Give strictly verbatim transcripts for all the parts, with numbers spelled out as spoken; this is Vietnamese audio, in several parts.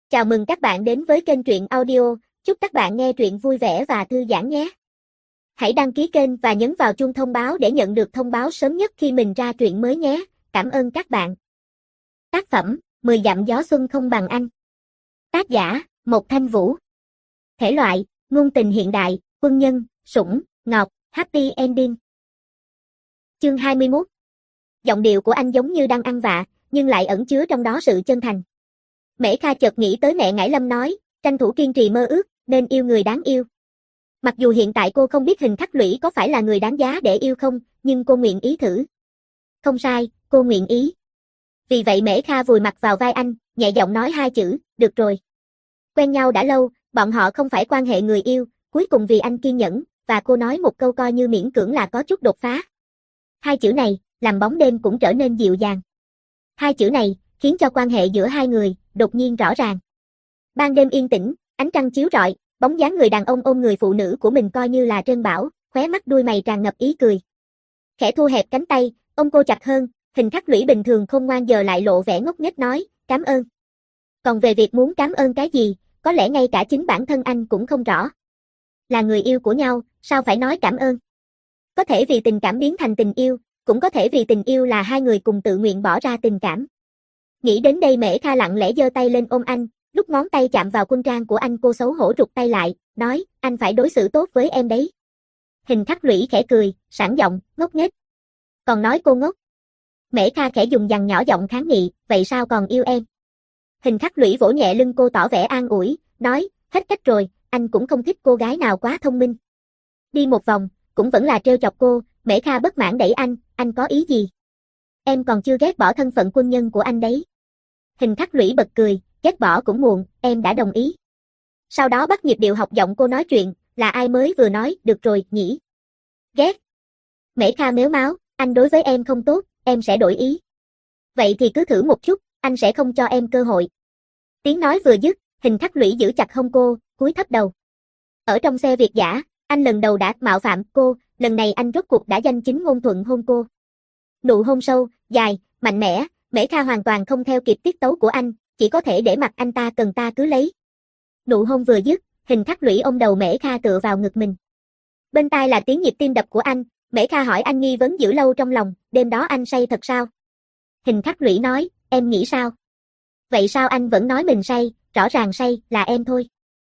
Chào mừng các bạn đến với kênh truyện audio, chúc các bạn nghe truyện vui vẻ và thư giãn nhé. Hãy đăng ký kênh và nhấn vào chuông thông báo để nhận được thông báo sớm nhất khi mình ra truyện mới nhé. Cảm ơn các bạn. Tác phẩm, mười dặm gió xuân không bằng anh. Tác giả, Một Thanh Vũ. Thể loại, ngôn tình hiện đại, quân nhân, sủng, ngọt, happy ending. Chương hai mươi mốt. Giọng điệu của anh giống như đang ăn vạ, nhưng lại ẩn chứa trong đó sự chân thành. Mễ Kha chợt nghĩ tới mẹ Ngải Lâm nói, tranh thủ kiên trì mơ ước, nên yêu người đáng yêu. Mặc dù hiện tại cô không biết Hình Khắc Lũy có phải là người đáng giá để yêu không, nhưng cô nguyện ý thử. Không sai, cô nguyện ý. Vì vậy Mễ Kha vùi mặt vào vai anh, nhẹ giọng nói hai chữ, được rồi. Quen nhau đã lâu, bọn họ không phải quan hệ người yêu, cuối cùng vì anh kiên nhẫn, và cô nói một câu coi như miễn cưỡng là có chút đột phá. Hai chữ này, làm bóng đêm cũng trở nên dịu dàng. Hai chữ này, khiến cho quan hệ giữa hai người, đột nhiên rõ ràng. Ban đêm yên tĩnh, ánh trăng chiếu rọi, bóng dáng người đàn ông ôm người phụ nữ của mình coi như là trân bảo, khóe mắt đuôi mày tràn ngập ý cười. Khẽ thu hẹp cánh tay, ôm cô chặt hơn, Hình Khắc Lũy bình thường khôn ngoan giờ lại lộ vẻ ngốc nghếch nói, cảm ơn. Còn về việc muốn cảm ơn cái gì, có lẽ ngay cả chính bản thân anh cũng không rõ. Là người yêu của nhau, sao phải nói cảm ơn? Có thể vì tình cảm biến thành tình yêu, cũng có thể vì tình yêu là hai người cùng tự nguyện bỏ ra tình cảm. Nghĩ đến đây Mễ Kha lặng lẽ giơ tay lên ôm anh, lúc ngón tay chạm vào quân trang của anh cô xấu hổ rụt tay lại, nói, anh phải đối xử tốt với em đấy. Hình Khắc Lũy khẽ cười, sảng giọng, ngốc nghếch. Còn nói cô ngốc. Mễ Kha khẽ dùng dằng nhỏ giọng kháng nghị, vậy sao còn yêu em? Hình Khắc Lũy vỗ nhẹ lưng cô tỏ vẻ an ủi, nói, hết cách rồi, anh cũng không thích cô gái nào quá thông minh. Đi một vòng, cũng vẫn là trêu chọc cô, Mễ Kha bất mãn đẩy anh, anh có ý gì? Em còn chưa ghét bỏ thân phận quân nhân của anh đấy. Hình Khắc Lũy bật cười, ghét bỏ cũng muộn, em đã đồng ý. Sau đó bắt nhịp điệu học giọng cô nói chuyện, là ai mới vừa nói, được rồi, nhỉ? Ghét. Mễ Kha mếu máo, anh đối với em không tốt, em sẽ đổi ý. Vậy thì cứ thử một chút, anh sẽ không cho em cơ hội. Tiếng nói vừa dứt, Hình Khắc Lũy giữ chặt hông cô, cúi thấp đầu. Ở trong xe Việt dã, anh lần đầu đã mạo phạm cô, lần này anh rốt cuộc đã danh chính ngôn thuận hôn cô. Nụ hôn sâu, dài, mạnh mẽ, Mễ Kha hoàn toàn không theo kịp tiết tấu của anh, chỉ có thể để mặc anh ta cần ta cứ lấy. Nụ hôn vừa dứt, Hình Khắc Lũy ôm đầu Mễ Kha tựa vào ngực mình. Bên tai là tiếng nhịp tim đập của anh, Mễ Kha hỏi anh nghi vấn giữ lâu trong lòng, đêm đó anh say thật sao? Hình Khắc Lũy nói, em nghĩ sao? Vậy sao anh vẫn nói mình say, rõ ràng say là em thôi.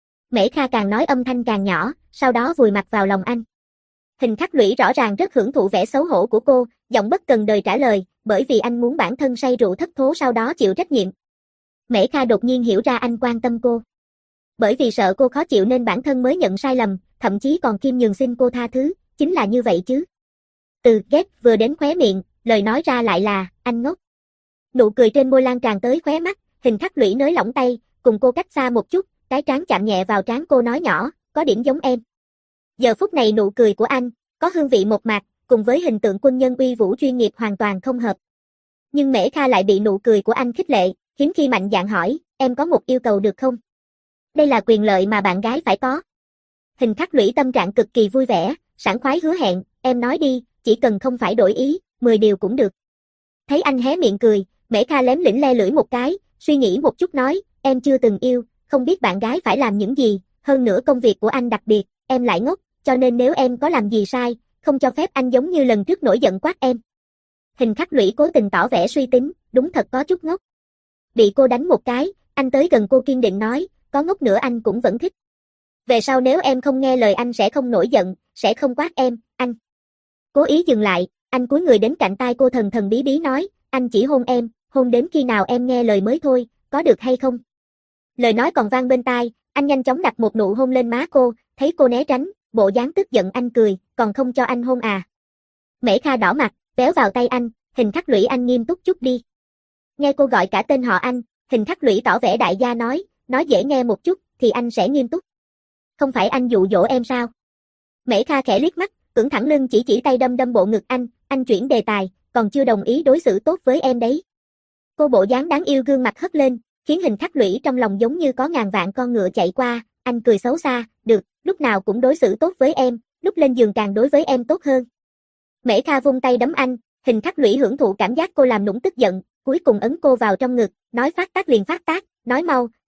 Mễ Kha càng nói âm thanh càng nhỏ, sau đó vùi mặt vào lòng anh. Hình Khắc Lũy rõ ràng rất hưởng thụ vẻ xấu hổ của cô, giọng bất cần đời trả lời, bởi vì anh muốn bản thân say rượu thất thố sau đó chịu trách nhiệm. Mễ Kha đột nhiên hiểu ra anh quan tâm cô. Bởi vì sợ cô khó chịu nên bản thân mới nhận sai lầm, thậm chí còn khiêm nhường xin cô tha thứ, chính là như vậy chứ. Từ ghét vừa đến khóe miệng, lời nói ra lại là, anh ngốc. Nụ cười trên môi lan tràn tới khóe mắt, Hình Khắc Lũy nới lỏng tay, cùng cô cách xa một chút, cái trán chạm nhẹ vào trán cô nói nhỏ, có điểm giống em. Giờ phút này nụ cười của anh, có hương vị mộc mạc, cùng với hình tượng quân nhân uy vũ chuyên nghiệp hoàn toàn không hợp. Nhưng Mễ Kha lại bị nụ cười của anh khích lệ, hiếm khi mạnh dạn hỏi, em có một yêu cầu được không? Đây là quyền lợi mà bạn gái phải có. Hình Khắc Lũy tâm trạng cực kỳ vui vẻ, sảng khoái hứa hẹn, em nói đi, chỉ cần không phải đổi ý, mười điều cũng được. Thấy anh hé miệng cười, Mễ Kha lém lĩnh le lưỡi một cái, suy nghĩ một chút nói, em chưa từng yêu, không biết bạn gái phải làm những gì, hơn nữa công việc của anh đặc biệt, em lại ngốc, cho nên nếu em có làm gì sai, không cho phép anh giống như lần trước nổi giận quát em. Hình Khắc Lũy cố tình tỏ vẻ suy tính, đúng thật có chút ngốc. Bị cô đánh một cái, anh tới gần cô kiên định nói, có ngốc nữa anh cũng vẫn thích. Về sau nếu em không nghe lời anh sẽ không nổi giận, sẽ không quát em, anh. Cố ý dừng lại, anh cúi người đến cạnh tai cô thần thần bí bí nói, anh chỉ hôn em, hôn đến khi nào em nghe lời mới thôi, có được hay không? Lời nói còn vang bên tai, anh nhanh chóng đặt một nụ hôn lên má cô, thấy cô né tránh, bộ dáng tức giận anh cười, còn không cho anh hôn à? Mễ Kha đỏ mặt, véo vào tay anh, Hình Khắc Lũy anh nghiêm túc chút đi. Nghe cô gọi cả tên họ anh, Hình Khắc Lũy tỏ vẻ đại gia nói, nói dễ nghe một chút, thì anh sẽ nghiêm túc. Không phải anh dụ dỗ em sao? Mễ Kha khẽ liếc mắt, ưỡn thẳng lưng chỉ chỉ tay đâm đâm bộ ngực anh, anh chuyển đề tài, còn chưa đồng ý đối xử tốt với em đấy. Cô bộ dáng đáng yêu gương mặt hất lên, khiến Hình Khắc Lũy trong lòng giống như có ngàn vạn con ngựa chạy qua, anh cười xấu xa, được, lúc nào cũng đối xử tốt với em, lúc lên giường càng đối với em tốt hơn. Mễ Kha vung tay đấm anh, Hình Khắc Lũy hưởng thụ cảm giác cô làm nũng tức giận, cuối cùng ấn cô vào trong ngực, nói phát tác liền phát tác, nói mau,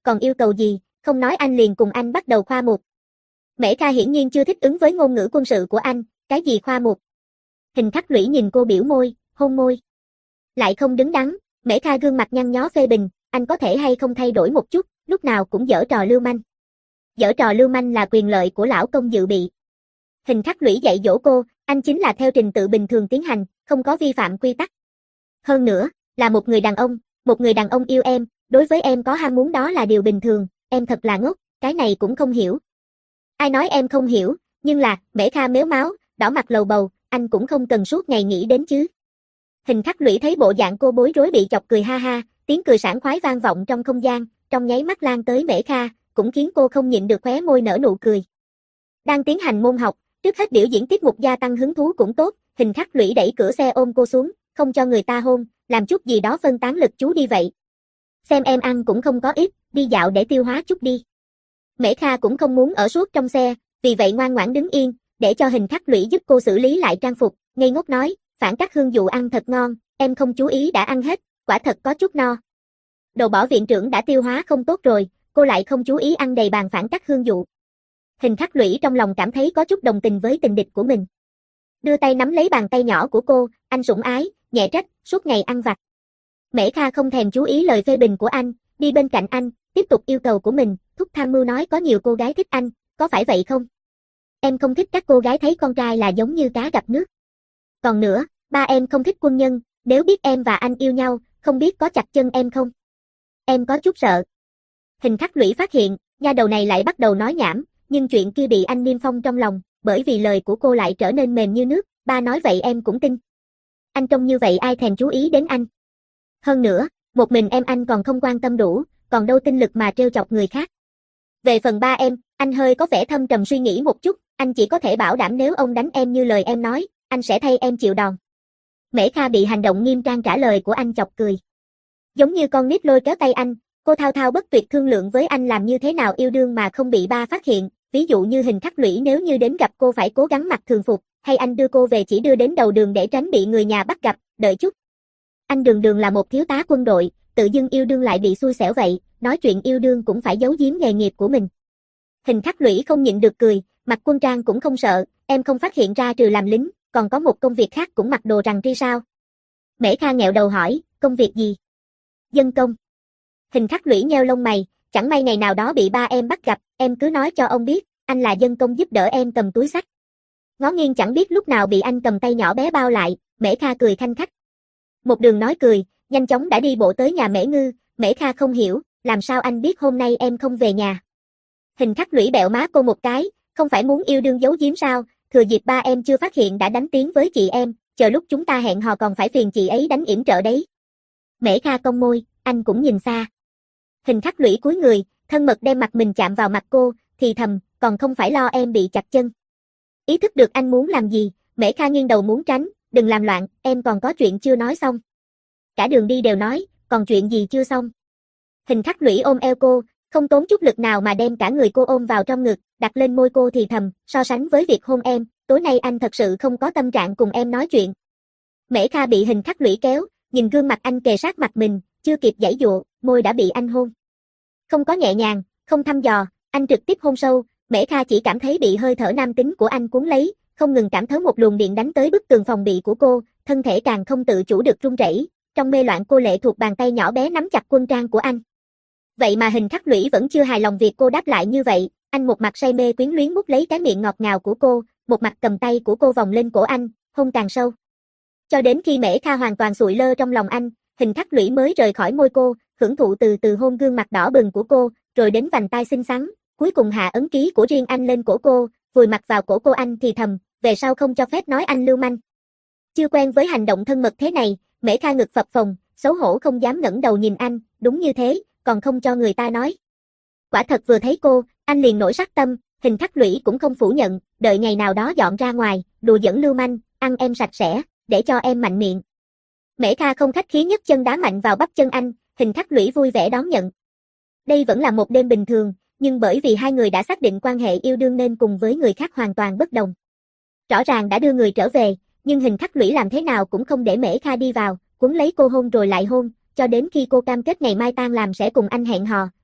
còn yêu cầu gì, không nói anh liền cùng anh bắt đầu khoa mục. Mễ Kha hiển nhiên chưa thích ứng với ngôn ngữ quân sự của anh, cái gì khoa mục. Hình Khắc Lũy nhìn cô biểu môi, hôn môi. Lại không đứng đắn, Mễ Kha gương mặt nhăn nhó phê bình, anh có thể hay không thay đổi một chút, lúc nào cũng giở trò lưu manh. Giở trò lưu manh là quyền lợi của lão công dự bị. Hình Khắc Lũy dạy dỗ cô, anh chính là theo trình tự bình thường tiến hành, không có vi phạm quy tắc. Hơn nữa, là một người đàn ông, một người đàn ông yêu em, đối với em có ham muốn đó là điều bình thường, em thật là ngốc, cái này cũng không hiểu. Ai nói em không hiểu, nhưng là, Mễ Kha méo máu, đỏ mặt lầu bầu, anh cũng không cần suốt ngày nghĩ đến chứ. Hình Khắc Lũy thấy bộ dạng cô bối rối bị chọc cười ha ha, tiếng cười sảng khoái vang vọng trong không gian, trong nháy mắt lan tới Mễ Kha, cũng khiến cô không nhịn được khóe môi nở nụ cười. Đang tiến hành môn học, trước hết biểu diễn tiết mục gia tăng hứng thú cũng tốt, Hình Khắc Lũy đẩy cửa xe ôm cô xuống, không cho người ta hôn, làm chút gì đó phân tán lực chú đi vậy. Xem em ăn cũng không có ít, đi dạo để tiêu hóa chút đi. Mễ Kha cũng không muốn ở suốt trong xe, vì vậy ngoan ngoãn đứng yên, để cho Hình Khắc Lũy giúp cô xử lý lại trang phục, ngây ngốc nói, Phản Các Hương dụ ăn thật ngon, em không chú ý đã ăn hết, quả thật có chút no. Đồ bỏ viện trưởng đã tiêu hóa không tốt rồi, cô lại không chú ý ăn đầy bàn Phản Các Hương dụ. Hình Khắc Lũy trong lòng cảm thấy có chút đồng tình với tình địch của mình. Đưa tay nắm lấy bàn tay nhỏ của cô, anh sủng ái, nhẹ trách, suốt ngày ăn vặt. Mễ Kha không thèm chú ý lời phê bình của anh, đi bên cạnh anh, tiếp tục yêu cầu của mình, Thúc tham mưu nói có nhiều cô gái thích anh, có phải vậy không? Em không thích các cô gái thấy con trai là giống như cá gặp nước. Còn nữa, ba em không thích quân nhân, nếu biết em và anh yêu nhau, không biết có chặt chân em không? Em có chút sợ. Hình Khắc Lũy phát hiện, nha đầu này lại bắt đầu nói nhảm, nhưng chuyện kia bị anh niêm phong trong lòng, bởi vì lời của cô lại trở nên mềm như nước, ba nói vậy em cũng tin. Anh trông như vậy ai thèm chú ý đến anh. Hơn nữa, một mình em anh còn không quan tâm đủ, còn đâu tinh lực mà trêu chọc người khác. Về phần ba em, anh hơi có vẻ thâm trầm suy nghĩ một chút, anh chỉ có thể bảo đảm nếu ông đánh em như lời em nói, anh sẽ thay em chịu đòn. Mễ Kha bị hành động nghiêm trang trả lời của anh chọc cười. Giống như con nít lôi kéo tay anh, cô thao thao bất tuyệt thương lượng với anh làm như thế nào yêu đương mà không bị ba phát hiện, ví dụ như Hình Khắc Lũy nếu như đến gặp cô phải cố gắng mặc thường phục, hay anh đưa cô về chỉ đưa đến đầu đường để tránh bị người nhà bắt gặp, đợi chút. Anh đường đường là một thiếu tá quân đội, tự dưng yêu đương lại bị xui xẻo vậy, nói chuyện yêu đương cũng phải giấu giếm nghề nghiệp của mình. Hình Khắc Lũy không nhịn được cười, mặc quân trang cũng không sợ, em không phát hiện ra trừ làm lính, còn có một công việc khác cũng mặc đồ rằng tri sao? Mễ Kha nghẹo đầu hỏi, công việc gì? Dân công. Hình Khắc Lũy nheo lông mày, chẳng may ngày nào đó bị ba em bắt gặp, em cứ nói cho ông biết, anh là dân công giúp đỡ em cầm túi xách. Ngó nghiêng chẳng biết lúc nào bị anh cầm tay nhỏ bé bao lại, Mễ Kha cười khanh khách. Một đường nói cười, nhanh chóng đã đi bộ tới nhà Mễ Ngư, Mễ Kha không hiểu, làm sao anh biết hôm nay em không về nhà. Hình Khắc Lũy bẹo má cô một cái, không phải muốn yêu đương giấu giếm sao, thừa dịp ba em chưa phát hiện đã đánh tiếng với chị em, chờ lúc chúng ta hẹn hò còn phải phiền chị ấy đánh yểm trợ đấy. Mễ Kha cong môi, anh cũng nhìn xa. Hình Khắc Lũy cúi người, thân mật đem mặt mình chạm vào mặt cô, thì thầm, còn không phải lo em bị chặt chân. Ý thức được anh muốn làm gì, Mễ Kha nghiêng đầu muốn tránh, đừng làm loạn, em còn có chuyện chưa nói xong. Cả đường đi đều nói, còn chuyện gì chưa xong. Hình Khắc Lũy ôm eo cô, không tốn chút lực nào mà đem cả người cô ôm vào trong ngực, đặt lên môi cô thì thầm, so sánh với việc hôn em, tối nay anh thật sự không có tâm trạng cùng em nói chuyện. Mễ Kha bị Hình Khắc Lũy kéo, nhìn gương mặt anh kề sát mặt mình, chưa kịp giãy dụa, môi đã bị anh hôn. Không có nhẹ nhàng, không thăm dò, anh trực tiếp hôn sâu, Mễ Kha chỉ cảm thấy bị hơi thở nam tính của anh cuốn lấy, không ngừng cảm thấy một luồng điện đánh tới bức tường phòng bị của cô, thân thể càng không tự chủ được run rẩy. Trong mê loạn cô lệ thuộc bàn tay nhỏ bé nắm chặt quân trang của anh. Vậy mà Hình Khắc Lũy vẫn chưa hài lòng việc cô đáp lại như vậy, anh một mặt say mê quyến luyến mút lấy cái miệng ngọt ngào của cô, một mặt cầm tay của cô vòng lên cổ anh, hôn càng sâu. Cho đến khi Mễ Kha hoàn toàn sụi lơ trong lòng anh, Hình Khắc Lũy mới rời khỏi môi cô, hưởng thụ từ từ hôn gương mặt đỏ bừng của cô, rồi đến vành tai xinh xắn, cuối cùng hạ ấn ký của riêng anh lên cổ cô, vùi mặt vào cổ cô anh thì thầm, về sau không cho phép nói anh lưu manh. Chưa quen với hành động thân mật thế này, Mễ Kha ngực phập phồng, xấu hổ không dám ngẩng đầu nhìn anh, đúng như thế, còn không cho người ta nói. Quả thật vừa thấy cô, anh liền nổi sắc tâm, Hình Khắc Lũy cũng không phủ nhận, đợi ngày nào đó dọn ra ngoài, đùa giỡn lưu manh, ăn em sạch sẽ, để cho em mạnh miệng. Mễ Kha không khách khí nhấc chân đá mạnh vào bắp chân anh, Hình Khắc Lũy vui vẻ đón nhận. Đây vẫn là một đêm bình thường, nhưng bởi vì hai người đã xác định quan hệ yêu đương nên cùng với người khác hoàn toàn bất đồng. Rõ ràng đã đưa người trở về, nhưng Hình Khắc Lũy làm thế nào cũng không để Mễ Kha đi vào, cuốn lấy cô hôn rồi lại hôn, cho đến khi cô cam kết ngày mai tan làm sẽ cùng anh hẹn hò,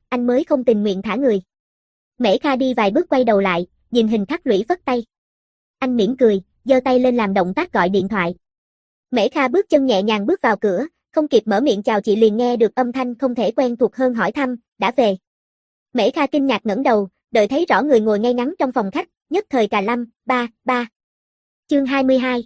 anh mới không tình nguyện thả người. Mễ Kha đi vài bước quay đầu lại, nhìn Hình Khắc Lũy phất tay. Anh mỉm cười, giơ tay lên làm động tác gọi điện thoại. Mễ Kha bước chân nhẹ nhàng bước vào cửa, không kịp mở miệng chào chị liền nghe được âm thanh không thể quen thuộc hơn hỏi thăm, đã về. Mễ Kha kinh ngạc ngẩng đầu, đợi thấy rõ người ngồi ngay ngắn trong phòng khách, nhất thời cà lâm, ba, ba. Chương hai mươi hai.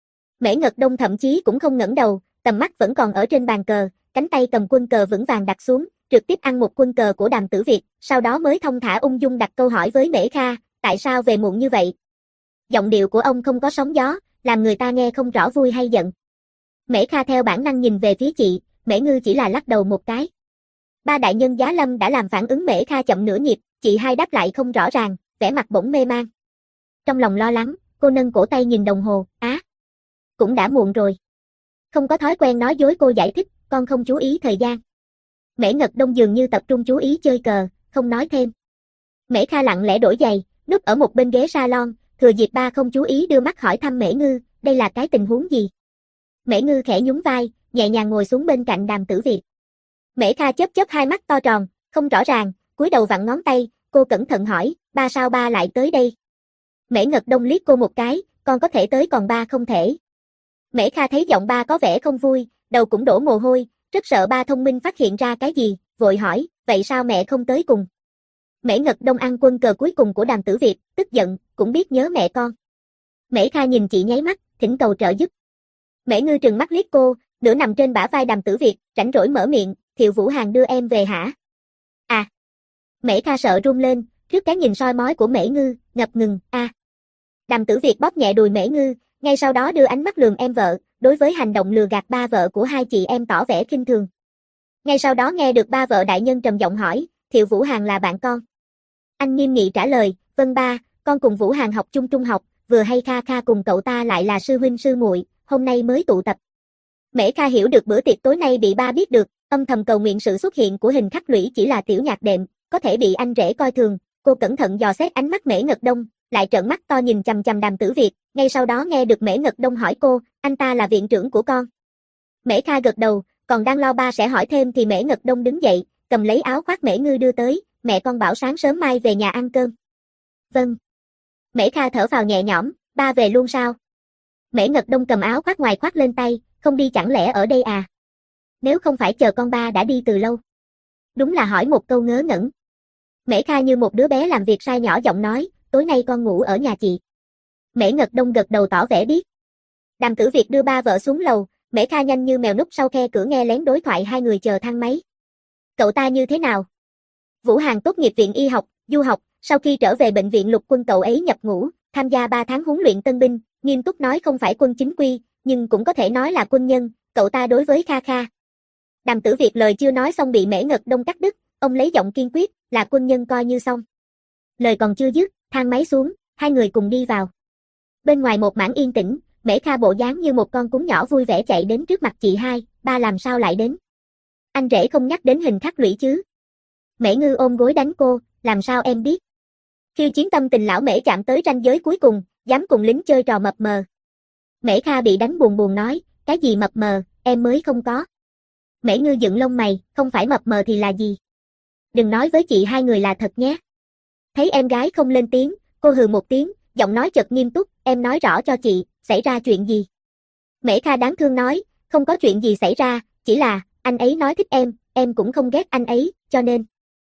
Mễ Ngật Đông thậm chí cũng không ngẩng đầu, tầm mắt vẫn còn ở trên bàn cờ, cánh tay cầm quân cờ vững vàng đặt xuống, trực tiếp ăn một quân cờ của Đàm Tử Việt, sau đó mới thông thả ung dung đặt câu hỏi với Mễ Kha, tại sao về muộn như vậy? Giọng điệu của ông không có sóng gió, làm người ta nghe không rõ vui hay giận. Mễ Kha theo bản năng nhìn về phía chị, Mễ Ngư chỉ là lắc đầu một cái. Ba đại nhân giá lâm đã làm phản ứng Mễ Kha chậm nửa nhịp, chị hai đáp lại không rõ ràng, vẻ mặt bỗng mê man. Trong lòng lo lắng, cô nâng cổ tay nhìn đồng hồ, á, cũng đã muộn rồi. Không có thói quen nói dối cô giải thích, con không chú ý thời gian. Mễ Ngật Đông dường như tập trung chú ý chơi cờ, không nói thêm. Mễ Kha lặng lẽ đổi giày, núp ở một bên ghế salon, thừa dịp ba không chú ý đưa mắt hỏi thăm Mễ Ngư, đây là cái tình huống gì? Mễ Ngư khẽ nhún vai, nhẹ nhàng ngồi xuống bên cạnh Đàm Tử Việt. Mễ Kha chớp chớp hai mắt to tròn, không rõ ràng, cúi đầu vặn ngón tay, cô cẩn thận hỏi, ba sao ba lại tới đây? Mễ Ngật Đông liếc cô một cái, con có thể tới còn ba không thể. Mễ Kha thấy giọng ba có vẻ không vui, đầu cũng đổ mồ hôi, rất sợ ba thông minh phát hiện ra cái gì, vội hỏi, vậy sao mẹ không tới cùng? Mễ Ngật Đông ăn quân cờ cuối cùng của Đàm Tử Việt, tức giận, cũng biết nhớ mẹ con. Mễ Kha nhìn chị nháy mắt, thỉnh cầu trợ giúp. Mễ Ngư trừng mắt liếc cô, nửa nằm trên bả vai Đàm Tử Việt, rảnh rỗi mở miệng, Thiệu Vũ Hàn đưa em về hả? À. Mễ Kha sợ run lên, trước cái nhìn soi mói của Mễ Ngư, ngập ngừng, a. À. Đàm Tử Việt bóp nhẹ đùi Mễ Ngư, ngay sau đó đưa ánh mắt lườm em vợ, đối với hành động lừa gạt ba vợ của hai chị em tỏ vẻ khinh thường. Ngay sau đó nghe được ba vợ đại nhân trầm giọng hỏi, Thiệu Vũ Hàn là bạn con. Anh nghiêm nghị trả lời, vâng ba, con cùng Vũ Hàn học chung trung học, vừa hay Kha Kha cùng cậu ta lại là sư huynh sư muội, hôm nay mới tụ tập. Mễ Kha hiểu được bữa tiệc tối nay bị ba biết được, âm thầm cầu nguyện sự xuất hiện của Hình Khắc Lũy chỉ là tiểu nhạc đệm, có thể bị anh rể coi thường. Cô cẩn thận dò xét ánh mắt Mễ Ngật Đông, lại trợn mắt to nhìn chằm chằm Đàm Tử Việt, ngay sau đó nghe được Mễ Ngật Đông hỏi cô, anh ta là viện trưởng của con. Mễ Kha gật đầu, còn đang lo ba sẽ hỏi thêm thì Mễ Ngật Đông đứng dậy, cầm lấy áo khoác Mễ Ngư đưa tới, mẹ con bảo sáng sớm mai về nhà ăn cơm. Vâng. Mễ Kha thở phào nhẹ nhõm, ba về luôn sao? Mễ Ngật Đông cầm áo khoác ngoài khoác lên tay, không đi chẳng lẽ ở đây à? Nếu không phải chờ con ba đã đi từ lâu. Đúng là hỏi một câu ngớ ngẩn. Mễ Kha như một đứa bé làm việc sai nhỏ giọng nói, tối nay con ngủ ở nhà chị. Mễ Ngật Đông gật đầu tỏ vẻ biết. Đàm Tử Việt đưa ba vợ xuống lầu, Mễ Kha nhanh như mèo núp sau khe cửa nghe lén đối thoại hai người chờ thang máy. Cậu ta như thế nào? Vũ Hàn tốt nghiệp viện y học, du học, sau khi trở về bệnh viện lục quân cậu ấy nhập ngũ, tham gia ba tháng huấn luyện tân binh, nghiêm túc nói không phải quân chính quy, nhưng cũng có thể nói là quân nhân, cậu ta đối với Kha Kha. Đàm Tử Việt lời chưa nói xong bị Mễ Ngật Đông cắt đứt, ông lấy giọng kiên quyết, là quân nhân coi như xong. Lời còn chưa dứt, thang máy xuống, hai người cùng đi vào. Bên ngoài một mảng yên tĩnh, Mễ Kha bộ dáng như một con cún nhỏ vui vẻ chạy đến trước mặt chị hai, ba làm sao lại đến? Anh rể không nhắc đến Hình Khắc Lũy chứ? Mễ Ngư ôm gối đánh cô, làm sao em biết? Khiêu chiến tâm tình lão Mễ chạm tới ranh giới cuối cùng, dám cùng lính chơi trò mập mờ. Mễ Kha bị đánh buồn buồn nói, cái gì mập mờ, em mới không có. Mễ Ngư dựng lông mày, không phải mập mờ thì là gì? Đừng nói với chị hai người là thật nhé. Thấy em gái không lên tiếng, cô hừ một tiếng, giọng nói chợt nghiêm túc, em nói rõ cho chị, xảy ra chuyện gì? Mễ Kha đáng thương nói, không có chuyện gì xảy ra, chỉ là, anh ấy nói thích em, em cũng không ghét anh ấy, cho nên.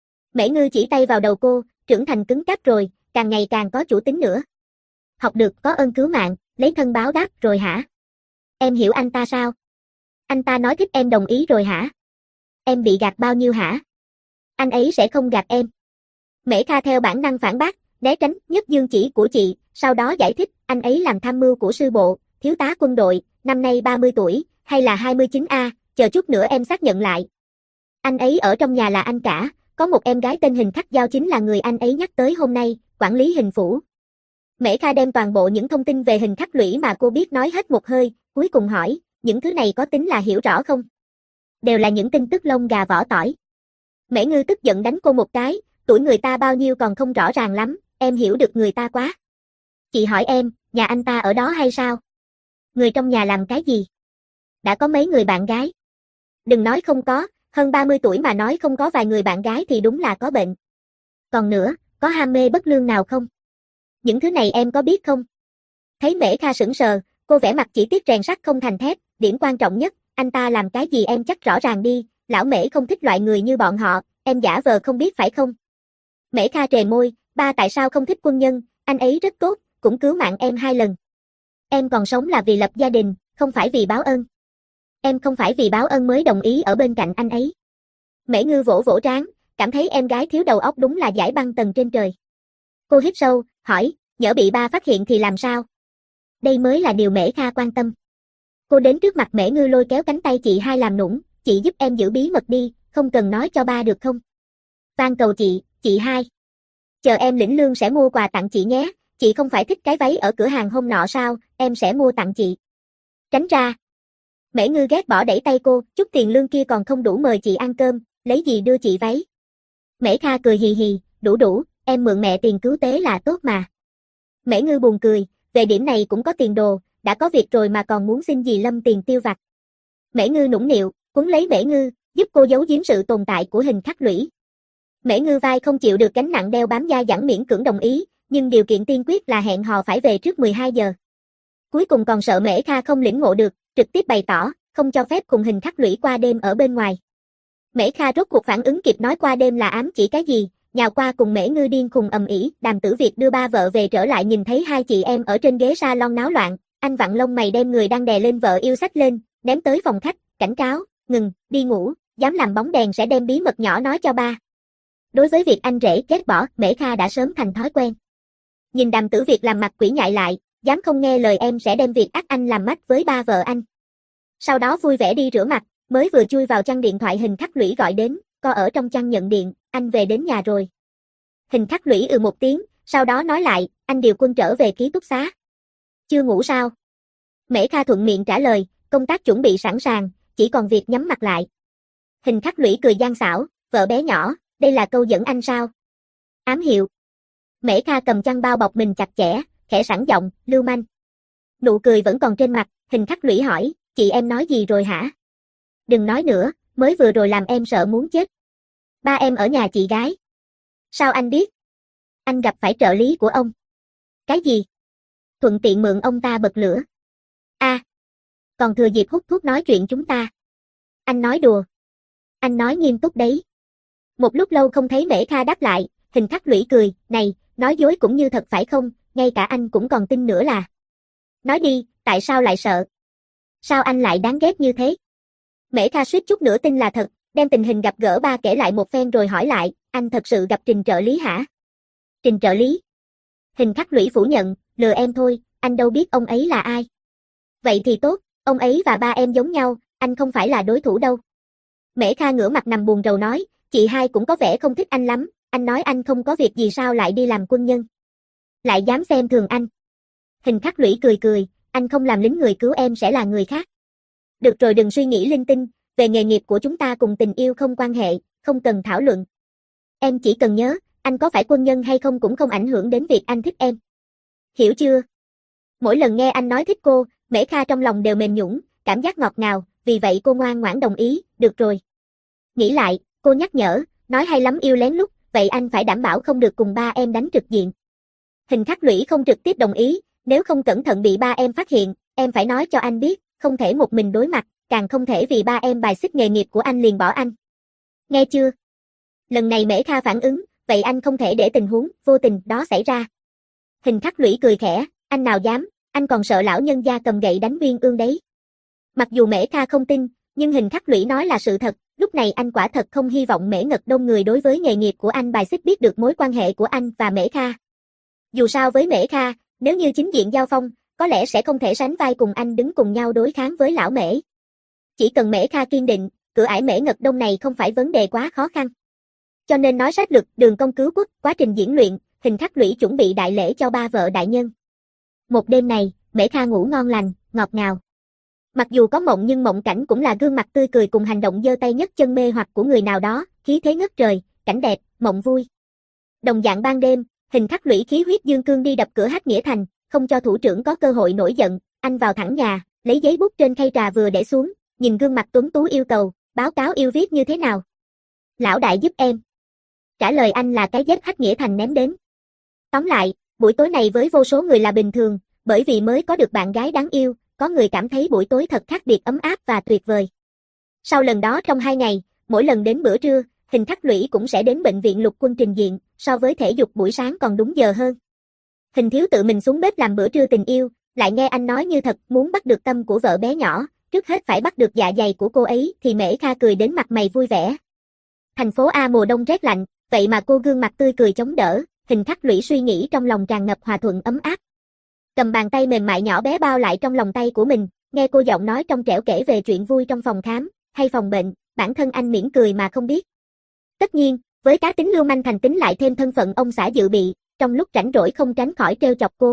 Mễ Ngư chỉ tay vào đầu cô, trưởng thành cứng cáp rồi, càng ngày càng có chủ tính nữa. Học được có ơn cứu mạng, lấy thân báo đáp rồi hả? Em hiểu anh ta sao? Anh ta nói thích em đồng ý rồi hả? Em bị gạt bao nhiêu hả? Anh ấy sẽ không gạt em. Mễ Kha theo bản năng phản bác, né tránh nhất dương chỉ của chị, sau đó giải thích, anh ấy làm tham mưu của sư bộ, thiếu tá quân đội, năm nay ba mươi tuổi, hay là hai mươi chín a, chờ chút nữa em xác nhận lại. Anh ấy ở trong nhà là anh cả, có một em gái tên Hình Khắc Giao chính là người anh ấy nhắc tới hôm nay, quản lý Hình phủ. Mễ Kha đem toàn bộ những thông tin về Hình Khắc Lũy mà cô biết nói hết một hơi, cuối cùng hỏi, những thứ này có tính là hiểu rõ không? Đều là những tin tức lông gà vỏ tỏi. Mễ Ngư tức giận đánh cô một cái, tuổi người ta bao nhiêu còn không rõ ràng lắm, em hiểu được người ta quá. Chị hỏi em, nhà anh ta ở đó hay sao? Người trong nhà làm cái gì? Đã có mấy người bạn gái? Đừng nói không có, hơn ba mươi tuổi mà nói không có vài người bạn gái thì đúng là có bệnh. Còn nữa, có ham mê bất lương nào không? Những thứ này em có biết không? Thấy Mễ Kha sững sờ, cô vẽ mặt chỉ tiếc rèn sắt không thành thép, điểm quan trọng nhất, anh ta làm cái gì em chắc rõ ràng đi, lão Mễ không thích loại người như bọn họ, em giả vờ không biết phải không? Mễ Kha trề môi, ba tại sao không thích quân nhân, anh ấy rất tốt, cũng cứu mạng em hai lần. Em còn sống là vì lập gia đình, không phải vì báo ân. Em không phải vì báo ân mới đồng ý ở bên cạnh anh ấy. Mễ Ngư vỗ vỗ trán, cảm thấy em gái thiếu đầu óc đúng là giải băng tầng trên trời. Cô hít sâu, hỏi, nhỡ bị ba phát hiện thì làm sao? Đây mới là điều Mễ Kha quan tâm. Cô đến trước mặt Mễ Ngư lôi kéo cánh tay chị hai làm nũng, chị giúp em giữ bí mật đi, không cần nói cho ba được không? Van cầu chị, chị hai. Chờ em lĩnh lương sẽ mua quà tặng chị nhé, chị không phải thích cái váy ở cửa hàng hôm nọ sao, em sẽ mua tặng chị. Tránh ra. Mễ Ngư ghét bỏ đẩy tay cô, chút tiền lương kia còn không đủ mời chị ăn cơm, lấy gì đưa chị váy. Mễ Kha cười hì hì, đủ đủ, em mượn mẹ tiền cứu tế là tốt mà. Mễ Ngư buồn cười, về điểm này cũng có tiền đồ, đã có việc rồi mà còn muốn xin dì Lâm tiền tiêu vặt. Mễ Ngư nũng nịu, cuốn lấy Mễ Ngư, giúp cô giấu giếm sự tồn tại của hình khắc lũy. Mễ Ngư vai không chịu được gánh nặng đeo bám da dẳng miễn cưỡng đồng ý, nhưng điều kiện tiên quyết là hẹn hò phải về trước mười hai giờ. Cuối cùng còn sợ Mễ Kha không lĩnh ngộ được, trực tiếp bày tỏ, không cho phép cùng hình khắc lũy qua đêm ở bên ngoài. Mễ Kha rốt cuộc phản ứng kịp nói qua đêm là ám chỉ cái gì, nhào qua cùng Mễ Ngư điên khùng ầm ĩ. Đàm Tử Việt đưa ba vợ về trở lại nhìn thấy hai chị em ở trên ghế salon náo loạn, anh vặn lông mày đem người đang đè lên vợ yêu sách lên, ném tới phòng khách, cảnh cáo, ngừng, đi ngủ, dám làm bóng đèn sẽ đem bí mật nhỏ nói cho ba. Đối với việc anh rể ghét bỏ, Mễ Kha đã sớm thành thói quen. Nhìn Đàm Tử Việt làm mặt quỷ nhại lại, dám không nghe lời em sẽ đem việc ắt anh làm mách với ba vợ anh. Sau đó vui vẻ đi rửa mặt, mới vừa chui vào chăn điện thoại hình khắc lũy gọi đến, co ở trong chăn nhận điện, anh về đến nhà rồi. Hình khắc lũy ừ một tiếng, sau đó nói lại, anh điều quân trở về ký túc xá. Chưa ngủ sao? Mễ Kha thuận miệng trả lời, công tác chuẩn bị sẵn sàng, chỉ còn việc nhắm mặt lại. Hình khắc lũy cười gian xảo, vợ bé nhỏ, đây là câu dẫn anh sao? Ám hiệu. Mễ Kha cầm chăn bao bọc mình chặt chẽ, khẽ sẵn giọng, lưu manh. Nụ cười vẫn còn trên mặt, hình khắc lũy hỏi, chị em nói gì rồi hả? Đừng nói nữa, mới vừa rồi làm em sợ muốn chết. Ba em ở nhà chị gái. Sao anh biết? Anh gặp phải trợ lý của ông. Cái gì? Thuận tiện mượn ông ta bật lửa. A, à, còn thừa dịp hút thuốc nói chuyện chúng ta. Anh nói đùa. Anh nói nghiêm túc đấy. Một lúc lâu không thấy Mễ Kha đáp lại, hình khắc lũy cười, này, nói dối cũng như thật phải không, ngay cả anh cũng còn tin nữa là. Nói đi, tại sao lại sợ? Sao anh lại đáng ghét như thế? Mễ Kha suýt chút nữa tin là thật, đem tình hình gặp gỡ ba kể lại một phen rồi hỏi lại, anh thật sự gặp Trình trợ lý hả? Trình trợ lý? Hình khắc lũy phủ nhận, lừa em thôi, anh đâu biết ông ấy là ai. Vậy thì tốt, ông ấy và ba em giống nhau, anh không phải là đối thủ đâu. Mễ Kha ngửa mặt nằm buồn rầu nói, chị hai cũng có vẻ không thích anh lắm, anh nói anh không có việc gì sao lại đi làm quân nhân. Lại dám xem thường anh. Hình khắc lũy cười cười, anh không làm lính người cứu em sẽ là người khác. Được rồi đừng suy nghĩ linh tinh, về nghề nghiệp của chúng ta cùng tình yêu không quan hệ, không cần thảo luận. Em chỉ cần nhớ, anh có phải quân nhân hay không cũng không ảnh hưởng đến việc anh thích em. Hiểu chưa? Mỗi lần nghe anh nói thích cô, Mễ Kha trong lòng đều mềm nhũn, cảm giác ngọt ngào, vì vậy cô ngoan ngoãn đồng ý, được rồi. Nghĩ lại, cô nhắc nhở, nói hay lắm yêu lén lút, vậy anh phải đảm bảo không được cùng ba em đánh trực diện. Hình khắc lũy không trực tiếp đồng ý, nếu không cẩn thận bị ba em phát hiện, em phải nói cho anh biết, không thể một mình đối mặt, càng không thể vì ba em bài xích nghề nghiệp của anh liền bỏ anh. Nghe chưa? Lần này Mễ Kha phản ứng, vậy anh không thể để tình huống vô tình đó xảy ra. Hình khắc lũy cười khẽ, anh nào dám, anh còn sợ lão nhân gia cầm gậy đánh Uyên Ương đấy. Mặc dù Mễ Kha không tin, nhưng hình khắc lũy nói là sự thật, lúc này anh quả thật không hy vọng Mễ Ngật Đông người đối với nghề nghiệp của anh bài xích biết được mối quan hệ của anh và Mễ Kha. Dù sao với Mễ Kha, nếu như chính diện giao phong, có lẽ sẽ không thể sánh vai cùng anh đứng cùng nhau đối kháng với lão Mễ. Chỉ cần Mễ Kha kiên định, cửa ải Mễ Ngật Đông này không phải vấn đề quá khó khăn. Cho nên nói sách lược, đường công cứu quốc, quá trình diễn luyện, hình khắc lũy chuẩn bị đại lễ cho ba vợ đại nhân. Một đêm này, Mễ Kha ngủ ngon lành, ngọt ngào. Mặc dù có mộng nhưng mộng cảnh cũng là gương mặt tươi cười cùng hành động giơ tay nhấc chân mê hoặc của người nào đó, khí thế ngất trời, cảnh đẹp, mộng vui. Đồng dạng ban đêm, hình khắc lũy khí huyết dương cương đi đập cửa Hách Nghĩa Thành, không cho thủ trưởng có cơ hội nổi giận, anh vào thẳng nhà, lấy giấy bút trên khay trà vừa để xuống, nhìn gương mặt tuấn tú yêu cầu, báo cáo yêu viết như thế nào? Lão đại giúp em. Trả lời anh là cái dép Hách Nghĩa Thành ném đến. Tóm lại, buổi tối này với vô số người là bình thường, bởi vì mới có được bạn gái đáng yêu, có người cảm thấy buổi tối thật khác biệt ấm áp và tuyệt vời. Sau lần đó trong hai ngày, mỗi lần đến bữa trưa, Hình Khắc Lũy cũng sẽ đến bệnh viện lục quân trình diện, so với thể dục buổi sáng còn đúng giờ hơn. Hình Thiếu tự mình xuống bếp làm bữa trưa tình yêu, lại nghe anh nói như thật muốn bắt được tâm của vợ bé nhỏ, trước hết phải bắt được dạ dày của cô ấy thì Mễ Kha cười đến mặt mày vui vẻ. Thành phố A mùa đông rét lạnh, vậy mà cô gương mặt tươi cười chống đỡ, Hình Khắc Lũy suy nghĩ trong lòng tràn ngập hòa thuận ấm áp. Cầm bàn tay mềm mại nhỏ bé bao lại trong lòng tay của mình, nghe cô giọng nói trong trẻo kể về chuyện vui trong phòng khám, hay phòng bệnh, bản thân anh mỉm cười mà không biết. Tất nhiên, với cá tính lưu manh thành tính lại thêm thân phận ông xã dự bị, trong lúc rảnh rỗi không tránh khỏi trêu chọc cô.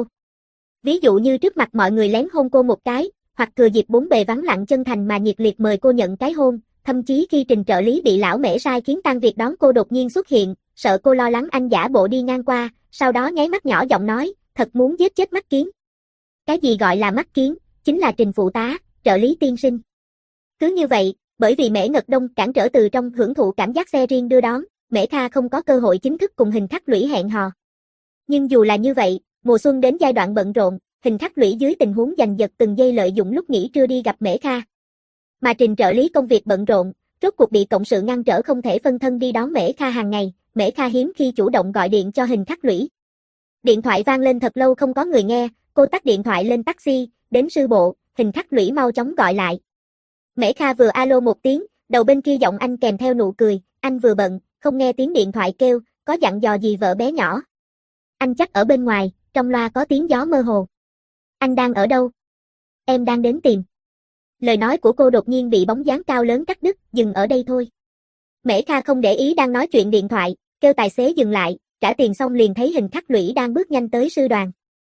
Ví dụ như trước mặt mọi người lén hôn cô một cái, hoặc thừa dịp bốn bề vắng lặng chân thành mà nhiệt liệt mời cô nhận cái hôn, thậm chí khi trình trợ lý bị lão Mễ sai khiến tan việc đón cô đột nhiên xuất hiện, sợ cô lo lắng anh giả bộ đi ngang qua, sau đó nháy mắt nhỏ giọng nói, thật muốn giết chết mắt kiến. Cái gì gọi là mắt kiến, chính là Trình phụ tá, trợ lý tiên sinh. Cứ như vậy, bởi vì Mễ Ngật Đông cản trở từ trong hưởng thụ cảm giác xe riêng đưa đón, Mễ Kha không có cơ hội chính thức cùng Hình Khắc Lũy hẹn hò. Nhưng dù là như vậy, mùa xuân đến giai đoạn bận rộn, Hình Khắc Lũy dưới tình huống giành giật từng giây lợi dụng lúc nghỉ trưa đi gặp Mễ Kha. Mà Trình trợ lý công việc bận rộn, rốt cuộc bị cộng sự ngăn trở không thể phân thân đi đón Mễ Kha hàng ngày, Mễ Kha hiếm khi chủ động gọi điện cho Hình Khắc Lũy. Điện thoại vang lên thật lâu không có người nghe, cô tắt điện thoại lên taxi, đến sư bộ, Hình Khắc Lũy mau chóng gọi lại. Mễ Kha vừa alo một tiếng, đầu bên kia giọng anh kèm theo nụ cười, anh vừa bận, không nghe tiếng điện thoại kêu, có dặn dò gì vợ bé nhỏ. Anh chắc ở bên ngoài, trong loa có tiếng gió mơ hồ. Anh đang ở đâu? Em đang đến tìm. Lời nói của cô đột nhiên bị bóng dáng cao lớn cắt đứt, dừng ở đây thôi. Mễ Kha không để ý đang nói chuyện điện thoại, kêu tài xế dừng lại, trả tiền xong liền thấy Hình Khắc Lũy đang bước nhanh tới sư đoàn.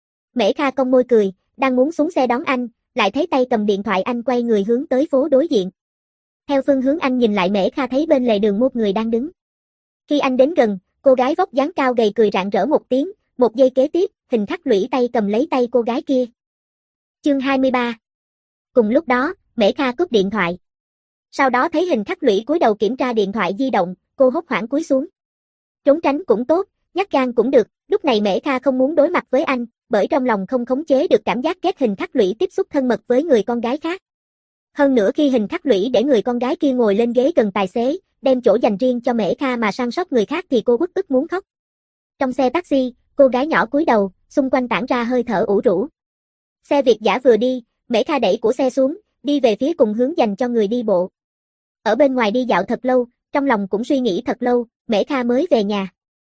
Mễ Kha cong môi cười, đang muốn xuống xe đón anh, lại thấy tay cầm điện thoại anh quay người hướng tới phố đối diện. Theo phương hướng anh nhìn lại Mễ Kha thấy bên lề đường một người đang đứng. Khi anh đến gần, cô gái vóc dáng cao gầy cười rạng rỡ một tiếng, một giây kế tiếp, Hình Khắc Lũy tay cầm lấy tay cô gái kia. Chương hai mươi ba. Cùng lúc đó, Mễ Kha cúp điện thoại. Sau đó thấy Hình Khắc Lũy cúi đầu kiểm tra điện thoại di động, cô hốt hoảng cúi xuống. Trốn tránh cũng tốt, nhát gan cũng được, lúc này Mễ Kha không muốn đối mặt với anh, bởi trong lòng không khống chế được cảm giác ghét Hình Khắc Lũy tiếp xúc thân mật với người con gái khác. Hơn nữa khi Hình Khắc Lũy để người con gái kia ngồi lên ghế gần tài xế, đem chỗ dành riêng cho Mễ Kha mà săn sóc người khác thì cô uất ức muốn khóc. Trong xe taxi, cô gái nhỏ cúi đầu, xung quanh tản ra hơi thở ủ rũ. Xe Việt dã vừa đi, Mễ Kha đẩy của xe xuống, đi về phía cùng hướng dành cho người đi bộ. Ở bên ngoài đi dạo thật lâu, trong lòng cũng suy nghĩ thật lâu, Mễ Kha mới về nhà.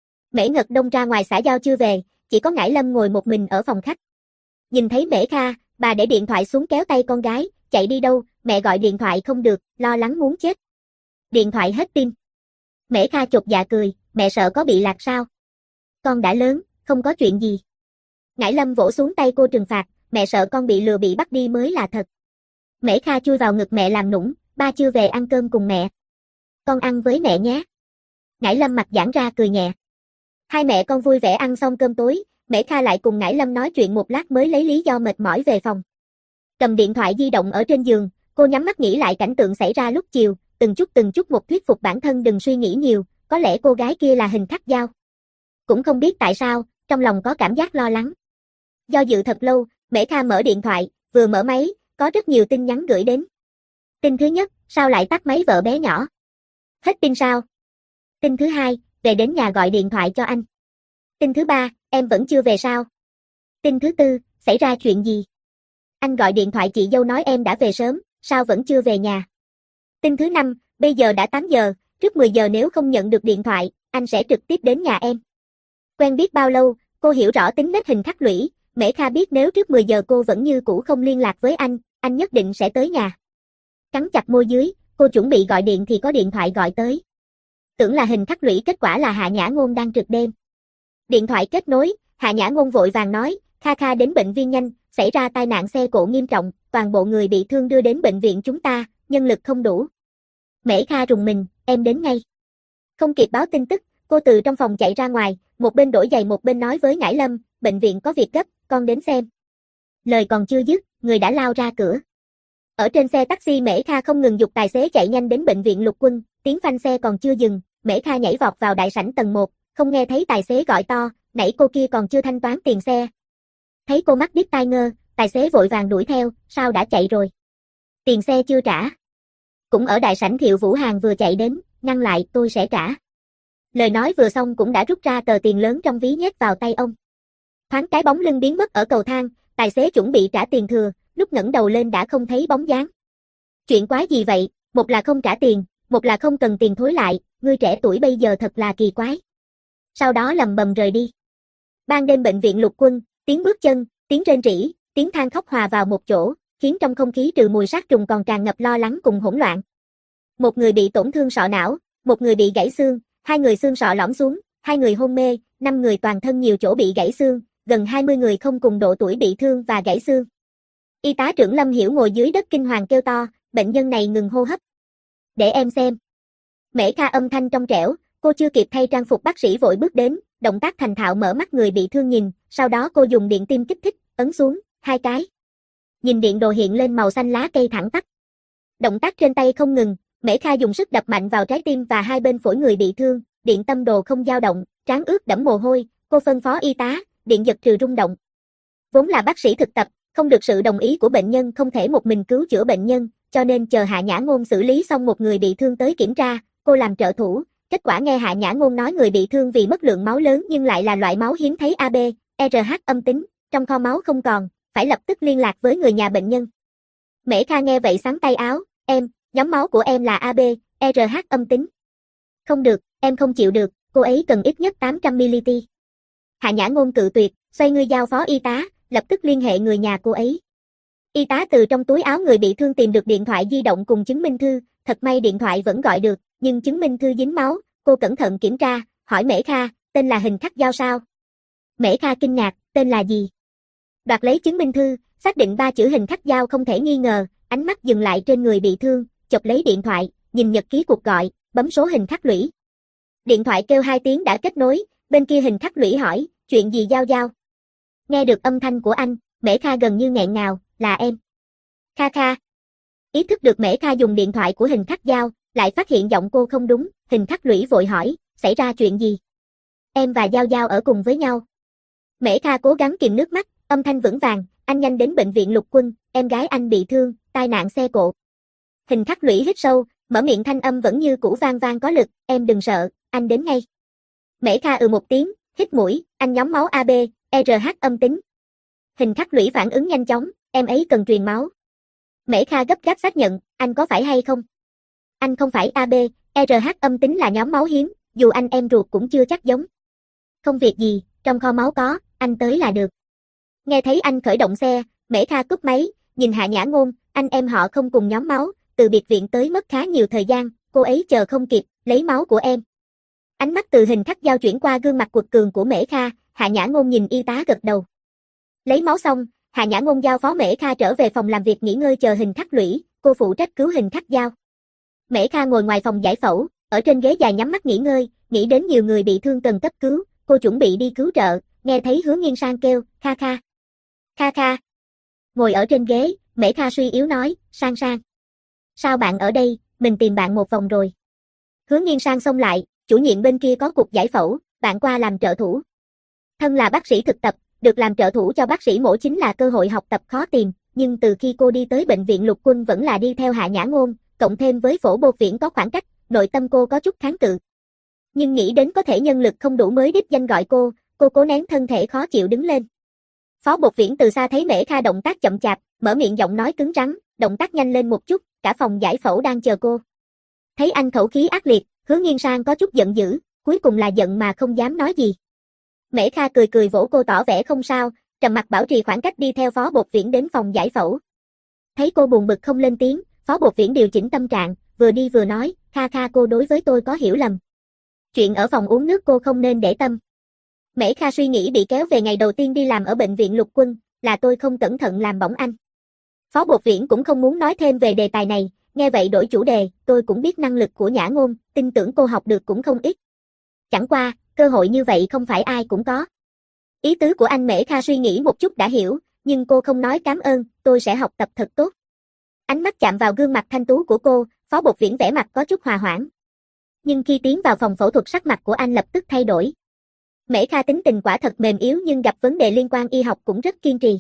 Mễ Ngật Đông ra ngoài xã giao chưa về, chỉ có Ngải Lâm ngồi một mình ở phòng khách. Nhìn thấy Mễ Kha, bà để điện thoại xuống kéo tay con gái, chạy đi đâu, mẹ gọi điện thoại không được, lo lắng muốn chết. Điện thoại hết pin. Mễ Kha chột dạ cười, mẹ sợ có bị lạc sao? Con đã lớn, không có chuyện gì. Ngải Lâm vỗ xuống tay cô trừng phạt, mẹ sợ con bị lừa bị bắt đi mới là thật. Mễ Kha chui vào ngực mẹ làm nũng, ba chưa về ăn cơm cùng mẹ. Con ăn với mẹ nhé. Ngải Lâm mặt giãn ra cười nhẹ. Hai mẹ con vui vẻ ăn xong cơm tối, Mễ Kha lại cùng Ngải Lâm nói chuyện một lát mới lấy lý do mệt mỏi về phòng. Cầm điện thoại di động ở trên giường, cô nhắm mắt nghĩ lại cảnh tượng xảy ra lúc chiều, từng chút từng chút một thuyết phục bản thân đừng suy nghĩ nhiều, có lẽ cô gái kia là Hình Khắc Giao. Cũng không biết tại sao, trong lòng có cảm giác lo lắng. Do dự thật lâu, Mễ Kha mở điện thoại, vừa mở máy, có rất nhiều tin nhắn gửi đến. Tin thứ nhất, sao lại tắt máy vợ bé nhỏ? Hết pin sao? Tin thứ hai, về đến nhà gọi điện thoại cho anh. Tin thứ ba, em vẫn chưa về sao? Tin thứ tư, xảy ra chuyện gì? Anh gọi điện thoại chị dâu nói em đã về sớm, sao vẫn chưa về nhà? Tin thứ năm, bây giờ đã tám giờ, trước mười giờ nếu không nhận được điện thoại, anh sẽ trực tiếp đến nhà em. Quen biết bao lâu, cô hiểu rõ tính nết Hình Khắc Lũy, Mễ Kha biết nếu trước mười giờ cô vẫn như cũ không liên lạc với anh, anh nhất định sẽ tới nhà. Cắn chặt môi dưới, cô chuẩn bị gọi điện thì có điện thoại gọi tới. Tưởng là Hình Khắc Lũy, kết quả là Hạ Nhã Ngôn đang trực đêm. Điện thoại kết nối, Hạ Nhã Ngôn vội vàng nói, Kha Kha đến bệnh viện nhanh, xảy ra tai nạn xe cộ nghiêm trọng, toàn bộ người bị thương đưa đến bệnh viện chúng ta, nhân lực không đủ. Mễ Kha rùng mình, em đến ngay. Không kịp báo tin tức, cô từ trong phòng chạy ra ngoài, một bên đổi giày một bên nói với Ngải Lâm, bệnh viện có việc gấp, con đến xem. Lời còn chưa dứt, người đã lao ra cửa. Ở trên xe taxi Mễ Kha không ngừng giục tài xế chạy nhanh đến bệnh viện Lục Quân, tiếng phanh xe còn chưa dừng, Mễ Kha nhảy vọt vào đại sảnh tầng một, không nghe thấy tài xế gọi to, nãy cô kia còn chưa thanh toán tiền xe. Thấy cô mắt điếc tai ngơ, tài xế vội vàng đuổi theo, sao đã chạy rồi? Tiền xe chưa trả. Cũng ở đại sảnh Thiệu Vũ Hàn vừa chạy đến, ngăn lại, tôi sẽ trả. Lời nói vừa xong cũng đã rút ra tờ tiền lớn trong ví nhét vào tay ông. Thoáng cái bóng lưng biến mất ở cầu thang, tài xế chuẩn bị trả tiền thừa, lúc ngẩng đầu lên đã không thấy bóng dáng. Chuyện quái gì vậy, một là không trả tiền, một là không cần tiền thối lại, ngươi trẻ tuổi bây giờ thật là kỳ quái. Sau đó lầm bầm rời đi. Ban đêm bệnh viện Lục Quân, tiếng bước chân, tiếng rên rỉ, tiếng than khóc hòa vào một chỗ, khiến trong không khí trừ mùi sát trùng còn tràn ngập lo lắng cùng hỗn loạn. Một người bị tổn thương sọ não, một người bị gãy xương, hai người xương sọ lõm xuống, hai người hôn mê, năm người toàn thân nhiều chỗ bị gãy xương, gần hai mươi người không cùng độ tuổi bị thương và gãy xương. Y tá trưởng Lâm Hiểu ngồi dưới đất kinh hoàng kêu to, bệnh nhân này ngừng hô hấp. Để em xem. Mễ Kha âm thanh trong trẻo, cô chưa kịp thay trang phục bác sĩ vội bước đến, động tác thành thạo mở mắt người bị thương nhìn, sau đó cô dùng điện tim kích thích, ấn xuống, hai cái. Nhìn điện đồ hiện lên màu xanh lá cây thẳng tắp. Động tác trên tay không ngừng, Mễ Kha dùng sức đập mạnh vào trái tim và hai bên phổi người bị thương, điện tâm đồ không dao động, trán ướt đẫm mồ hôi, cô phân phó y tá, điện giật trừ rung động. Vốn là bác sĩ thực tập, không được sự đồng ý của bệnh nhân không thể một mình cứu chữa bệnh nhân, cho nên chờ Hạ Nhã Ngôn xử lý xong một người bị thương tới kiểm tra, cô làm trợ thủ, kết quả nghe Hạ Nhã Ngôn nói người bị thương vì mất lượng máu lớn nhưng lại là loại máu hiếm thấy a bê, e rờ hát âm tính, trong kho máu không còn, phải lập tức liên lạc với người nhà bệnh nhân. Mễ Kha nghe vậy xắn tay áo, em, nhóm máu của em là a bê, e rờ hát âm tính. Không được, em không chịu được, cô ấy cần ít nhất tám trăm mi-li-lít. Hạ Nhã Ngôn cự tuyệt, xoay người giao phó y tá, lập tức liên hệ người nhà cô ấy. Y tá từ trong túi áo người bị thương tìm được điện thoại di động cùng chứng minh thư, thật may điện thoại vẫn gọi được, nhưng chứng minh thư dính máu, cô cẩn thận kiểm tra, hỏi Mễ Kha, tên là Hình Khắc Giao sao? Mễ Kha kinh ngạc, tên là gì? Đoạt lấy chứng minh thư, xác định ba chữ Hình Khắc Giao không thể nghi ngờ, ánh mắt dừng lại trên người bị thương, chộp lấy điện thoại, nhìn nhật ký cuộc gọi, bấm số Hình Khắc Lũy. Điện thoại kêu hai tiếng đã kết nối, bên kia Hình Khắc Lũy hỏi, chuyện gì Giao Giao? Nghe được âm thanh của anh, Mễ Kha gần như nghẹn ngào, là em. Kha Kha. Ý thức được Mễ Kha dùng điện thoại của Hình Khắc Giao, lại phát hiện giọng cô không đúng, Hình Khắc Lũy vội hỏi, xảy ra chuyện gì? Em và Giao Giao ở cùng với nhau. Mễ Kha cố gắng kìm nước mắt, âm thanh vững vàng, anh nhanh đến bệnh viện Lục Quân, em gái anh bị thương, tai nạn xe cộ. Hình Khắc Lũy hít sâu, mở miệng thanh âm vẫn như cũ vang vang có lực, em đừng sợ, anh đến ngay. Mễ Kha ừ một tiếng, hít mũi, anh nhóm máu a bê, e rờ hát âm tính. Hình Khắc Lũy phản ứng nhanh chóng, em ấy cần truyền máu. Mễ Kha gấp gáp xác nhận, anh có phải hay không? Anh không phải a bê, e rờ hát âm tính là nhóm máu hiếm, dù anh em ruột cũng chưa chắc giống. Không việc gì, trong kho máu có, anh tới là được. Nghe thấy anh khởi động xe, Mễ Kha cúp máy, nhìn Hạ Nhã Ngôn, anh em họ không cùng nhóm máu, từ biệt viện tới mất khá nhiều thời gian, cô ấy chờ không kịp, lấy máu của em. Ánh mắt từ Hình Khắc Giao chuyển qua gương mặt quật cường của Mễ Kha, Hạ Nhã Ngôn nhìn y tá gật đầu. Lấy máu xong, Hạ Nhã Ngôn giao phó Mễ Kha trở về phòng làm việc nghỉ ngơi chờ Hình Khắc Lũy, cô phụ trách cứu Hình Khắc Giao. Mễ Kha ngồi ngoài phòng giải phẫu, ở trên ghế dài nhắm mắt nghỉ ngơi, nghĩ đến nhiều người bị thương cần cấp cứu, cô chuẩn bị đi cứu trợ, nghe thấy Hứa Nghiên Sang kêu, Kha Kha. Kha Kha. Ngồi ở trên ghế, Mễ Kha suy yếu nói, Sang Sang. Sao bạn ở đây, mình tìm bạn một vòng rồi. Hứa Nghiên Sang xông lại, chủ nhiệm bên kia có cuộc giải phẫu, bạn qua làm trợ thủ. Thân là bác sĩ thực tập, được làm trợ thủ cho bác sĩ mổ chính là cơ hội học tập khó tìm, nhưng từ khi cô đi tới bệnh viện Lục Quân vẫn là đi theo Hạ Nhã Ngôn, cộng thêm với Phổ Bột Viễn có khoảng cách, nội tâm cô có chút kháng cự. Nhưng nghĩ đến có thể nhân lực không đủ mới đích danh gọi cô, cô cố nén thân thể khó chịu đứng lên. Phó Bột Viễn từ xa thấy Mễ Kha động tác chậm chạp, mở miệng giọng nói cứng rắn, động tác nhanh lên một chút, cả phòng giải phẫu đang chờ cô. Thấy anh khẩu khí ác liệt, Hứa Nghiên Sang có chút giận dữ, cuối cùng là giận mà không dám nói gì. Mễ Kha cười cười vỗ cô tỏ vẻ không sao, trầm mặc bảo trì khoảng cách đi theo Phó Bột Viễn đến phòng giải phẫu. Thấy cô buồn bực không lên tiếng, Phó Bột Viễn điều chỉnh tâm trạng, vừa đi vừa nói, Kha Kha cô đối với tôi có hiểu lầm. Chuyện ở phòng uống nước cô không nên để tâm. Mễ Kha suy nghĩ bị kéo về ngày đầu tiên đi làm ở bệnh viện Lục Quân, là tôi không cẩn thận làm bỏng anh. Phó Bột Viễn cũng không muốn nói thêm về đề tài này, nghe vậy đổi chủ đề, tôi cũng biết năng lực của Nhã Ngôn, tin tưởng cô học được cũng không ít. Chẳng qua, cơ hội như vậy không phải ai cũng có. Ý tứ của anh Mễ Kha suy nghĩ một chút đã hiểu, nhưng cô không nói cảm ơn, tôi sẽ học tập thật tốt. Ánh mắt chạm vào gương mặt thanh tú của cô, Phó Bột Viễn vẻ mặt có chút hòa hoãn. Nhưng khi tiến vào phòng phẫu thuật sắc mặt của anh lập tức thay đổi. Mễ Kha tính tình quả thật mềm yếu nhưng gặp vấn đề liên quan y học cũng rất kiên trì.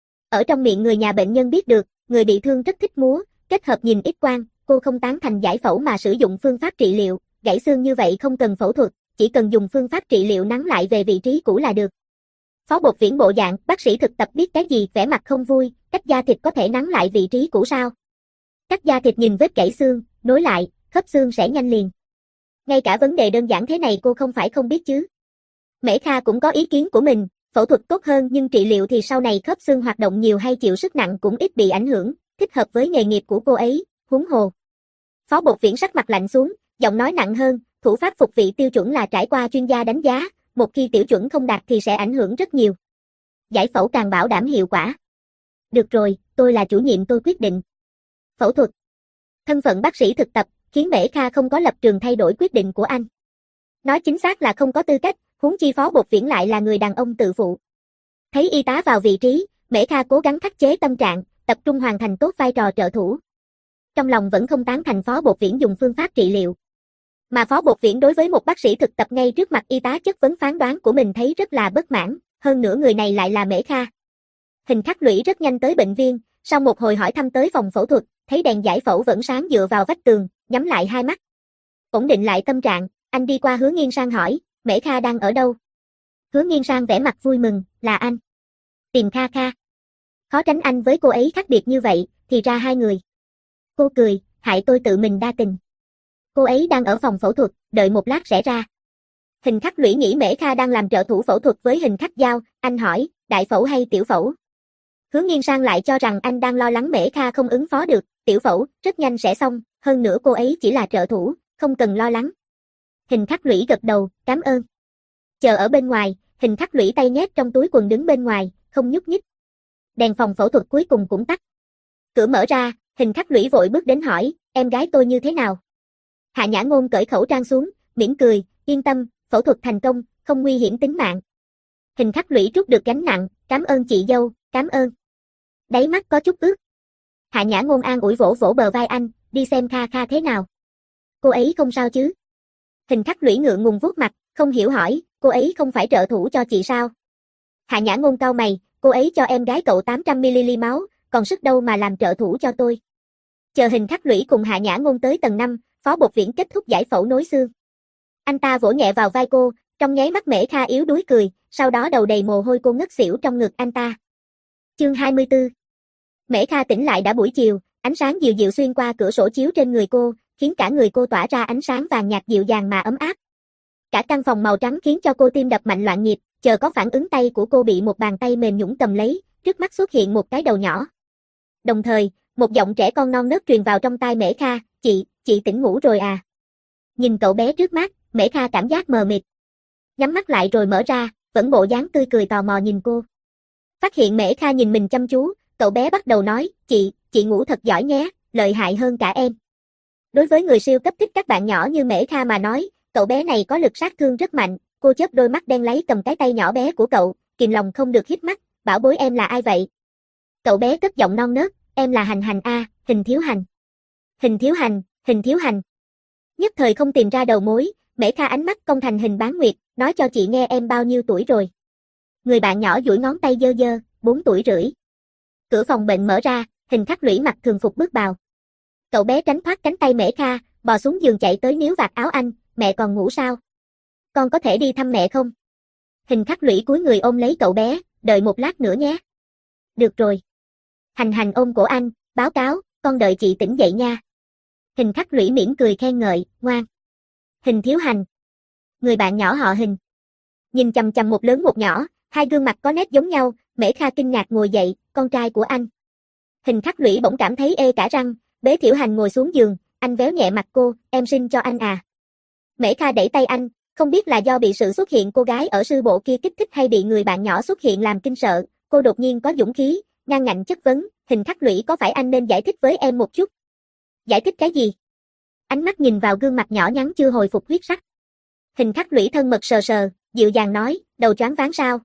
Ở trong miệng người nhà bệnh nhân biết được, người bị thương rất thích múa, kết hợp nhìn X quang, cô không tán thành giải phẫu mà sử dụng phương pháp trị liệu, gãy xương như vậy không cần phẫu thuật, chỉ cần dùng phương pháp trị liệu nắn lại về vị trí cũ là được. Phó Bột Viễn bộ dạng, bác sĩ thực tập biết cái gì, vẻ mặt không vui, cắt da thịt có thể nắn lại vị trí cũ sao? Cắt da thịt nhìn vết gãy xương, nối lại, khớp xương sẽ nhanh liền. Ngay cả vấn đề đơn giản thế này cô không phải không biết chứ. Mễ Kha cũng có ý kiến của mình, phẫu thuật tốt hơn nhưng trị liệu thì sau này khớp xương hoạt động nhiều hay chịu sức nặng cũng ít bị ảnh hưởng, thích hợp với nghề nghiệp của cô ấy, huống hồ. Phó Bột Viễn sắc mặt lạnh xuống, giọng nói nặng hơn, thủ pháp phục vị tiêu chuẩn là trải qua chuyên gia đánh giá, một khi tiểu chuẩn không đạt thì sẽ ảnh hưởng rất nhiều. Giải phẫu càng bảo đảm hiệu quả. Được rồi, tôi là chủ nhiệm tôi quyết định. Phẫu thuật. Thân phận bác sĩ thực tập, khiến Mễ Kha không có lập trường thay đổi quyết định của anh. Nói chính xác là không có tư cách, huống chi Phó Bột Viễn lại là người đàn ông tự phụ. Thấy y tá vào vị trí, Mễ Kha cố gắng khắc chế tâm trạng, tập trung hoàn thành tốt vai trò trợ thủ. Trong lòng vẫn không tán thành Phó Bột Viễn dùng phương pháp trị liệu. Mà Phó Bột Viễn đối với một bác sĩ thực tập ngay trước mặt y tá chất vấn phán đoán của mình thấy rất là bất mãn, hơn nữa người này lại là Mễ Kha. Hình Khắc Lũy rất nhanh tới bệnh viên, sau một hồi hỏi thăm tới phòng phẫu thuật, thấy đèn giải phẫu vẫn sáng dựa vào vách tường, nhắm lại hai mắt. Ổn định lại tâm trạng, anh đi qua Hứa Nghiên Sang hỏi, Mễ Kha đang ở đâu? Hứa Nghiên Sang vẻ mặt vui mừng, là anh. Tìm Kha Kha. Khó tránh anh với cô ấy khác biệt như vậy, thì ra hai người. Cô cười, hại tôi tự mình đa tình. Cô ấy đang ở phòng phẫu thuật, đợi một lát sẽ ra. Hình Khắc Lũy nghĩ Mễ Kha đang làm trợ thủ phẫu thuật với Hình Khắc Giao, anh hỏi, đại phẫu hay tiểu phẫu? Hứa Nghiên Sang lại cho rằng anh đang lo lắng Mễ Kha không ứng phó được, tiểu phẫu, rất nhanh sẽ xong, hơn nữa cô ấy chỉ là trợ thủ, không cần lo lắng. Hình Khắc Lũy gật đầu, cảm ơn. Chờ ở bên ngoài, Hình Khắc Lũy tay nhét trong túi quần đứng bên ngoài, không nhúc nhích. Đèn phòng phẫu thuật cuối cùng cũng tắt. Cửa mở ra, Hình Khắc Lũy vội bước đến hỏi, em gái tôi như thế nào? Hạ Nhã Ngôn cởi khẩu trang xuống, mỉm cười, yên tâm, phẫu thuật thành công, không nguy hiểm tính mạng. Hình Khắc Lũy trút được gánh nặng, cảm ơn chị dâu, cảm ơn. Đáy mắt có chút ướt. Hạ Nhã Ngôn an ủi vỗ vỗ bờ vai anh, đi xem Kha Kha thế nào. Cô ấy không sao chứ? Hình Khắc Lũy ngượng ngùng vuốt mặt, không hiểu hỏi, cô ấy không phải trợ thủ cho chị sao? Hạ Nhã Ngôn cau mày, cô ấy cho em gái cậu tám trăm mi-li-lít máu, còn sức đâu mà làm trợ thủ cho tôi. Chờ Hình Khắc Lũy cùng Hạ Nhã Ngôn tới tầng năm, Phó Bột Viễn kết thúc giải phẫu nối xương. Anh ta vỗ nhẹ vào vai cô, trong nháy mắt Mễ Kha yếu đuối cười, sau đó đầu đầy mồ hôi cô ngất xỉu trong ngực anh ta. Chương hai mươi tư. Mễ Kha tỉnh lại đã buổi chiều, ánh sáng dịu dịu xuyên qua cửa sổ chiếu trên người cô, khiến cả người cô tỏa ra ánh sáng vàng nhạt dịu dàng mà ấm áp. Cả căn phòng màu trắng khiến cho cô tim đập mạnh loạn nhịp, chờ có phản ứng tay của cô bị một bàn tay mềm nhũn cầm lấy, trước mắt xuất hiện một cái đầu nhỏ. Đồng thời, một giọng trẻ con non nớt truyền vào trong tai Mễ Kha, chị, chị tỉnh ngủ rồi à? Nhìn cậu bé trước mắt, Mễ Kha cảm giác mờ mịt. Nhắm mắt lại rồi mở ra, vẫn bộ dáng tươi cười tò mò nhìn cô. Phát hiện Mễ Kha nhìn mình chăm chú, cậu bé bắt đầu nói, chị, chị ngủ thật giỏi nhé, lợi hại hơn cả em. Đối với người siêu cấp thích các bạn nhỏ như Mễ Kha mà nói, cậu bé này có lực sát thương rất mạnh, cô chớp đôi mắt đen lấy cầm cái tay nhỏ bé của cậu, kìm lòng không được híp mắt, bảo bối em là ai vậy? Cậu bé cất giọng non nớt, em là Hành Hành a, Hình Thiếu Hành. Hình Thiếu Hành, Hình Thiếu Hành. Nhất thời không tìm ra đầu mối, Mễ Kha ánh mắt cong thành hình bán nguyệt, nói cho chị nghe em bao nhiêu tuổi rồi. Người bạn nhỏ duỗi ngón tay dơ dơ, bốn tuổi rưỡi. Cửa phòng bệnh mở ra, Hình Khắc Lũy mặc thường phục bước vào. Cậu bé tránh thoát cánh tay Mễ Kha, bò xuống giường chạy tới níu vạt áo anh, mẹ còn ngủ sao? Con có thể đi thăm mẹ không? Hình Khắc Lũy cúi người ôm lấy cậu bé, đợi một lát nữa nhé. Được rồi. Hành Hành ôm cổ anh, báo cáo, con đợi chị tỉnh dậy nha. Hình Khắc Lũy mỉm cười khen ngợi, ngoan. Hình Thiếu Hành. Người bạn nhỏ họ Hình. Nhìn chằm chằm một lớn một nhỏ, hai gương mặt có nét giống nhau, Mễ Kha kinh ngạc ngồi dậy, con trai của anh. Hình Khắc Lũy bỗng cảm thấy ê cả răng, bế Thiểu Hành ngồi xuống giường, anh véo nhẹ mặt cô, em sinh cho anh à. Mễ Kha đẩy tay anh, không biết là do bị sự xuất hiện cô gái ở sư bộ kia kích thích hay bị người bạn nhỏ xuất hiện làm kinh sợ, cô đột nhiên có dũng khí, ngang ngạnh chất vấn, Hình Khắc Lũy có phải anh nên giải thích với em một chút? Giải thích cái gì? Ánh mắt nhìn vào gương mặt nhỏ nhắn chưa hồi phục huyết sắc. Hình Khắc Lũy thân mật sờ sờ, dịu dàng nói, đầu choáng váng sao?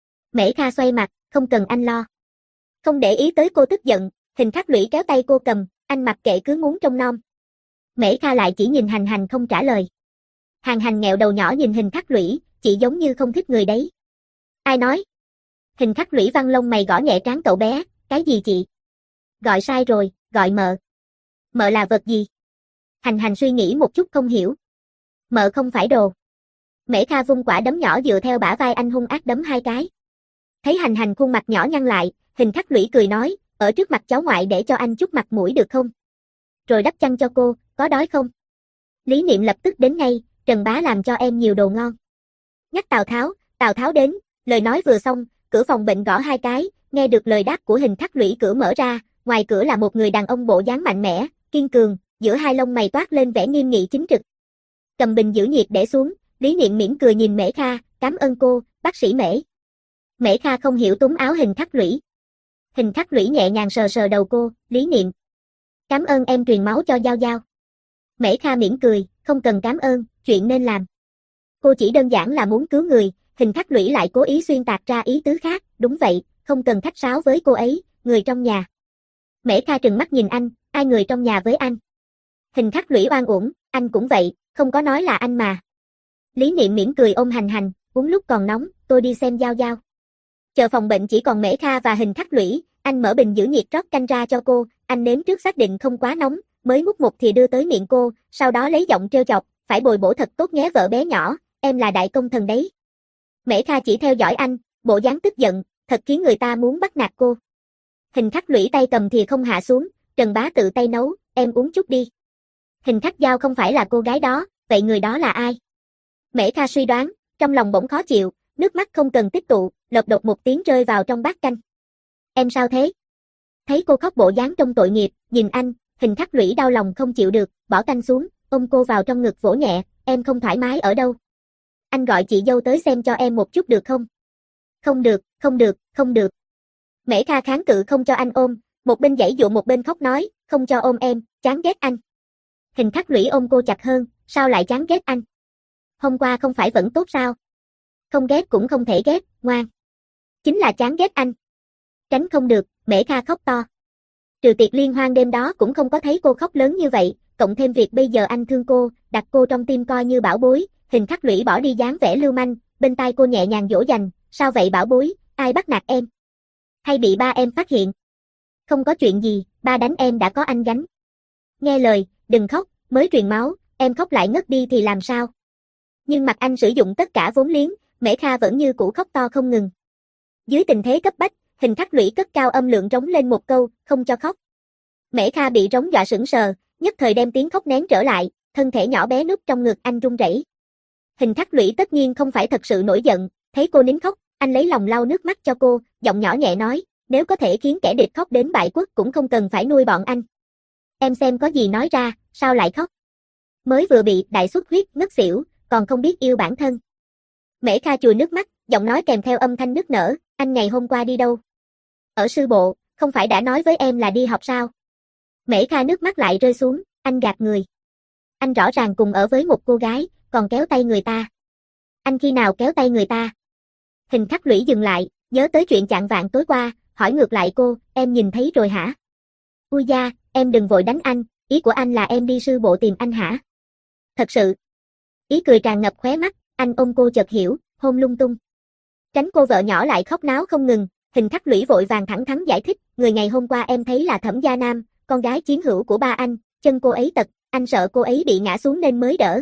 Mễ Kha xoay mặt, không cần anh lo. Không để ý tới cô tức giận, Hình Khắc Lũy kéo tay cô cầm, anh mặc kệ cứ muốn trông nom. Mễ Kha lại chỉ nhìn Hành Hành không trả lời. Hàng Hành nghẹo đầu nhỏ nhìn Hình Khắc Lũy, chị giống như không thích người đấy. Ai nói? Hình Khắc Lũy văng lông mày gõ nhẹ trán cậu bé, cái gì chị? Gọi sai rồi, gọi mợ. Mợ là vật gì? Hành Hành suy nghĩ một chút không hiểu. Mợ không phải đồ. Mễ Kha vung quả đấm nhỏ dựa theo bả vai anh hung ác đấm hai cái. Thấy Hành Hành khuôn mặt nhỏ nhăn lại, Hình Khắc Lũy cười nói, ở trước mặt cháu ngoại để cho anh chút mặt mũi được không? Rồi đắp chăn cho cô, có đói không? Lý Niệm lập tức đến ngay, Trần bá làm cho em nhiều đồ ngon. Nhắc Tào Tháo, Tào Tháo đến, lời nói vừa xong, cửa phòng bệnh gõ hai cái, nghe được lời đáp của Hình Khắc Lũy, cửa mở ra, ngoài cửa là một người đàn ông bộ dáng mạnh mẽ, kiên cường, giữa hai lông mày toát lên vẻ nghiêm nghị chính trực. Cầm bình giữ nhiệt để xuống, Lý Niệm mỉm cười nhìn Mễ Kha, cảm ơn cô, bác sĩ Mễ. Mễ Kha không hiểu túm áo Hình Khắc Lũy. Hình Khắc Lũy nhẹ nhàng sờ sờ đầu cô, Lý Niệm. Cảm ơn em truyền máu cho Giao Giao. Mễ Kha mỉm cười, không cần cảm ơn, chuyện nên làm. Cô chỉ đơn giản là muốn cứu người, Hình Khắc Lũy lại cố ý xuyên tạc ra ý tứ khác, đúng vậy, không cần khách sáo với cô ấy, người trong nhà. Mễ Kha trừng mắt nhìn anh, ai người trong nhà với anh? Hình Khắc Lũy oan uổng, anh cũng vậy, không có nói là anh mà. Lý Niệm mỉm cười ôm Hành Hành, uống lúc còn nóng, tôi đi xem Giao Giao. Chờ phòng bệnh chỉ còn Mễ Kha và Hình Khắc Lũy, anh mở bình giữ nhiệt rót canh ra cho cô, anh nếm trước xác định không quá nóng, mới múc một thìa đưa tới miệng cô, sau đó lấy giọng trêu chọc, phải bồi bổ thật tốt nhé vợ bé nhỏ, em là đại công thần đấy. Mễ Kha chỉ theo dõi anh, bộ dáng tức giận, thật khiến người ta muốn bắt nạt cô. Hình Khắc Lũy tay cầm thìa không hạ xuống, Trần bá tự tay nấu, em uống chút đi. Hình Khắc Giao không phải là cô gái đó, vậy người đó là ai? Mễ Kha suy đoán, trong lòng bỗng khó chịu, nước mắt không cần tích tụ, lộc đột một tiếng rơi vào trong bát canh. Em sao thế? Thấy cô khóc bộ dáng trong tội nghiệp, nhìn anh, Hình Khắc Lũy đau lòng không chịu được, bỏ canh xuống, ôm cô vào trong ngực vỗ nhẹ, em không thoải mái ở đâu. Anh gọi chị dâu tới xem cho em một chút được không? Không được, không được, không được. Mễ Kha kháng cự không cho anh ôm, một bên giãy dụa một bên khóc nói, không cho ôm em, chán ghét anh. Hình Khắc Lũy ôm cô chặt hơn, sao lại chán ghét anh? Hôm qua không phải vẫn tốt sao? Không ghét cũng không thể ghét, ngoan. Chính là chán ghét anh. Tránh không được, Mễ Kha khóc to. Trừ tiệc liên hoan đêm đó cũng không có thấy cô khóc lớn như vậy, cộng thêm việc bây giờ anh thương cô, đặt cô trong tim coi như bảo bối, Hình Khắc Lũy bỏ đi dáng vẻ lưu manh, bên tai cô nhẹ nhàng dỗ dành, sao vậy bảo bối, ai bắt nạt em? Hay bị ba em phát hiện? Không có chuyện gì, ba đánh em đã có anh gánh. Nghe lời, đừng khóc, mới truyền máu, em khóc lại ngất đi thì làm sao? Nhưng mặt anh sử dụng tất cả vốn liếng, Mễ Kha vẫn như cũ khóc to không ngừng. Dưới tình thế cấp bách, Hình Khắc Lũy cất cao âm lượng trống lên một câu, không cho khóc. Mễ Kha bị trống dọa sững sờ, nhất thời đem tiếng khóc nén trở lại, thân thể nhỏ bé núp trong ngực anh run rẩy. Hình Khắc Lũy tất nhiên không phải thật sự nổi giận, thấy cô nín khóc, anh lấy lòng lau nước mắt cho cô, giọng nhỏ nhẹ nói, nếu có thể khiến kẻ địch khóc đến bại quốc cũng không cần phải nuôi bọn anh. Em xem có gì nói ra, sao lại khóc? Mới vừa bị đại xuất huyết ngất xỉu, còn không biết yêu bản thân. Mễ Kha chùi nước mắt, giọng nói kèm theo âm thanh nức nở, anh ngày hôm qua đi đâu? Ở sư bộ, không phải đã nói với em là đi học sao? Mễ Kha nước mắt lại rơi xuống, anh gạt người. Anh rõ ràng cùng ở với một cô gái, còn kéo tay người ta. Anh khi nào kéo tay người ta? Hình Khắc Lũy dừng lại, nhớ tới chuyện chạng vạng tối qua, hỏi ngược lại cô, em nhìn thấy rồi hả? Ui da, em đừng vội đánh anh, ý của anh là em đi sư bộ tìm anh hả? Thật sự. Ý cười tràn ngập khóe mắt, anh ôm cô chợt hiểu, hôn lung tung. Tránh cô vợ nhỏ lại khóc náo không ngừng, Hình Khắc Lũy vội vàng thẳng thắn giải thích, người ngày hôm qua em thấy là Thẩm Gia Nam, con gái chiến hữu của ba anh, chân cô ấy tật, anh sợ cô ấy bị ngã xuống nên mới đỡ.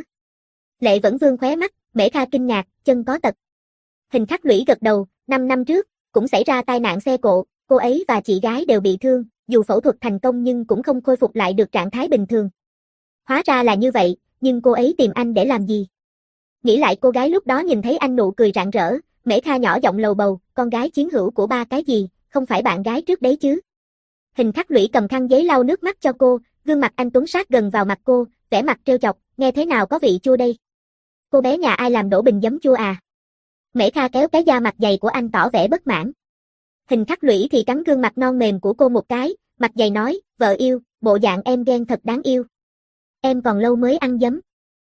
Lệ vẫn vương khóe mắt, Mễ Kha kinh ngạc, chân có tật. Hình Khắc Lũy gật đầu, năm năm trước, cũng xảy ra tai nạn xe cộ, cô ấy và chị gái đều bị thương, dù phẫu thuật thành công nhưng cũng không khôi phục lại được trạng thái bình thường. Hóa ra là như vậy, nhưng cô ấy tìm anh để làm gì? Nghĩ lại cô gái lúc đó nhìn thấy anh nụ cười rạng rỡ, Mễ Kha nhỏ giọng lầu bầu, con gái chiến hữu của ba cái gì, không phải bạn gái trước đấy chứ? Hình Khắc Lũy cầm khăn giấy lau nước mắt cho cô, gương mặt anh tuấn sát gần vào mặt cô, vẻ mặt trêu chọc, nghe thế nào có vị chua đây? Cô bé nhà ai làm đổ bình giấm chua à? Mễ Kha kéo cái da mặt dày của anh tỏ vẻ bất mãn. Hình Khắc Lũy thì cắn gương mặt non mềm của cô một cái, mặt dày nói, vợ yêu, bộ dạng em ghen thật đáng yêu. Em còn lâu mới ăn giấm.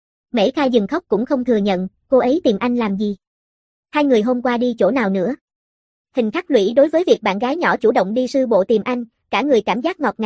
Mễ Kha dừng khóc cũng không thừa nhận, cô ấy tìm anh làm gì? Hai người hôm qua đi chỗ nào nữa? Hình Khắc Lũy đối với việc bạn gái nhỏ chủ động đi sư bộ tìm anh, cả người cảm giác ngọt ngào,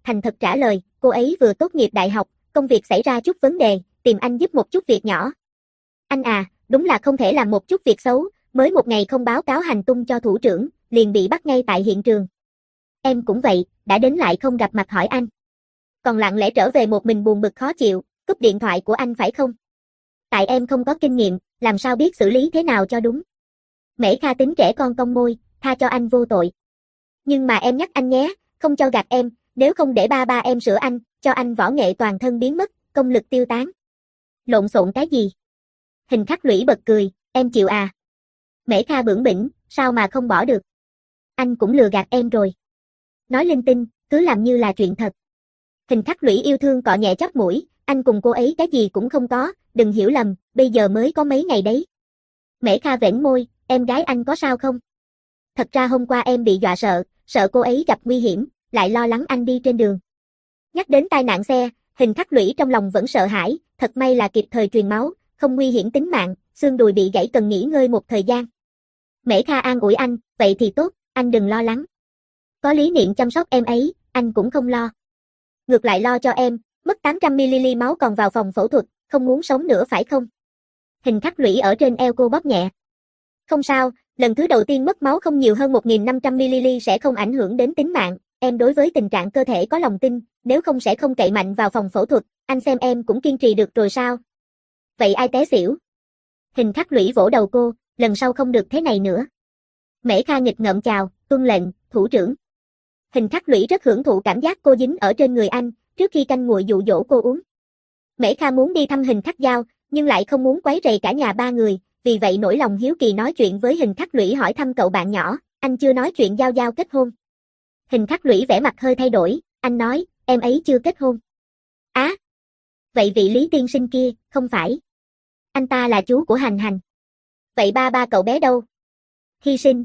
thành thật trả lời, cô ấy vừa tốt nghiệp đại học, công việc xảy ra chút vấn đề, tìm anh giúp một chút việc nhỏ. Anh à, đúng là không thể làm một chút việc xấu, mới một ngày không báo cáo hành tung cho thủ trưởng, liền bị bắt ngay tại hiện trường. Em cũng vậy, đã đến lại không gặp mặt hỏi anh. Còn lặng lẽ trở về một mình buồn bực khó chịu, cúp điện thoại của anh phải không? Tại em không có kinh nghiệm, làm sao biết xử lý thế nào cho đúng. Mễ Kha tính trẻ con cong môi, tha cho anh vô tội. Nhưng mà em nhắc anh nhé, không cho gạt em, nếu không để ba ba em sửa anh, cho anh võ nghệ toàn thân biến mất, công lực tiêu tán. Lộn xộn cái gì? Hình Khắc Lũy bật cười, em chịu à? Mễ Kha bướng bỉnh, sao mà không bỏ được? Anh cũng lừa gạt em rồi. Nói linh tinh, cứ làm như là chuyện thật. Hình Khắc Lũy yêu thương cọ nhẹ chóp mũi, anh cùng cô ấy cái gì cũng không có, đừng hiểu lầm, bây giờ mới có mấy ngày đấy. Mễ Kha vểnh môi, em gái anh có sao không? Thật ra hôm qua em bị dọa sợ, sợ cô ấy gặp nguy hiểm, lại lo lắng anh đi trên đường. Nhắc đến tai nạn xe, Hình Khắc Lũy trong lòng vẫn sợ hãi, thật may là kịp thời truyền máu, không nguy hiểm tính mạng, xương đùi bị gãy cần nghỉ ngơi một thời gian. Mễ Kha an ủi anh, vậy thì tốt, anh đừng lo lắng. Có Lý Niệm chăm sóc em ấy, anh cũng không lo. Ngược lại lo cho em, mất tám trăm mi li lít máu còn vào phòng phẫu thuật, không muốn sống nữa phải không? Hình Khắc Lũy ở trên eo cô bóp nhẹ. Không sao, lần thứ đầu tiên mất máu không nhiều hơn một nghìn năm trăm mi li lít sẽ không ảnh hưởng đến tính mạng, em đối với tình trạng cơ thể có lòng tin, nếu không sẽ không cậy mạnh vào phòng phẫu thuật, anh xem em cũng kiên trì được rồi sao? Vậy ai té xỉu? Hình Khắc Lũy vỗ đầu cô, lần sau không được thế này nữa. Mễ Kha nghịch ngợm chào, tuân lệnh, thủ trưởng. Hình Khắc Lũy rất hưởng thụ cảm giác cô dính ở trên người anh, trước khi canh nguội dụ dỗ cô uống. Mễ Kha muốn đi thăm Hình Khắc Giao, nhưng lại không muốn quấy rầy cả nhà ba người, vì vậy nổi lòng hiếu kỳ nói chuyện với Hình Khắc Lũy hỏi thăm cậu bạn nhỏ, anh chưa nói chuyện Giao Giao kết hôn. Hình Khắc Lũy vẻ mặt hơi thay đổi, anh nói, em ấy chưa kết hôn. Á, à, vậy vị Lý tiên sinh kia, không phải. Anh ta là chú của Hành Hành. Vậy ba ba cậu bé đâu? Hy sinh.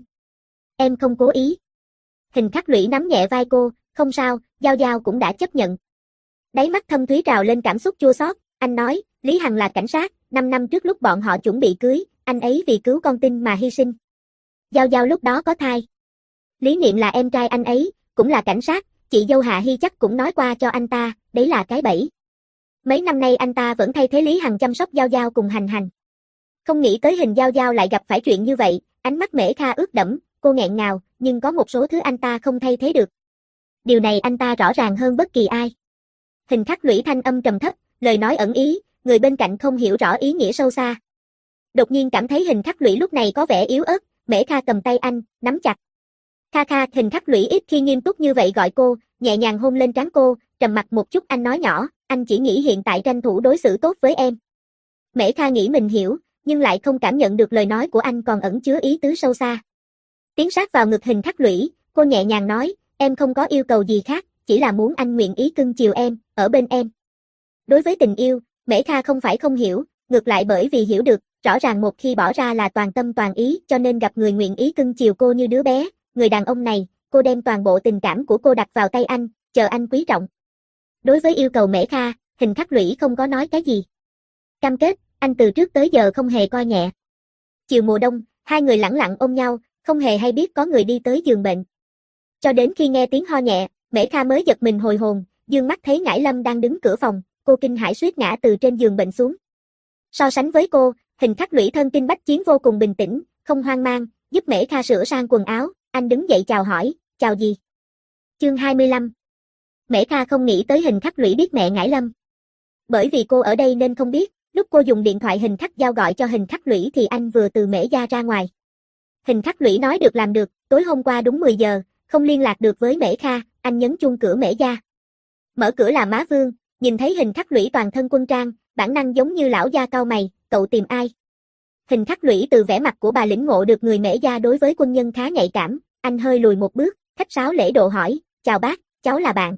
Em không cố ý. Hình Khắc Lũy nắm nhẹ vai cô, không sao, Giao Giao cũng đã chấp nhận. Đáy mắt thâm thúy trào lên cảm xúc chua xót, anh nói, Lý Hằng là cảnh sát, năm năm trước lúc bọn họ chuẩn bị cưới, anh ấy vì cứu con tin mà hy sinh. Giao Giao lúc đó có thai. Lý Niệm là em trai anh ấy, cũng là cảnh sát, chị dâu Hạ Hy chắc cũng nói qua cho anh ta, đấy là cái bẫy. Mấy năm nay anh ta vẫn thay thế Lý Hằng chăm sóc Giao Giao cùng Hành Hành. Không nghĩ tới Hình Giao Giao lại gặp phải chuyện như vậy, ánh mắt Mễ Kha ướt đẫm, cô nghẹn ngào, nhưng có một số thứ anh ta không thay thế được. Điều này anh ta rõ ràng hơn bất kỳ ai. Hình Khắc Lũy thanh âm trầm thấp, lời nói ẩn ý, người bên cạnh không hiểu rõ ý nghĩa sâu xa. Đột nhiên cảm thấy Hình Khắc Lũy lúc này có vẻ yếu ớt, Mễ Kha cầm tay anh, nắm chặt. Kha Kha, Hình Khắc Lũy ít khi nghiêm túc như vậy gọi cô, nhẹ nhàng hôn lên trán cô, trầm mặc một chút anh nói nhỏ, anh chỉ nghĩ hiện tại tranh thủ đối xử tốt với em. Mễ Kha nghĩ mình hiểu, nhưng lại không cảm nhận được lời nói của anh còn ẩn chứa ý tứ sâu xa. Tiến sát vào ngực Hình Khắc Lũy, cô nhẹ nhàng nói, em không có yêu cầu gì khác, chỉ là muốn anh nguyện ý cưng chiều em, ở bên em. Đối với tình yêu, Mễ Kha không phải không hiểu, ngược lại bởi vì hiểu được, rõ ràng một khi bỏ ra là toàn tâm toàn ý cho nên gặp người nguyện ý cưng chiều cô như đứa bé, người đàn ông này, cô đem toàn bộ tình cảm của cô đặt vào tay anh, chờ anh quý trọng. Đối với yêu cầu Mễ Kha, Hình Khắc Lũy không có nói cái gì. Cam kết, anh từ trước tới giờ không hề coi nhẹ. Chiều mùa đông, hai người lẳng lặng ôm nhau, không hề hay biết có người đi tới giường bệnh. Cho đến khi nghe tiếng ho nhẹ, Mễ Kha mới giật mình hồi hồn, dương mắt thấy Ngải Lâm đang đứng cửa phòng, cô kinh hãi suýt ngã từ trên giường bệnh xuống. So sánh với cô, Hình Khắc Lũy thân kinh bách chiến vô cùng bình tĩnh, không hoang mang, giúp Mễ Kha sửa sang quần áo, anh đứng dậy chào hỏi, chào gì? Chương hai mươi lăm. Mễ Kha không nghĩ tới Hình Khắc Lũy biết mẹ Ngải Lâm. Bởi vì cô ở đây nên không biết, lúc cô dùng điện thoại Hình Khắc Giao gọi cho Hình Khắc Lũy thì anh vừa từ Mễ gia ra ngoài. Hình Khắc Lũy nói được làm được, tối hôm qua đúng mười giờ, không liên lạc được với Mễ Kha, anh nhấn chuông cửa Mễ gia. Mở cửa là Má Vương, nhìn thấy Hình Khắc Lũy toàn thân quân trang, bản năng giống như lão gia cau mày, cậu tìm ai? Hình Khắc Lũy từ vẻ mặt của bà lĩnh ngộ được người Mễ gia đối với quân nhân khá nhạy cảm, anh hơi lùi một bước, khách sáo lễ độ hỏi, chào bác, cháu là bạn.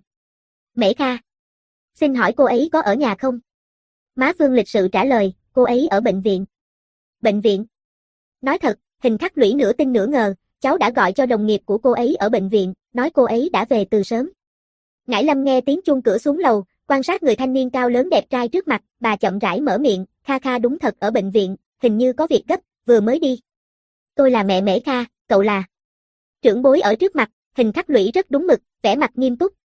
Mễ Kha. Xin hỏi cô ấy có ở nhà không? Má Vương lịch sự trả lời, cô ấy ở bệnh viện. Bệnh viện? Nói thật, Hình Khắc Lũy nửa tin nửa ngờ, cháu đã gọi cho đồng nghiệp của cô ấy ở bệnh viện, nói cô ấy đã về từ sớm. Ngải Lâm nghe tiếng chuông cửa xuống lầu, quan sát người thanh niên cao lớn đẹp trai trước mặt, bà chậm rãi mở miệng, Kha Kha đúng thật ở bệnh viện, hình như có việc gấp, vừa mới đi. Tôi là mẹ Mễ Kha, cậu là? Trưởng bối ở trước mặt, Hình Khắc Lũy rất đúng mực, vẻ mặt nghiêm túc,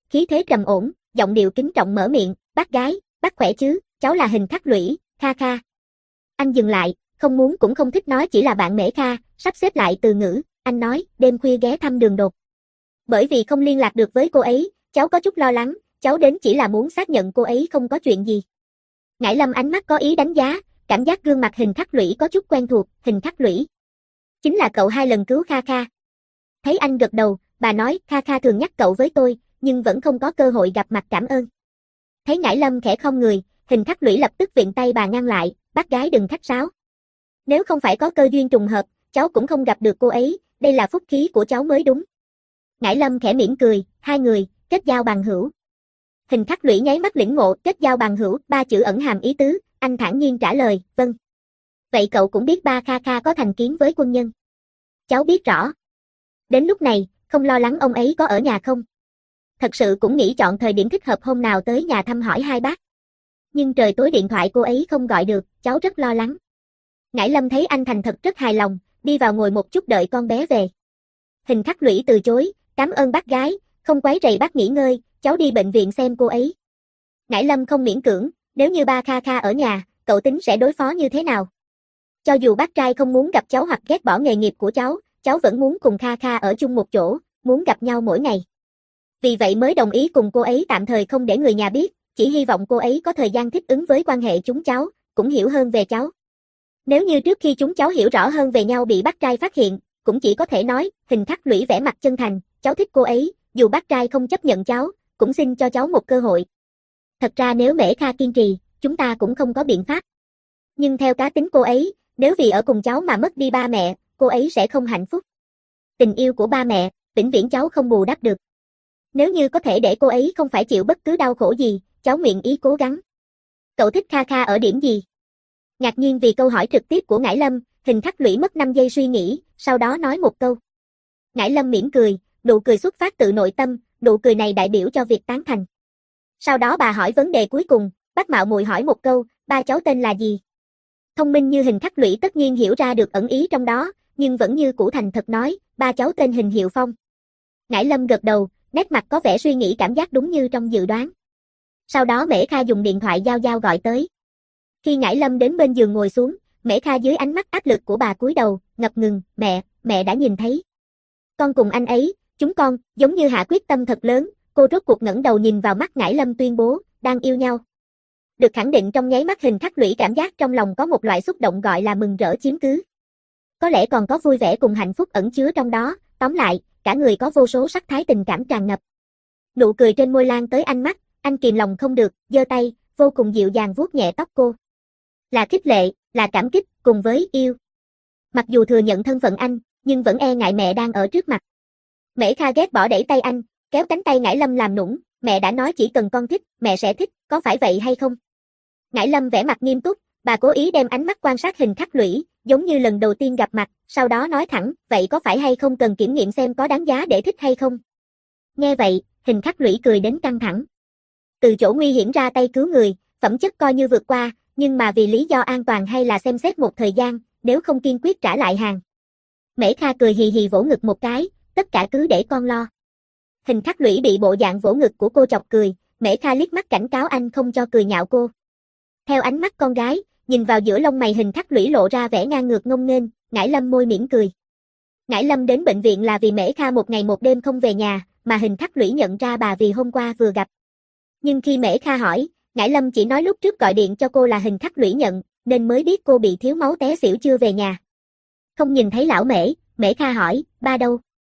khí thế trầm ổn, giọng điệu kính trọng mở miệng, bác gái, bác khỏe chứ, cháu là Hình Khắc Lũy, Kha Kha. Anh dừng lại, không muốn cũng không thích nói chỉ là bạn Mễ Kha, sắp xếp lại từ ngữ, anh nói, đêm khuya ghé thăm Đường Đột. Bởi vì không liên lạc được với cô ấy, cháu có chút lo lắng, cháu đến chỉ là muốn xác nhận cô ấy không có chuyện gì. Ngải Lâm ánh mắt có ý đánh giá, cảm giác gương mặt Hình Khắc Lũy có chút quen thuộc, Hình Khắc Lũy. Chính là cậu hai lần cứu Kha Kha. Thấy anh gật đầu, bà nói, Kha Kha thường nhắc cậu với tôi, nhưng vẫn không có cơ hội gặp mặt cảm ơn. Thấy Ngải Lâm khẽ không người, Hình Khắc Lũy lập tức viện tay bà ngăn lại, bác gái đừng khách sáo. Nếu không phải có cơ duyên trùng hợp, cháu cũng không gặp được cô ấy, đây là phúc khí của cháu mới đúng. Ngải Lâm khẽ mỉm cười, hai người, kết giao bằng hữu. Hình Khắc Lũy nháy mắt lĩnh ngộ, kết giao bằng hữu, ba chữ ẩn hàm ý tứ, anh thản nhiên trả lời, vâng. Vậy cậu cũng biết ba Kha Kha có thành kiến với quân nhân. Cháu biết rõ. Đến lúc này, không lo lắng ông ấy có ở nhà không? Thật sự cũng nghĩ chọn thời điểm thích hợp hôm nào tới nhà thăm hỏi hai bác. Nhưng trời tối điện thoại cô ấy không gọi được, cháu rất lo lắng. Ngải Lâm thấy anh thành thật rất hài lòng, đi vào ngồi một chút đợi con bé về. Hình Khắc Lũy từ chối, cảm ơn bác gái, không quấy rầy bác nghỉ ngơi, cháu đi bệnh viện xem cô ấy. Ngải Lâm không miễn cưỡng, nếu như ba Kha Kha ở nhà, cậu tính sẽ đối phó như thế nào? Cho dù bác trai không muốn gặp cháu hoặc ghét bỏ nghề nghiệp của cháu, cháu vẫn muốn cùng Kha Kha ở chung một chỗ, muốn gặp nhau mỗi ngày. Vì vậy mới đồng ý cùng cô ấy tạm thời không để người nhà biết, chỉ hy vọng cô ấy có thời gian thích ứng với quan hệ chúng cháu, cũng hiểu hơn về cháu. Nếu như trước khi chúng cháu hiểu rõ hơn về nhau bị bác trai phát hiện, cũng chỉ có thể nói, Hình Khắc Lũy vẻ mặt chân thành, cháu thích cô ấy, dù bác trai không chấp nhận cháu, cũng xin cho cháu một cơ hội. Thật ra nếu Mễ Kha kiên trì, chúng ta cũng không có biện pháp. Nhưng theo cá tính cô ấy, nếu vì ở cùng cháu mà mất đi ba mẹ, cô ấy sẽ không hạnh phúc. Tình yêu của ba mẹ, vĩnh viễn cháu không bù đắp được. Nếu như có thể để cô ấy không phải chịu bất cứ đau khổ gì, cháu nguyện ý cố gắng. Cậu thích Kha Kha ở điểm gì? Ngạc nhiên vì câu hỏi trực tiếp của Ngải Lâm, Hình Khắc Lũy mất năm giây suy nghĩ, sau đó nói một câu. Ngải Lâm mỉm cười, nụ cười xuất phát từ nội tâm, nụ cười này đại biểu cho việc tán thành. Sau đó bà hỏi vấn đề cuối cùng, bác mạo muội hỏi một câu, ba cháu tên là gì? Thông minh như Hình Khắc Lũy tất nhiên hiểu ra được ẩn ý trong đó, nhưng vẫn như cũ thành thật nói, ba cháu tên Hình Hiệu Phong. Ngải Lâm gật đầu, nét mặt có vẻ suy nghĩ cảm giác đúng như trong dự đoán. Sau đó Mễ Kha dùng điện thoại giao giao gọi tới. Khi Ngải Lâm đến bên giường ngồi xuống, Mễ Kha dưới ánh mắt áp lực của bà cúi đầu, ngập ngừng, mẹ, mẹ đã nhìn thấy. Con cùng anh ấy, chúng con, giống như hạ quyết tâm thật lớn, cô rốt cuộc ngẩng đầu nhìn vào mắt Ngải Lâm tuyên bố, đang yêu nhau. Được khẳng định trong nháy mắt Hình Khắc Lũy cảm giác trong lòng có một loại xúc động gọi là mừng rỡ chiếm cứ. Có lẽ còn có vui vẻ cùng hạnh phúc ẩn chứa trong đó, tóm lại, cả người có vô số sắc thái tình cảm tràn ngập. Nụ cười trên môi lan tới ánh mắt, anh kìm lòng không được, giơ tay, vô cùng dịu dàng vuốt nhẹ tóc cô. Là khích lệ, là cảm kích, cùng với yêu. Mặc dù thừa nhận thân phận anh, nhưng vẫn e ngại mẹ đang ở trước mặt. Mễ Kha ghét bỏ đẩy tay anh, kéo cánh tay Ngải Lâm làm nũng, mẹ đã nói chỉ cần con thích, mẹ sẽ thích, có phải vậy hay không? Ngải Lâm vẻ mặt nghiêm túc, bà cố ý đem ánh mắt quan sát Hình Khắc Lũy, giống như lần đầu tiên gặp mặt, sau đó nói thẳng, vậy có phải hay không cần kiểm nghiệm xem có đáng giá để thích hay không? Nghe vậy, Hình Khắc Lũy cười đến căng thẳng. Từ chỗ nguy hiểm ra tay cứu người, phẩm chất coi như vượt qua, nhưng mà vì lý do an toàn hay là xem xét một thời gian, nếu không kiên quyết trả lại hàng. Mễ Kha cười hì hì vỗ ngực một cái, tất cả cứ để con lo. Hình Khắc Lũy bị bộ dạng vỗ ngực của cô chọc cười, Mễ Kha liếc mắt cảnh cáo anh không cho cười nhạo cô. Theo ánh mắt con gái, nhìn vào giữa lông mày Hình Khắc Lũy lộ ra vẻ ngang ngược ngông nghênh, Ngải Lâm môi mỉm cười. Ngải Lâm đến bệnh viện là vì Mễ Kha một ngày một đêm không về nhà, mà Hình Khắc Lũy nhận ra bà vì hôm qua vừa gặp. Nhưng khi Mễ Kha hỏi, Ngải Lâm chỉ nói lúc trước gọi điện cho cô là Hình Khắc Lũy nhận, nên mới biết cô bị thiếu máu té xỉu chưa về nhà. Không nhìn thấy lão Mễ, Mễ Kha hỏi, ba đâu?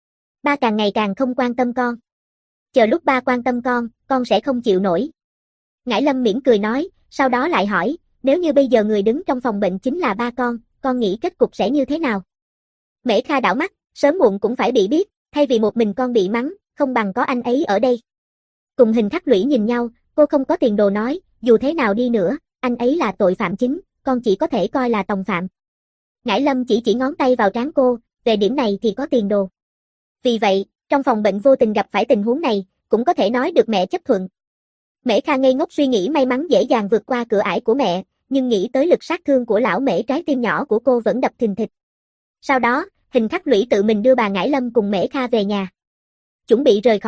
Ba càng ngày càng không quan tâm con. Chờ lúc ba quan tâm con, con sẽ không chịu nổi. Ngải Lâm mỉm cười nói, sau đó lại hỏi, nếu như bây giờ người đứng trong phòng bệnh chính là ba con, con nghĩ kết cục sẽ như thế nào? Mễ Kha đảo mắt, sớm muộn cũng phải bị biết, thay vì một mình con bị mắng, không bằng có anh ấy ở đây. Cùng Hình Khắc Lũy nhìn nhau, cô không có tiền đồ nói, dù thế nào đi nữa, anh ấy là tội phạm chính, con chỉ có thể coi là tòng phạm. Ngải Lâm chỉ chỉ ngón tay vào trán cô, về điểm này thì có tiền đồ. Vì vậy, trong phòng bệnh vô tình gặp phải tình huống này, cũng có thể nói được mẹ chấp thuận. Mễ Kha ngây ngốc suy nghĩ may mắn dễ dàng vượt qua cửa ải của mẹ, nhưng nghĩ tới lực sát thương của lão Mễ trái tim nhỏ của cô vẫn đập thình thịch. Sau đó, Hình Khắc Lũy tự mình đưa bà Ngải Lâm cùng Mễ Kha về nhà. Chuẩn bị rời khỏi,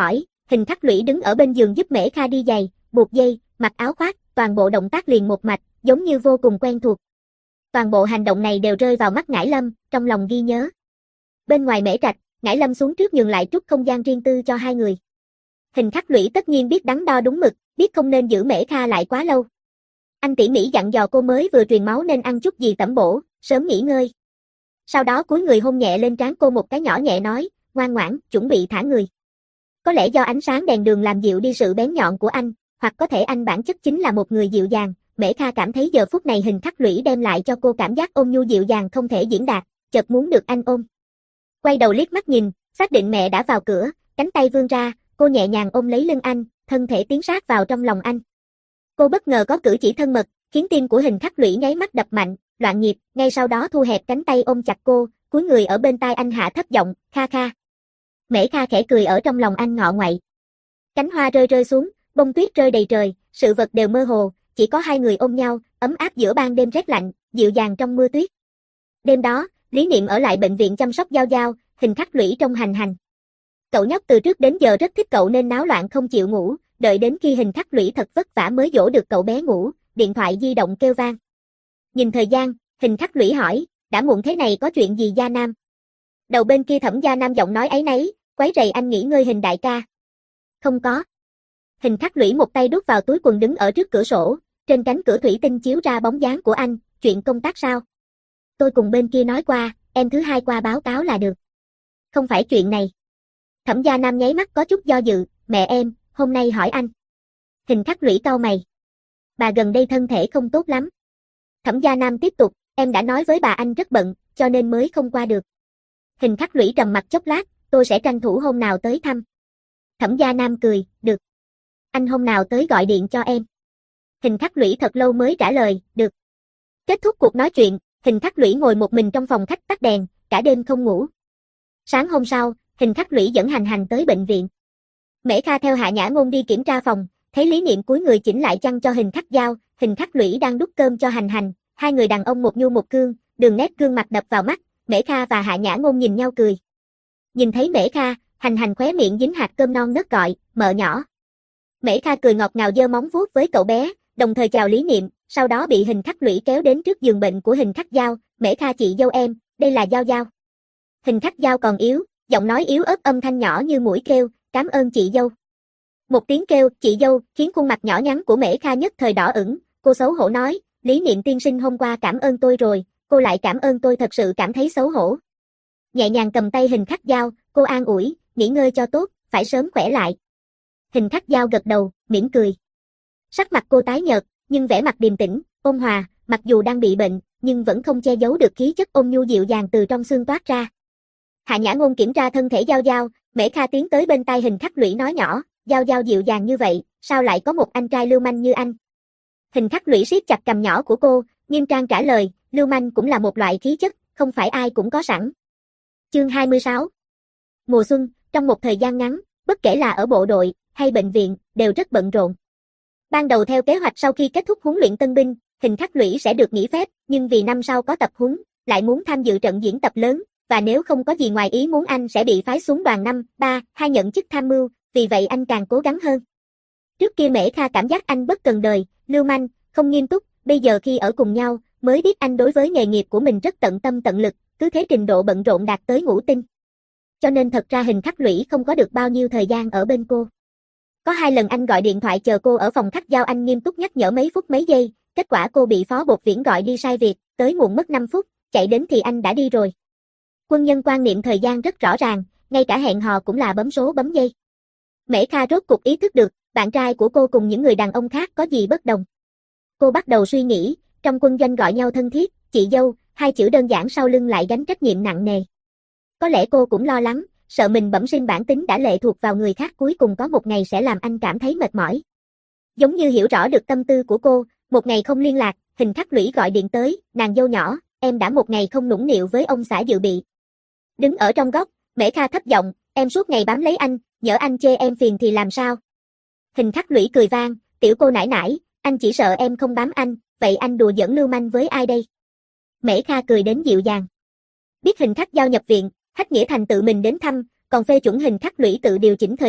Hình Khắc Lũy đứng ở bên giường giúp Mễ Kha đi giày, buộc dây, mặc áo khoác, toàn bộ động tác liền một mạch, giống như vô cùng quen thuộc. Toàn bộ hành động này đều rơi vào mắt Ngải Lâm, trong lòng ghi nhớ. Bên ngoài Mễ Trạch, Ngải Lâm xuống trước nhường lại chút không gian riêng tư cho hai người. Hình Khắc Lũy tất nhiên biết đắn đo đúng mực, biết không nên giữ Mễ Kha lại quá lâu. Anh tỉ mỉ dặn dò cô mới vừa truyền máu nên ăn chút gì tẩm bổ, sớm nghỉ ngơi. Sau đó cúi người hôn nhẹ lên trán cô một cái nhỏ nhẹ nói, ngoan ngoãn, chuẩn bị thả người. Có lẽ do ánh sáng đèn đường làm dịu đi sự bén nhọn của anh, hoặc có thể anh bản chất chính là một người dịu dàng. Mễ Kha cảm thấy giờ phút này Hình Khắc Lũy đem lại cho cô cảm giác ôn nhu dịu dàng không thể diễn đạt, chợt muốn được anh ôm. Quay đầu liếc mắt nhìn, xác định mẹ đã vào cửa, cánh tay vươn ra, cô nhẹ nhàng ôm lấy lưng anh, thân thể tiến sát vào trong lòng anh. Cô bất ngờ có cử chỉ thân mật, khiến tim của Hình Khắc Lũy nháy mắt đập mạnh, loạn nhịp, ngay sau đó thu hẹp cánh tay ôm chặt cô, cúi người ở bên tai anh hạ thấp giọng, kha kha. Mễ Kha khẽ cười ở trong lòng anh ngọ ngoại. Cánh hoa rơi rơi xuống, bông tuyết rơi đầy trời, sự vật đều mơ hồ, chỉ có hai người ôm nhau, ấm áp giữa ban đêm rét lạnh, dịu dàng trong mưa tuyết. Đêm đó, Lý Niệm ở lại bệnh viện chăm sóc Giao Giao, Hình Khắc Lũy trong hành hành. Cậu nhóc từ trước đến giờ rất thích cậu nên náo loạn không chịu ngủ, đợi đến khi Hình Khắc Lũy thật vất vả mới dỗ được cậu bé ngủ, điện thoại di động kêu vang. Nhìn thời gian, Hình Khắc Lũy hỏi, đã muộn thế này có chuyện gì Gia Nam? Đầu bên kia Thẩm Gia Nam giọng nói áy náy, quấy rầy anh nghỉ ngơi Hình đại ca. Không có. Hình Khắc Lũy một tay đút vào túi quần đứng ở trước cửa sổ, trên cánh cửa thủy tinh chiếu ra bóng dáng của anh, chuyện công tác sao? Tôi cùng bên kia nói qua, em thứ hai qua báo cáo là được. Không phải chuyện này. Thẩm Gia Nam nháy mắt có chút do dự, mẹ em, hôm nay hỏi anh. Hình Khắc Lũy cau mày. Bà gần đây thân thể không tốt lắm. Thẩm Gia Nam tiếp tục, em đã nói với bà anh rất bận, cho nên mới không qua được. Hình Khắc Lũy trầm mặt chốc lát, tôi sẽ tranh thủ hôm nào tới thăm. Thẩm Gia Nam cười, được. Anh hôm nào tới gọi điện cho em. Hình Khắc Lũy thật lâu mới trả lời, được. Kết thúc cuộc nói chuyện, Hình Khắc Lũy ngồi một mình trong phòng khách tắt đèn, cả đêm không ngủ. Sáng hôm sau, Hình Khắc Lũy dẫn Hành Hành tới bệnh viện. Mễ Kha theo Hạ Nhã Ngôn đi kiểm tra phòng, thấy Lý Niệm cúi người chỉnh lại chăn cho Hình Khắc Giao, Hình Khắc Lũy đang đút cơm cho Hành Hành, hai người đàn ông một nhu một cương, đường nét gương mặt đập vào mắt, Mễ Kha và Hạ Nhã Ngôn nhìn nhau cười. Nhìn thấy Mễ Kha, Hành Hành khóe miệng dính hạt cơm non nớt gọi, mợ nhỏ. Mễ Kha cười ngọt ngào giơ móng vuốt với cậu bé, đồng thời chào Lý Niệm, sau đó bị Hình Khắc Lũy kéo đến trước giường bệnh của Hình Khắc Giao, Mễ Kha chị dâu em, đây là Giao Giao. Hình Khắc Giao còn yếu, giọng nói yếu ớt âm thanh nhỏ như mũi kêu, cảm ơn chị dâu. Một tiếng kêu, chị dâu, khiến khuôn mặt nhỏ nhắn của Mễ Kha nhất thời đỏ ửng, cô xấu hổ nói, Lý Niệm tiên sinh hôm qua cảm ơn tôi rồi, cô lại cảm ơn tôi thật sự cảm thấy xấu hổ. Nhẹ nhàng cầm tay Hình Khắc Giao, cô an ủi, nghỉ ngơi cho tốt, phải sớm khỏe lại. Hình Khắc Giao gật đầu, mỉm cười. Sắc mặt cô tái nhợt, nhưng vẻ mặt điềm tĩnh, ôn hòa, mặc dù đang bị bệnh, nhưng vẫn không che giấu được khí chất ôn nhu dịu dàng từ trong xương toát ra. Hạ Nhã Ngôn kiểm tra thân thể Giao Giao, Mễ Kha tiến tới bên tai Hình Khắc Lũy nói nhỏ, Giao Giao dịu dàng như vậy, sao lại có một anh trai lưu manh như anh? Hình Khắc Lũy siết chặt cằm nhỏ của cô, nghiêm trang trả lời, lưu manh cũng là một loại khí chất, không phải ai cũng có sẵn. Chương hai mươi sáu. Mùa xuân, trong một thời gian ngắn, bất kể là ở bộ đội hay bệnh viện, đều rất bận rộn. Ban đầu theo kế hoạch sau khi kết thúc huấn luyện tân binh, Hình Khắc Lũy sẽ được nghỉ phép, nhưng vì năm sau có tập huấn, lại muốn tham dự trận diễn tập lớn, và nếu không có gì ngoài ý muốn anh sẽ bị phái xuống đoàn năm, ba, hai nhận chức tham mưu, vì vậy anh càng cố gắng hơn. Trước kia Mễ Kha cảm giác anh bất cần đời, lưu manh, không nghiêm túc, bây giờ khi ở cùng nhau, mới biết anh đối với nghề nghiệp của mình rất tận tâm tận lực, cứ thế trình độ bận rộn đạt tới ngũ tinh. Cho nên thật ra Hình Khắc Lũy không có được bao nhiêu thời gian ở bên cô. Có hai lần anh gọi điện thoại chờ cô ở phòng khách giao anh nghiêm túc nhắc nhở mấy phút mấy giây, kết quả cô bị Phó Bột Viễn gọi đi sai việc, tới muộn mất năm phút, chạy đến thì anh đã đi rồi. Quân nhân quan niệm thời gian rất rõ ràng, ngay cả hẹn hò cũng là bấm số bấm giây. Mễ Kha rốt cuộc ý thức được, bạn trai của cô cùng những người đàn ông khác có gì bất đồng. Cô bắt đầu suy nghĩ, trong quân doanh gọi nhau thân thiết, chị dâu, hai chữ đơn giản sau lưng lại gánh trách nhiệm nặng nề. Có lẽ cô cũng lo lắng, sợ mình bẩm sinh bản tính đã lệ thuộc vào người khác cuối cùng có một ngày sẽ làm anh cảm thấy mệt mỏi. Giống như hiểu rõ được tâm tư của cô, một ngày không liên lạc, Hình Khắc Lũy gọi điện tới, nàng dâu nhỏ, em đã một ngày không nũng nịu với ông xã dự bị. Đứng ở trong góc, Mễ Kha thấp giọng, em suốt ngày bám lấy anh, nhỡ anh chê em phiền thì làm sao? Hình Khắc Lũy cười vang, tiểu cô nãi nãi, anh chỉ sợ em không bám anh, vậy anh đùa giỡn lưu manh với ai đây? Mễ Kha cười đến dịu dàng. Biết Hình Khắc Giao nhập viện, Hách Nghĩa Thành tự mình đến thăm, còn phê chuẩn Hình Khắc Lũy tự điều chỉnh thời gian,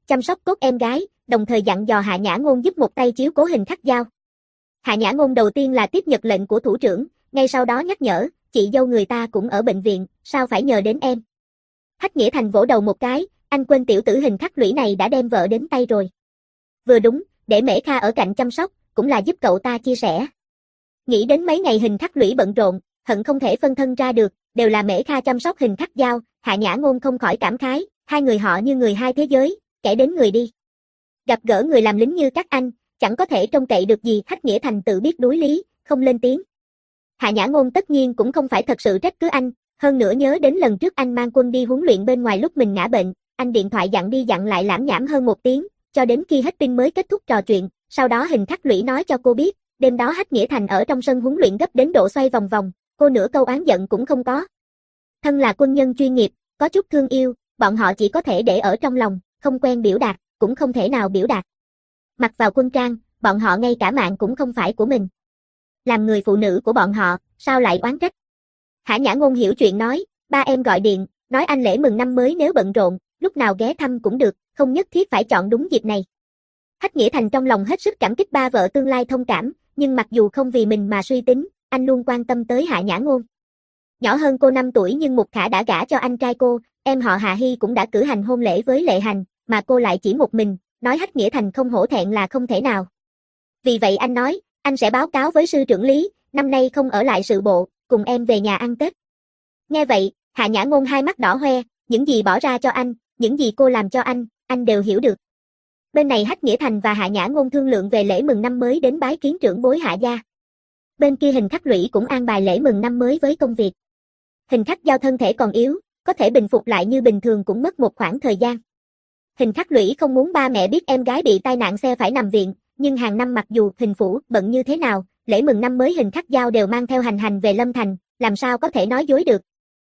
chăm sóc tốt em gái, đồng thời dặn dò Hạ Nhã Ngôn giúp một tay chiếu cố Hình Khắc Giao. Hạ Nhã Ngôn đầu tiên là tiếp nhận lệnh của thủ trưởng, ngay sau đó nhắc nhở, chị dâu người ta cũng ở bệnh viện, sao phải nhờ đến em. Hách Nghĩa Thành vỗ đầu một cái, anh quên tiểu tử Hình Khắc Lũy này đã đem vợ đến tay rồi. Vừa đúng, để Mễ Kha ở cạnh chăm sóc, cũng là giúp cậu ta chia sẻ. Nghĩ đến mấy ngày Hình Khắc Lũy bận rộn, hận không thể phân thân ra được, đều là Mễ Kha chăm sóc Hình Khắc Giao, Hạ Nhã Ngôn không khỏi cảm khái, hai người họ như người hai thế giới, kể đến người đi. Gặp gỡ người làm lính như các anh, chẳng có thể trông cậy được gì. Hách Nghĩa Thành tự biết đối lý, không lên tiếng. Hạ Nhã Ngôn tất nhiên cũng không phải thật sự trách cứ anh, hơn nữa nhớ đến lần trước anh mang quân đi huấn luyện bên ngoài lúc mình ngã bệnh, anh điện thoại dặn đi dặn lại lảm nhảm hơn một tiếng, cho đến khi hết pin mới kết thúc trò chuyện, sau đó Hình Khắc Lũy nói cho cô biết, đêm đó Hách Nghĩa Thành ở trong sân huấn luyện gấp đến độ xoay vòng vòng, cô nửa câu oán giận cũng không có. Thân là quân nhân chuyên nghiệp, có chút thương yêu, bọn họ chỉ có thể để ở trong lòng, không quen biểu đạt, cũng không thể nào biểu đạt. Mặc vào quân trang, bọn họ ngay cả mạng cũng không phải của mình. Làm người phụ nữ của bọn họ, sao lại oán trách? Hạ Nhã Ngôn hiểu chuyện nói, ba em gọi điện, nói anh lễ mừng năm mới nếu bận rộn, lúc nào ghé thăm cũng được, không nhất thiết phải chọn đúng dịp này. Hách Nghĩa Thành trong lòng hết sức cảm kích ba vợ tương lai thông cảm, nhưng mặc dù không vì mình mà suy tính, anh luôn quan tâm tới Hạ Nhã Ngôn. Nhỏ hơn cô năm tuổi nhưng Mục Khả đã gả cho anh trai cô, em họ Hạ Hy cũng đã cử hành hôn lễ với Lệ Hành, mà cô lại chỉ một mình, nói Hách Nghĩa Thành không hổ thẹn là không thể nào. Vì vậy anh nói, anh sẽ báo cáo với sư trưởng Lý, năm nay không ở lại sự bộ, cùng em về nhà ăn Tết. Nghe vậy, Hạ Nhã Ngôn hai mắt đỏ hoe, những gì bỏ ra cho anh, những gì cô làm cho anh, anh đều hiểu được. Bên này Hách Nghĩa Thành và Hạ Nhã Ngôn thương lượng về lễ mừng năm mới đến bái kiến trưởng bối Hạ gia. Bên kia Hình Khắc Lũy cũng an bài lễ mừng năm mới với công việc. Hình Khắc Giao thân thể còn yếu, có thể bình phục lại như bình thường cũng mất một khoảng thời gian. Hình Khắc Lũy không muốn ba mẹ biết em gái bị tai nạn xe phải nằm viện, nhưng hàng năm mặc dù Hình phủ bận như thế nào, lễ mừng năm mới Hình Khắc Giao đều mang theo Hành Hành về Lâm Thành, làm sao có thể nói dối được.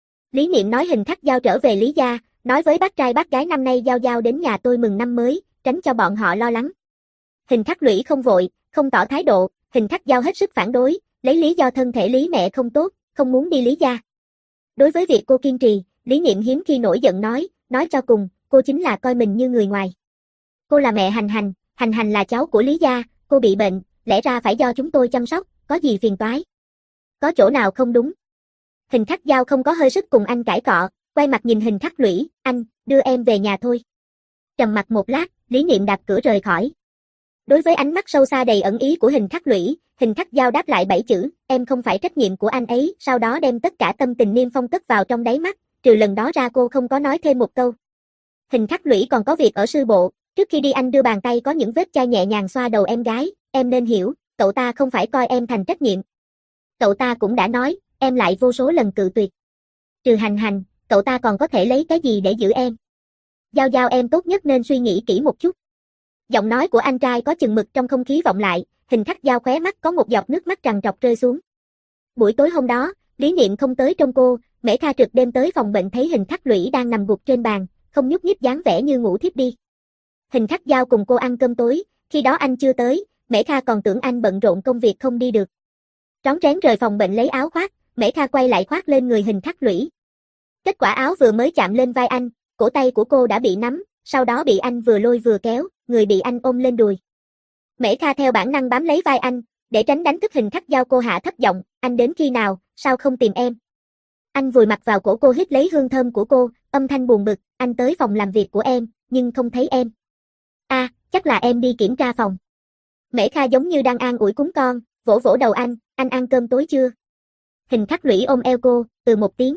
Lý Niệm nói Hình Khắc Giao trở về Lý gia, nói với bác trai bác gái năm nay Giao Giao đến nhà tôi mừng năm mới, tránh cho bọn họ lo lắng. Hình Khắc Lũy không vội, không tỏ thái độ, Hình Khắc Giao hết sức phản đối, lấy lý do thân thể Lý mẹ không tốt, không muốn đi Lý gia. Đối với việc cô kiên trì, Lý Niệm hiếm khi nổi giận nói, nói cho cùng, cô chính là coi mình như người ngoài. Cô là mẹ Hành Hành, Hành Hành là cháu của Lý gia, cô bị bệnh, lẽ ra phải do chúng tôi chăm sóc, có gì phiền toái? Có chỗ nào không đúng? Hình Khắc Giao không có hơi sức cùng anh cãi cọ, quay mặt nhìn Hình Khắc Lũy, anh, đưa em về nhà thôi. Trầm mặc một lát, Lý Niệm đạp cửa rời khỏi. Đối với ánh mắt sâu xa đầy ẩn ý của Hình Khắc Lũy, Hình Khắc Giao đáp lại bảy chữ, em không phải trách nhiệm của anh ấy, sau đó đem tất cả tâm tình Niêm Phong cất vào trong đáy mắt, trừ lần đó ra cô không có nói thêm một câu. Hình Khắc Lũy còn có việc ở sư bộ, trước khi đi anh đưa bàn tay có những vết chai nhẹ nhàng xoa đầu em gái, em nên hiểu, cậu ta không phải coi em thành trách nhiệm. Cậu ta cũng đã nói, em lại vô số lần cự tuyệt. Trừ Hành Hành, cậu ta còn có thể lấy cái gì để giữ em? Giao Giao em tốt nhất nên suy nghĩ kỹ một chút. Giọng nói của anh trai có chừng mực trong không khí vọng lại, Hình Khắc Giao khóe mắt có một giọt nước mắt trằn trọc rơi xuống. Buổi tối hôm đó, Lý Niệm không tới trông cô, Mễ Kha trực đêm tới phòng bệnh thấy Hình Khắc Lũy đang nằm gục trên bàn, không nhúc nhích dáng vẻ như ngủ thiếp đi. Hình Khắc Giao cùng cô ăn cơm tối, khi đó anh chưa tới, Mễ Kha còn tưởng anh bận rộn công việc không đi được. Rón rén rời phòng bệnh lấy áo khoác, Mễ Kha quay lại khoác lên người Hình Khắc Lũy. Kết quả áo vừa mới chạm lên vai anh, cổ tay của cô đã bị nắm, sau đó bị anh vừa lôi vừa kéo, người bị anh ôm lên đùi. Mễ Kha theo bản năng bám lấy vai anh, để tránh đánh thức Hình Khắc Giao cô hạ thấp giọng, anh đến khi nào, sao không tìm em? Anh vùi mặt vào cổ cô hít lấy hương thơm của cô, âm thanh buồn bực, anh tới phòng làm việc của em, nhưng không thấy em. A, à, chắc là em đi kiểm tra phòng. Mễ Kha giống như đang an ủi cún con, vỗ vỗ đầu anh, anh ăn cơm tối chưa? Hình Khắc Lũy ôm eo cô, từ một tiếng.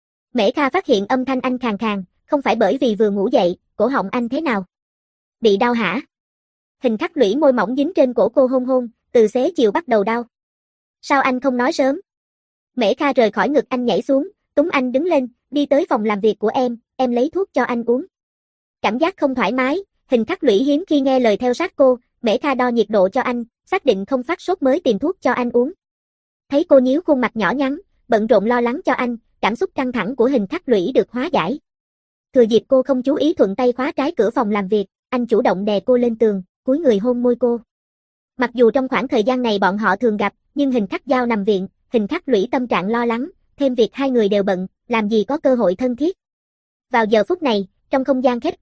Mễ Kha phát hiện âm thanh anh khàn khàn, không phải bởi vì vừa ngủ dậy, cổ họng anh thế nào? Bị đau hả? Hình Khắc Lũy môi mỏng dính trên cổ cô hôn hôn, từ xế chiều bắt đầu đau. Sao anh không nói sớm? Mễ Kha rời khỏi ngực anh nhảy xuống, túm anh đứng lên, đi tới phòng làm việc của em, em lấy thuốc cho anh uống. Cảm giác không thoải mái, Hình Khắc Lũy hiếm khi nghe lời theo sát cô, Mễ Kha đo nhiệt độ cho anh, xác định không phát sốt mới tìm thuốc cho anh uống. Thấy cô nhíu khuôn mặt nhỏ nhắn, bận rộn lo lắng cho anh, cảm xúc căng thẳng của Hình Khắc Lũy được hóa giải. Thừa dịp cô không chú ý thuận tay khóa trái cửa phòng làm việc, anh chủ động đè cô lên tường, cúi người hôn môi cô. Mặc dù trong khoảng thời gian này bọn họ thường gặp, nhưng Hình Khắc Giao nằm viện, Hình Khắc Lũy tâm trạng lo lắng, thêm việc hai người đều bận, làm gì có cơ hội thân thiết. Vào giờ phút này, trong không gian khép kín,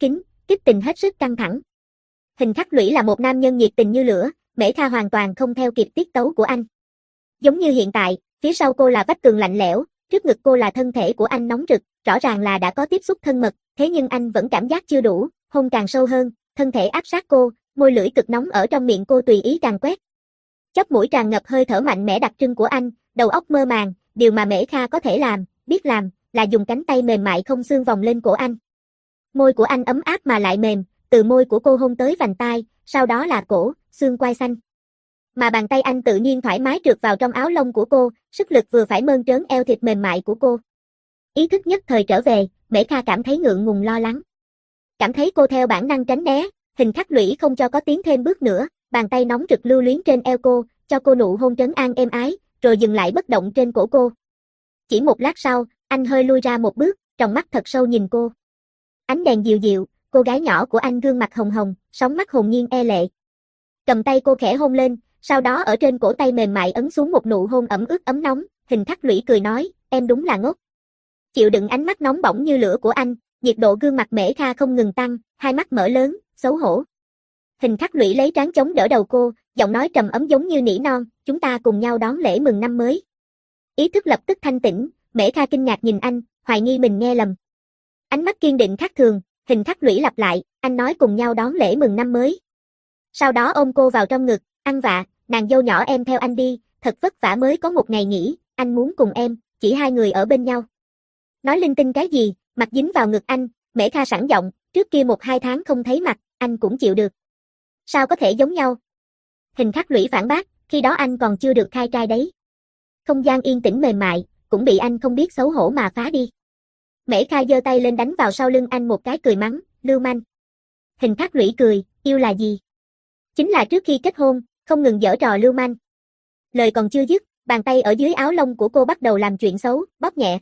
kích tình hết sức căng thẳng. Hình Khắc Lũy là một nam nhân nhiệt tình như lửa, Mễ Kha hoàn toàn không theo kịp tiết tấu của anh. Giống như hiện tại, phía sau cô là vách tường lạnh lẽo, trước ngực cô là thân thể của anh nóng rực, rõ ràng là đã có tiếp xúc thân mật, thế nhưng anh vẫn cảm giác chưa đủ, hôn càng sâu hơn, thân thể áp sát cô, môi lưỡi cực nóng ở trong miệng cô tùy ý càn quét. Chóp mũi tràn ngập hơi thở mạnh mẽ đặc trưng của anh, đầu óc mơ màng, điều mà Mễ Kha có thể làm, biết làm, là dùng cánh tay mềm mại không xương vòng lên cổ anh. Môi của anh ấm áp mà lại mềm, từ môi của cô hôn tới vành tai, sau đó là cổ, xương quai xanh. Mà bàn tay anh tự nhiên thoải mái trượt vào trong áo lông của cô, sức lực vừa phải mơn trớn eo thịt mềm mại của cô. Ý thức nhất thời trở về, Mễ Kha cảm thấy ngượng ngùng lo lắng. Cảm thấy cô theo bản năng tránh né, Hình Khắc Lũy không cho có tiến thêm bước nữa, bàn tay nóng rực lưu luyến trên eo cô, cho cô nụ hôn trấn an êm ái, rồi dừng lại bất động trên cổ cô. Chỉ một lát sau, anh hơi lui ra một bước, tròng mắt thật sâu nhìn cô. Ánh đèn dịu dịu, cô gái nhỏ của anh gương mặt hồng hồng, sóng mắt hồn nhiên e lệ. Cầm tay cô khẽ hôn lên, sau đó ở trên cổ tay mềm mại ấn xuống một nụ hôn ẩm ướt ấm nóng, Hình Khắc Lũy cười nói, em đúng là ngốc. Chịu đựng ánh mắt nóng bỏng như lửa của anh, nhiệt độ gương mặt Mễ Kha không ngừng tăng, hai mắt mở lớn, xấu hổ. Hình Khắc Lũy lấy trán chống đỡ đầu cô, giọng nói trầm ấm giống như nỉ non, chúng ta cùng nhau đón lễ mừng năm mới. Ý thức lập tức thanh tĩnh, Mễ Kha kinh ngạc nhìn anh, hoài nghi mình nghe lầm. Ánh mắt kiên định khác thường, Hình Khắc Lũy lặp lại, anh nói cùng nhau đón lễ mừng năm mới. Sau đó ôm cô vào trong ngực, ăn vạ, nàng dâu nhỏ em theo anh đi, thật vất vả mới có một ngày nghỉ, anh muốn cùng em, chỉ hai người ở bên nhau. Nói linh tinh cái gì, mặt dính vào ngực anh, Mễ Kha sẵn giọng, trước kia một hai tháng không thấy mặt, anh cũng chịu được. Sao có thể giống nhau? Hình Khắc Lũy phản bác, khi đó anh còn chưa được khai trai đấy. Không gian yên tĩnh mềm mại, cũng bị anh không biết xấu hổ mà phá đi. Mễ Kha giơ tay lên đánh vào sau lưng anh một cái cười mắng, lưu manh. Hình Khắc Lũy cười, yêu là gì? Chính là trước khi kết hôn, không ngừng giở trò lưu manh. Lời còn chưa dứt, bàn tay ở dưới áo lông của cô bắt đầu làm chuyện xấu, bóp nhẹ.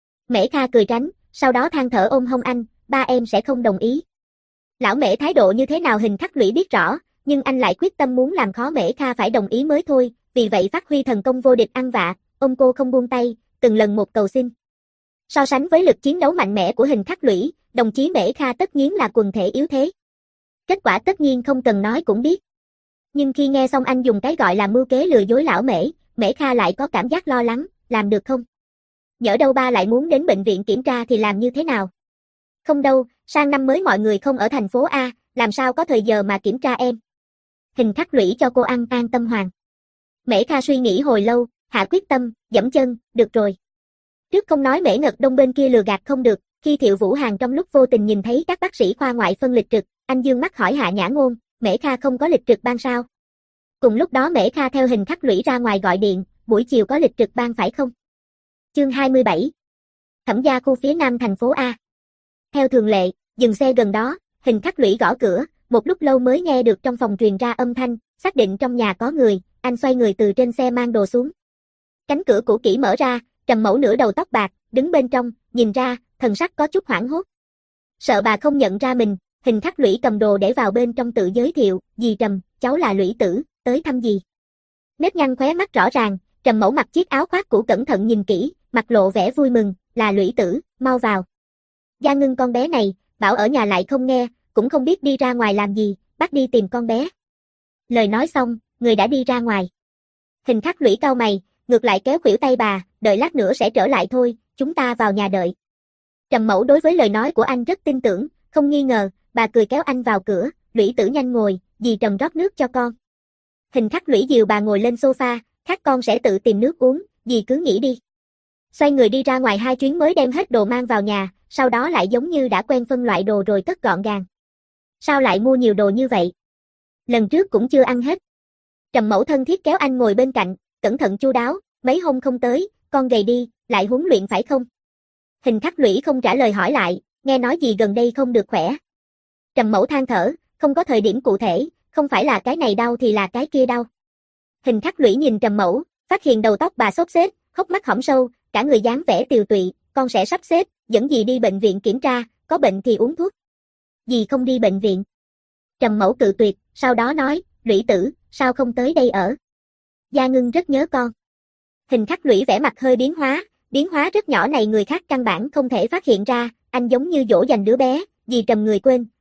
Mễ Kha cười tránh, sau đó than thở ôm hông anh, ba em sẽ không đồng ý. Lão Mễ thái độ như thế nào Hình Khắc Lũy biết rõ, nhưng anh lại quyết tâm muốn làm khó Mễ Kha phải đồng ý mới thôi, vì vậy phát huy thần công vô địch ăn vạ, ôm cô không buông tay, từng lần một cầu xin. So sánh với lực chiến đấu mạnh mẽ của Hình Khắc Lũy, đồng chí Mễ Kha tất nhiên là quần thể yếu thế. Kết quả tất nhiên không cần nói cũng biết. Nhưng khi nghe xong anh dùng cái gọi là mưu kế lừa dối lão Mễ, Mễ Kha lại có cảm giác lo lắng, làm được không? Nhỡ đâu ba lại muốn đến bệnh viện kiểm tra thì làm như thế nào? Không đâu, sang năm mới mọi người không ở thành phố A, làm sao có thời giờ mà kiểm tra em? Hình Khắc Lũy cho cô ăn an tâm hoàng. Mễ Kha suy nghĩ hồi lâu, hạ quyết tâm, giẫm chân, được rồi. Trước không nói Mễ Ngật Đông bên kia lừa gạt không được, khi Thiệu Vũ Hàn trong lúc vô tình nhìn thấy các bác sĩ khoa ngoại phân lịch trực, anh dương mắt hỏi Hạ Nhã Ngôn, Mễ Kha không có lịch trực ban sao? Cùng lúc đó Mễ Kha theo Hình Khắc Lũy ra ngoài gọi điện, buổi chiều có lịch trực ban phải không? Chương hai mươi bảy. Thẩm gia khu phía nam thành phố A. Theo thường lệ, dừng xe gần đó, Hình Khắc Lũy gõ cửa, một lúc lâu mới nghe được trong phòng truyền ra âm thanh, xác định trong nhà có người, anh xoay người từ trên xe mang đồ xuống. Cánh cửa cũ kỹ mở ra, Trầm Mẫu nửa đầu tóc bạc, đứng bên trong, nhìn ra, thần sắc có chút hoảng hốt. Sợ bà không nhận ra mình, Hình Khắc Lũy cầm đồ để vào bên trong tự giới thiệu, dì Trầm, cháu là Lũy Tử, tới thăm dì. Nếp nhăn khóe mắt rõ ràng, Trầm Mẫu mặc chiếc áo khoác cũ cẩn thận nhìn kỹ, mặt lộ vẻ vui mừng, là Lũy Tử, mau vào. Gia Ngưng con bé này, bảo ở nhà lại không nghe, cũng không biết đi ra ngoài làm gì, bắt đi tìm con bé. Lời nói xong, người đã đi ra ngoài. Hình Khắc Lũy cau mày, ngược lại kéo khuỷu tay bà, đợi lát nữa sẽ trở lại thôi, chúng ta vào nhà đợi. Trầm Mẫu đối với lời nói của anh rất tin tưởng, không nghi ngờ, bà cười kéo anh vào cửa, Lũy Tử nhanh ngồi, dì Trầm rót nước cho con. Hình Khắc Lũy dìu bà ngồi lên sofa, khác con sẽ tự tìm nước uống, dì cứ nghỉ đi. Xoay người đi ra ngoài hai chuyến mới đem hết đồ mang vào nhà, sau đó lại giống như đã quen phân loại đồ rồi cất gọn gàng. Sao lại mua nhiều đồ như vậy? Lần trước cũng chưa ăn hết. Trầm Mẫu thân thiết kéo anh ngồi bên cạnh, cẩn thận chu đáo, mấy hôm không tới, con gầy đi, lại huấn luyện phải không? Hình Khắc Lũy không trả lời hỏi lại, nghe nói gì gần đây không được khỏe. Trầm Mẫu than thở, không có thời điểm cụ thể, không phải là cái này đau thì là cái kia đau. Hình Khắc Lũy nhìn Trầm Mẫu, phát hiện đầu tóc bà xốp xếch, hốc mắt hõm sâu, cả người dáng vẻ tiều tụy, con sẽ sắp xếp, dẫn dì đi bệnh viện kiểm tra, có bệnh thì uống thuốc. Dì không đi bệnh viện. Trầm Mẫu cự tuyệt, sau đó nói, Lũy Tử, sao không tới đây ở? Gia Ngưng rất nhớ con. Hình Khắc Lũy vẻ mặt hơi biến hóa, biến hóa rất nhỏ này người khác căn bản không thể phát hiện ra, anh giống như dỗ dành đứa bé, dì Trầm người quên,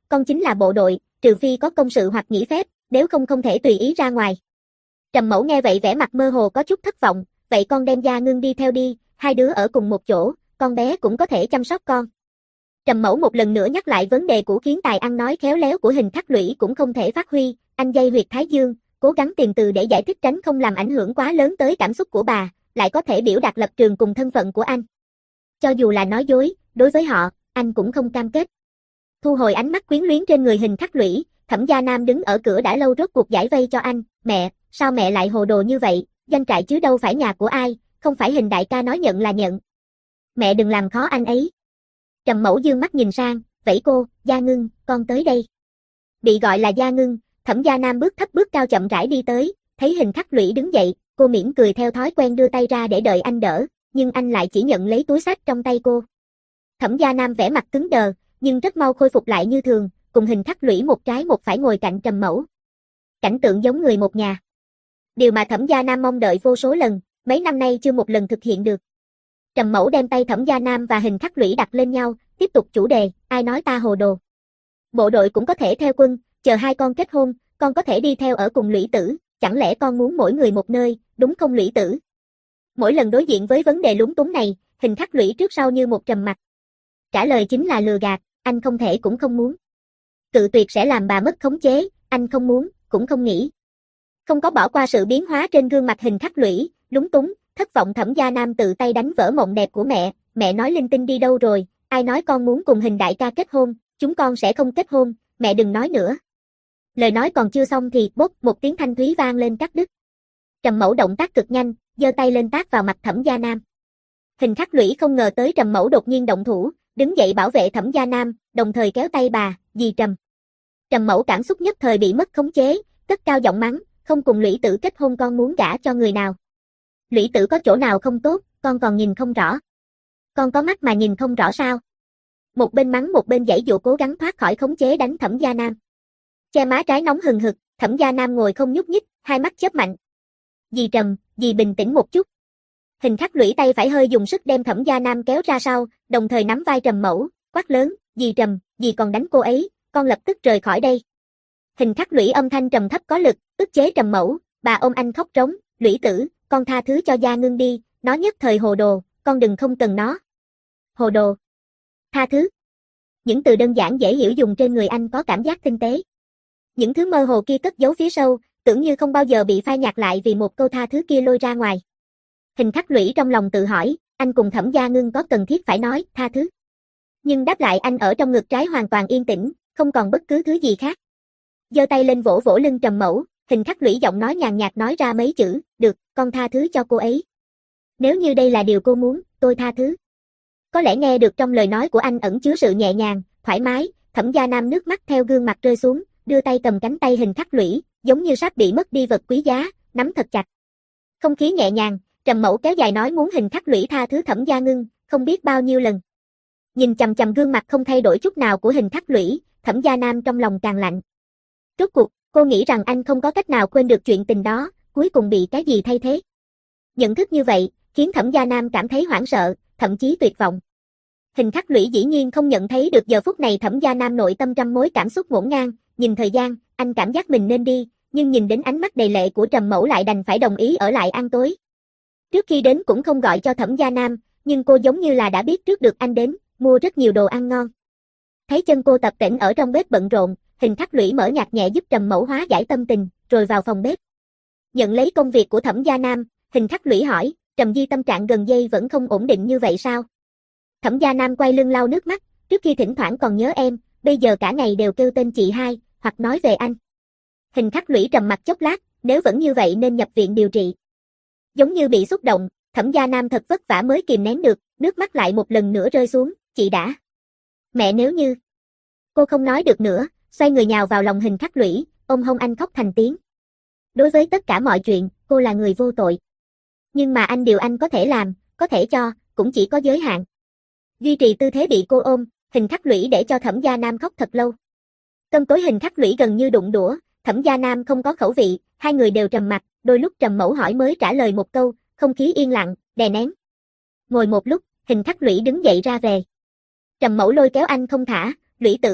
con chính là bộ đội, trừ phi có công sự hoặc nghỉ phép, nếu không không thể tùy ý ra ngoài. Trầm Mẫu nghe vậy vẻ mặt mơ hồ có chút thất vọng, vậy con đem Gia Ngưng đi theo đi, hai đứa ở cùng một chỗ, con bé cũng có thể chăm sóc con. Trầm Mẫu một lần nữa nhắc lại vấn đề cũ khiến tài ăn nói khéo léo của Hình Khắc Lũy cũng không thể phát huy, anh dây huyệt thái dương, cố gắng tìm từ để giải thích tránh không làm ảnh hưởng quá lớn tới cảm xúc của bà, lại có thể biểu đạt lập trường cùng thân phận của anh. Cho dù là nói dối, đối với họ, anh cũng không cam kết. Thu hồi ánh mắt quyến luyến trên người Hình Khắc Lũy, Thẩm Gia Nam đứng ở cửa đã lâu rốt cuộc giải vây cho anh, mẹ, sao mẹ lại hồ đồ như vậy, doanh trại chứ đâu phải nhà của ai, không phải Hình đại ca nói nhận là nhận. Mẹ đừng làm khó anh ấy. Trầm Mẫu dương mắt nhìn sang, vẫy cô, Gia Ngưng, con tới đây. Bị gọi là Gia Ngưng, Thẩm Gia Nam bước thấp bước cao chậm rãi đi tới, thấy Hình Khắc Lũy đứng dậy, cô mỉm cười theo thói quen đưa tay ra để đợi anh đỡ, nhưng anh lại chỉ nhận lấy túi xách trong tay cô. Thẩm Gia Nam vẻ mặt cứng đờ, nhưng rất mau khôi phục lại như thường, cùng Hình Khắc Lũy một trái một phải ngồi cạnh Trầm Mẫu. Cảnh tượng giống người một nhà. Điều mà Thẩm Gia Nam mong đợi vô số lần, mấy năm nay chưa một lần thực hiện được. Trầm Mẫu đem tay Thẩm Gia Nam và Hình Khắc Lũy đặt lên nhau, tiếp tục chủ đề, ai nói ta hồ đồ. Bộ đội cũng có thể theo quân, chờ hai con kết hôn, con có thể đi theo ở cùng Lũy Tử, chẳng lẽ con muốn mỗi người một nơi, đúng không Lũy Tử? Mỗi lần đối diện với vấn đề lúng túng này, Hình Khắc Lũy trước sau như một trầm mặc. Trả lời chính là lừa gạt, anh không thể cũng không muốn. Cự tuyệt sẽ làm bà mất khống chế, anh không muốn, cũng không nghĩ. Không có bỏ qua sự biến hóa trên gương mặt Hình Khắc Lũy, lúng túng, thất vọng Thẩm Gia Nam tự tay đánh vỡ mộng đẹp của mẹ, mẹ nói linh tinh đi đâu rồi, ai nói con muốn cùng Hình đại ca kết hôn, chúng con sẽ không kết hôn, mẹ đừng nói nữa. Lời nói còn chưa xong thì bốp một tiếng thanh thúy vang lên cắt đứt. Trầm Mẫu động tác cực nhanh, giơ tay lên tát vào mặt Thẩm Gia Nam. Hình Khắc Lũy không ngờ tới Trầm Mẫu đột nhiên động thủ, đứng dậy bảo vệ Thẩm Gia Nam, đồng thời kéo tay bà, dì Trầm. Trầm Mẫu cảm xúc nhất thời bị mất khống chế, cất cao giọng mắng, không cùng Lũy Tử kết hôn con muốn gả cho người nào. Lũy Tử có chỗ nào không tốt, con còn nhìn không rõ. Con có mắt mà nhìn không rõ sao? Một bên mắng một bên giãy dụa cố gắng thoát khỏi khống chế đánh Thẩm Gia Nam. Che má trái nóng hừng hực, Thẩm Gia Nam ngồi không nhúc nhích, hai mắt chớp mạnh. Dì Trầm, dì bình tĩnh một chút. Hình Khắc Lũy tay phải hơi dùng sức đem Thẩm Gia Nam kéo ra sau, đồng thời nắm vai Trầm Mẫu, quát lớn, dì Trầm, dì còn đánh cô ấy, con lập tức rời khỏi đây. Hình Khắc Lũy âm thanh trầm thấp có lực, ức chế Trầm Mẫu, bà ôm anh khóc trống, Lũy Tử, con tha thứ cho Gia Ngưng đi, nó nhất thời hồ đồ, con đừng không cần nó. Hồ đồ. Tha thứ. Những từ đơn giản dễ hiểu dùng trên người anh có cảm giác tinh tế. Những thứ mơ hồ kia cất giấu phía sâu, tưởng như không bao giờ bị phai nhạt lại vì một câu tha thứ kia lôi ra ngoài. Hình Khắc Lũy trong lòng tự hỏi, anh cùng Thẩm Gia Ngưng có cần thiết phải nói tha thứ. Nhưng đáp lại anh ở trong ngực trái hoàn toàn yên tĩnh, không còn bất cứ thứ gì khác. Giơ tay lên vỗ vỗ lưng Trầm Mẫu, Hình Khắc Lũy giọng nói nhàn nhạt nói ra mấy chữ, được, con tha thứ cho cô ấy. Nếu như đây là điều cô muốn, tôi tha thứ. Có lẽ nghe được trong lời nói của anh ẩn chứa sự nhẹ nhàng, thoải mái, Thẩm Gia Nam nước mắt theo gương mặt rơi xuống, đưa tay cầm cánh tay Hình Khắc Lũy, giống như sắp bị mất đi vật quý giá, nắm thật chặt. Không khí nhẹ nhàng, Trầm Mẫu kéo dài nói muốn Hình Khắc Lũy tha thứ Thẩm Gia Ngưng, không biết bao nhiêu lần. Nhìn chằm chằm gương mặt không thay đổi chút nào của Hình Khắc Lũy, Thẩm Gia Nam trong lòng càng lạnh. Rốt cuộc, cô nghĩ rằng anh không có cách nào quên được chuyện tình đó, cuối cùng bị cái gì thay thế. Nhận thức như vậy, khiến Thẩm Gia Nam cảm thấy hoảng sợ, thậm chí tuyệt vọng. Hình Khắc Lũy dĩ nhiên không nhận thấy được giờ phút này Thẩm Gia Nam nội tâm trăm mối cảm xúc ngổn ngang, nhìn thời gian, anh cảm giác mình nên đi, nhưng nhìn đến ánh mắt đầy lệ của Trầm Mẫu lại đành phải đồng ý ở lại ăn tối. Trước khi đến cũng không gọi cho Thẩm Gia Nam, nhưng cô giống như là đã biết trước được anh đến, mua rất nhiều đồ ăn ngon. Thấy chân cô tập tễnh ở trong bếp bận rộn, Hình Khắc Lũy mở nhạc nhẹ giúp Trầm Mẫu hóa giải tâm tình, rồi vào phòng bếp. Nhận lấy công việc của Thẩm Gia Nam, Hình Khắc Lũy hỏi, Trầm Di tâm trạng gần đây vẫn không ổn định như vậy sao? Thẩm Gia Nam quay lưng lau nước mắt, trước khi thỉnh thoảng còn nhớ em, bây giờ cả ngày đều kêu tên chị hai, hoặc nói về anh. Hình Khắc Lũy trầm mặt chốc lát, nếu vẫn như vậy nên nhập viện điều trị. Giống như bị xúc động, Thẩm Gia Nam thật vất vả mới kìm nén được, nước mắt lại một lần nữa rơi xuống, chị đã. Mẹ nếu như. Cô không nói được nữa, xoay người nhào vào lòng Hình Khắc Lũy, ôm hông anh khóc thành tiếng. Đối với tất cả mọi chuyện, cô là người vô tội. Nhưng mà anh điều anh có thể làm, có thể cho, cũng chỉ có giới hạn. Duy trì tư thế bị cô ôm, Hình Khắc Lũy để cho Thẩm Gia Nam khóc thật lâu. Cơm tối Hình Khắc Lũy gần như đụng đũa, Thẩm Gia Nam không có khẩu vị, hai người đều trầm mặc, đôi lúc Trầm Mẫu hỏi mới trả lời một câu, không khí yên lặng, đè nén. Ngồi một lúc, Hình Khắc Lũy đứng dậy ra về. Trầm Mẫu lôi kéo anh không thả, Lũy Tử,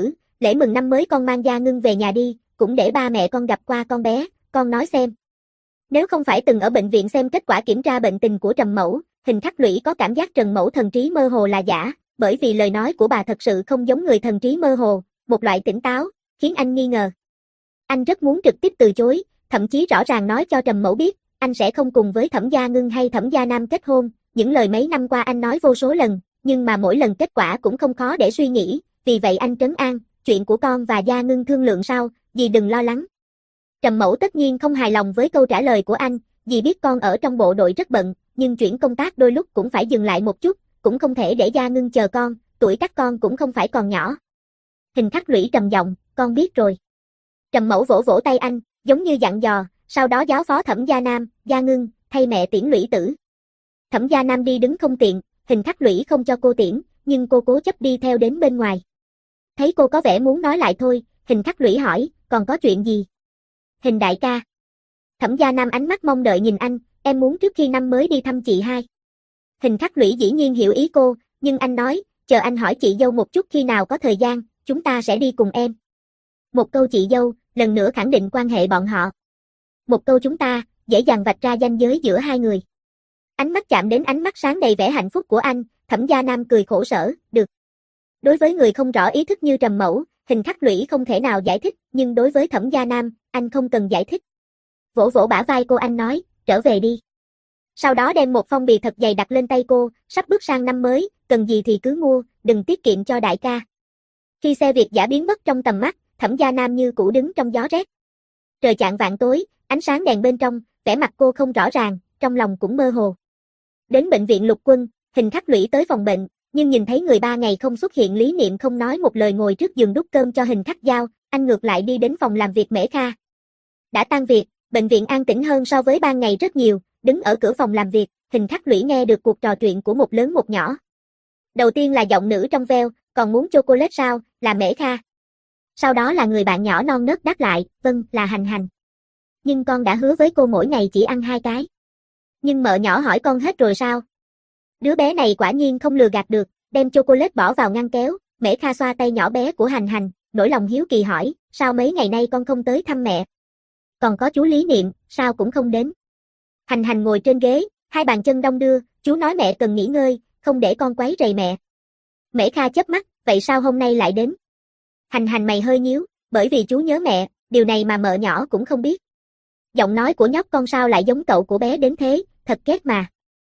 Lễ mừng năm mới con mang Gia Ngưng về nhà đi, cũng để ba mẹ con gặp qua con bé, con nói xem. Nếu không phải từng ở bệnh viện xem kết quả kiểm tra bệnh tình của Trầm Mẫu, Hình Khắc Lũy có cảm giác Trần Mẫu thần trí mơ hồ là giả, bởi vì lời nói của bà thật sự không giống người thần trí mơ hồ, một loại tỉnh táo, khiến anh nghi ngờ. Anh rất muốn trực tiếp từ chối, thậm chí rõ ràng nói cho Trầm Mẫu biết, anh sẽ không cùng với Thẩm Gia Ngưng hay Thẩm Gia Nam kết hôn, những lời mấy năm qua anh nói vô số lần, nhưng mà mỗi lần kết quả cũng không khó để suy nghĩ, vì vậy anh trấn an, chuyện của con và Gia Ngưng thương lượng sau, dì đừng lo lắng. Trầm Mẫu tất nhiên không hài lòng với câu trả lời của anh, dì biết con ở trong bộ đội rất bận, nhưng chuyển công tác đôi lúc cũng phải dừng lại một chút, cũng không thể để Gia Ngưng chờ con, tuổi các con cũng không phải còn nhỏ. Hình Khắc Lũy trầm giọng, con biết rồi. Trầm Mẫu vỗ vỗ tay anh, giống như dặn dò, sau đó giáo phó Thẩm Gia Nam, Gia Ngưng, thay mẹ tiễn Lũy tử. Thẩm Gia Nam đi đứng không tiện, Hình Khắc Lũy không cho cô tiễn, nhưng cô cố chấp đi theo đến bên ngoài. Thấy cô có vẻ muốn nói lại thôi, Hình Khắc Lũy hỏi, còn có chuyện gì? Hình đại ca. Thẩm Gia Nam ánh mắt mong đợi nhìn anh, em muốn trước khi năm mới đi thăm chị hai. Hình Khắc Lũy dĩ nhiên hiểu ý cô, nhưng anh nói, chờ anh hỏi chị dâu một chút khi nào có thời gian, chúng ta sẽ đi cùng em. Một câu chị dâu, lần nữa khẳng định quan hệ bọn họ. Một câu chúng ta, dễ dàng vạch ra ranh giới giữa hai người. Ánh mắt chạm đến ánh mắt sáng đầy vẻ hạnh phúc của anh, Thẩm Gia Nam cười khổ sở, được. Đối với người không rõ ý thức như Trầm Mẫu, Hình Khắc Lũy không thể nào giải thích, nhưng đối với Thẩm Gia Nam, anh không cần giải thích. Vỗ vỗ bả vai cô anh nói, trở về đi. Sau đó đem một phong bì thật dày đặt lên tay cô, sắp bước sang năm mới, cần gì thì cứ mua, đừng tiết kiệm cho đại ca. Khi xe Việt giả biến mất trong tầm mắt, Thẩm Gia Nam như cũ đứng trong gió rét. Trời chạng vạng tối, ánh sáng đèn bên trong, vẻ mặt cô không rõ ràng, trong lòng cũng mơ hồ. Đến bệnh viện Lục Quân, Hình Khắc Lũy tới phòng bệnh, nhưng nhìn thấy người ba ngày không xuất hiện Lý Niệm không nói một lời ngồi trước giường đút cơm cho Hình Khắc Giao, anh ngược lại đi đến phòng làm việc Mễ Kha. Đã tan việc, bệnh viện an tĩnh hơn so với ban ngày rất nhiều, đứng ở cửa phòng làm việc, Hình Khắc Lũy nghe được cuộc trò chuyện của một lớn một nhỏ. Đầu tiên là giọng nữ trong veo, còn muốn chocolate sao, là Mễ Kha. Sau đó là người bạn nhỏ non nớt đáp lại, vâng, là Hành Hành. Nhưng con đã hứa với cô mỗi ngày chỉ ăn hai cái. Nhưng mợ nhỏ hỏi con hết rồi sao? Đứa bé này quả nhiên không lừa gạt được, đem chocolate bỏ vào ngăn kéo, Mễ Kha xoa tay nhỏ bé của Hành Hành, nỗi lòng hiếu kỳ hỏi, sao mấy ngày nay con không tới thăm mẹ? Còn có chú Lý Niệm, sao cũng không đến? Hành Hành ngồi trên ghế, hai bàn chân đong đưa, chú nói mẹ cần nghỉ ngơi, không để con quấy rầy mẹ. Mễ Kha chớp mắt, vậy sao hôm nay lại đến? Hành Hành mày hơi nhíu, bởi vì chú nhớ mẹ, điều này mà mợ nhỏ cũng không biết. Giọng nói của nhóc con sao lại giống cậu của bé đến thế, thật ghét mà.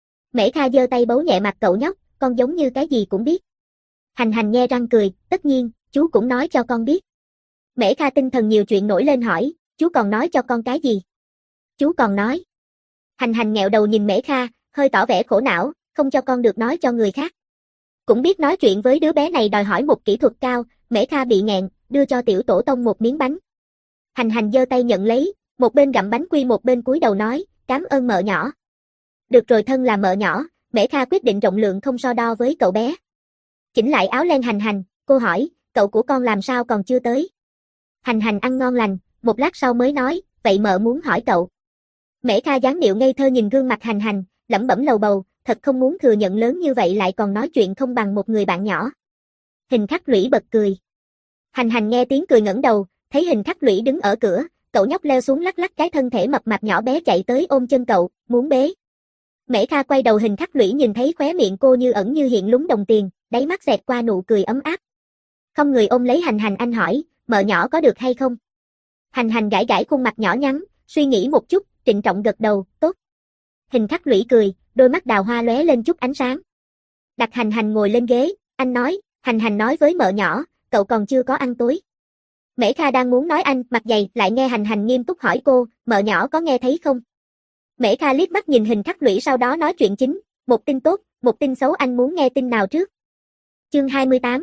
Mễ Kha giơ tay bấu nhẹ mặt cậu nhóc, con giống như cái gì cũng biết. Hành Hành nhe răng cười, tất nhiên, chú cũng nói cho con biết. Mễ Kha tinh thần nhiều chuyện nổi lên hỏi, chú còn nói cho con cái gì? Chú còn nói. Hành Hành nghẹo đầu nhìn Mễ Kha, hơi tỏ vẻ khổ não, không cho con được nói cho người khác. Cũng biết nói chuyện với đứa bé này đòi hỏi một kỹ thuật cao, Mễ Kha bị nghẹn, đưa cho tiểu tổ tông một miếng bánh. Hành Hành giơ tay nhận lấy, một bên gặm bánh quy một bên cúi đầu nói, cảm ơn mợ nhỏ. Được rồi, thân là mợ nhỏ, Mễ Kha quyết định rộng lượng không so đo với cậu bé. Chỉnh lại áo len Hành Hành, cô hỏi, cậu của con làm sao còn chưa tới? Hành Hành ăn ngon lành, một lát sau mới nói, vậy mợ muốn hỏi cậu. Mễ Kha dáng điệu ngây thơ nhìn gương mặt Hành Hành, lẩm bẩm lầu bầu, thật không muốn thừa nhận lớn như vậy lại còn nói chuyện không bằng một người bạn nhỏ. Hình Khắc Lũy bật cười. Hành Hành nghe tiếng cười ngẩng đầu, thấy Hình Khắc Lũy đứng ở cửa, cậu nhóc leo xuống lắc lắc cái thân thể mập mạp nhỏ bé chạy tới ôm chân cậu, muốn bế. Mễ Kha quay đầu Hình Khắc Lũy nhìn thấy khóe miệng cô như ẩn như hiện lúng đồng tiền, đáy mắt xẹt qua nụ cười ấm áp. Không người ôm lấy Hành Hành, anh hỏi, mợ nhỏ có được hay không? Hành Hành gãi gãi khuôn mặt nhỏ nhắn, suy nghĩ một chút, trịnh trọng gật đầu, tốt. Hình Khắc Lũy cười, đôi mắt đào hoa lóe lên chút ánh sáng. Đặt Hành Hành ngồi lên ghế, anh nói, Hành Hành nói với mợ nhỏ, cậu còn chưa có ăn tối. Mễ Kha đang muốn nói anh, mặt dày, lại nghe Hành Hành nghiêm túc hỏi cô, mợ nhỏ có nghe thấy không? Mễ Kha liếc mắt nhìn Hình Khắc Lũy sau đó nói chuyện chính, một tin tốt, một tin xấu, anh muốn nghe tin nào trước? Chương hai mươi tám.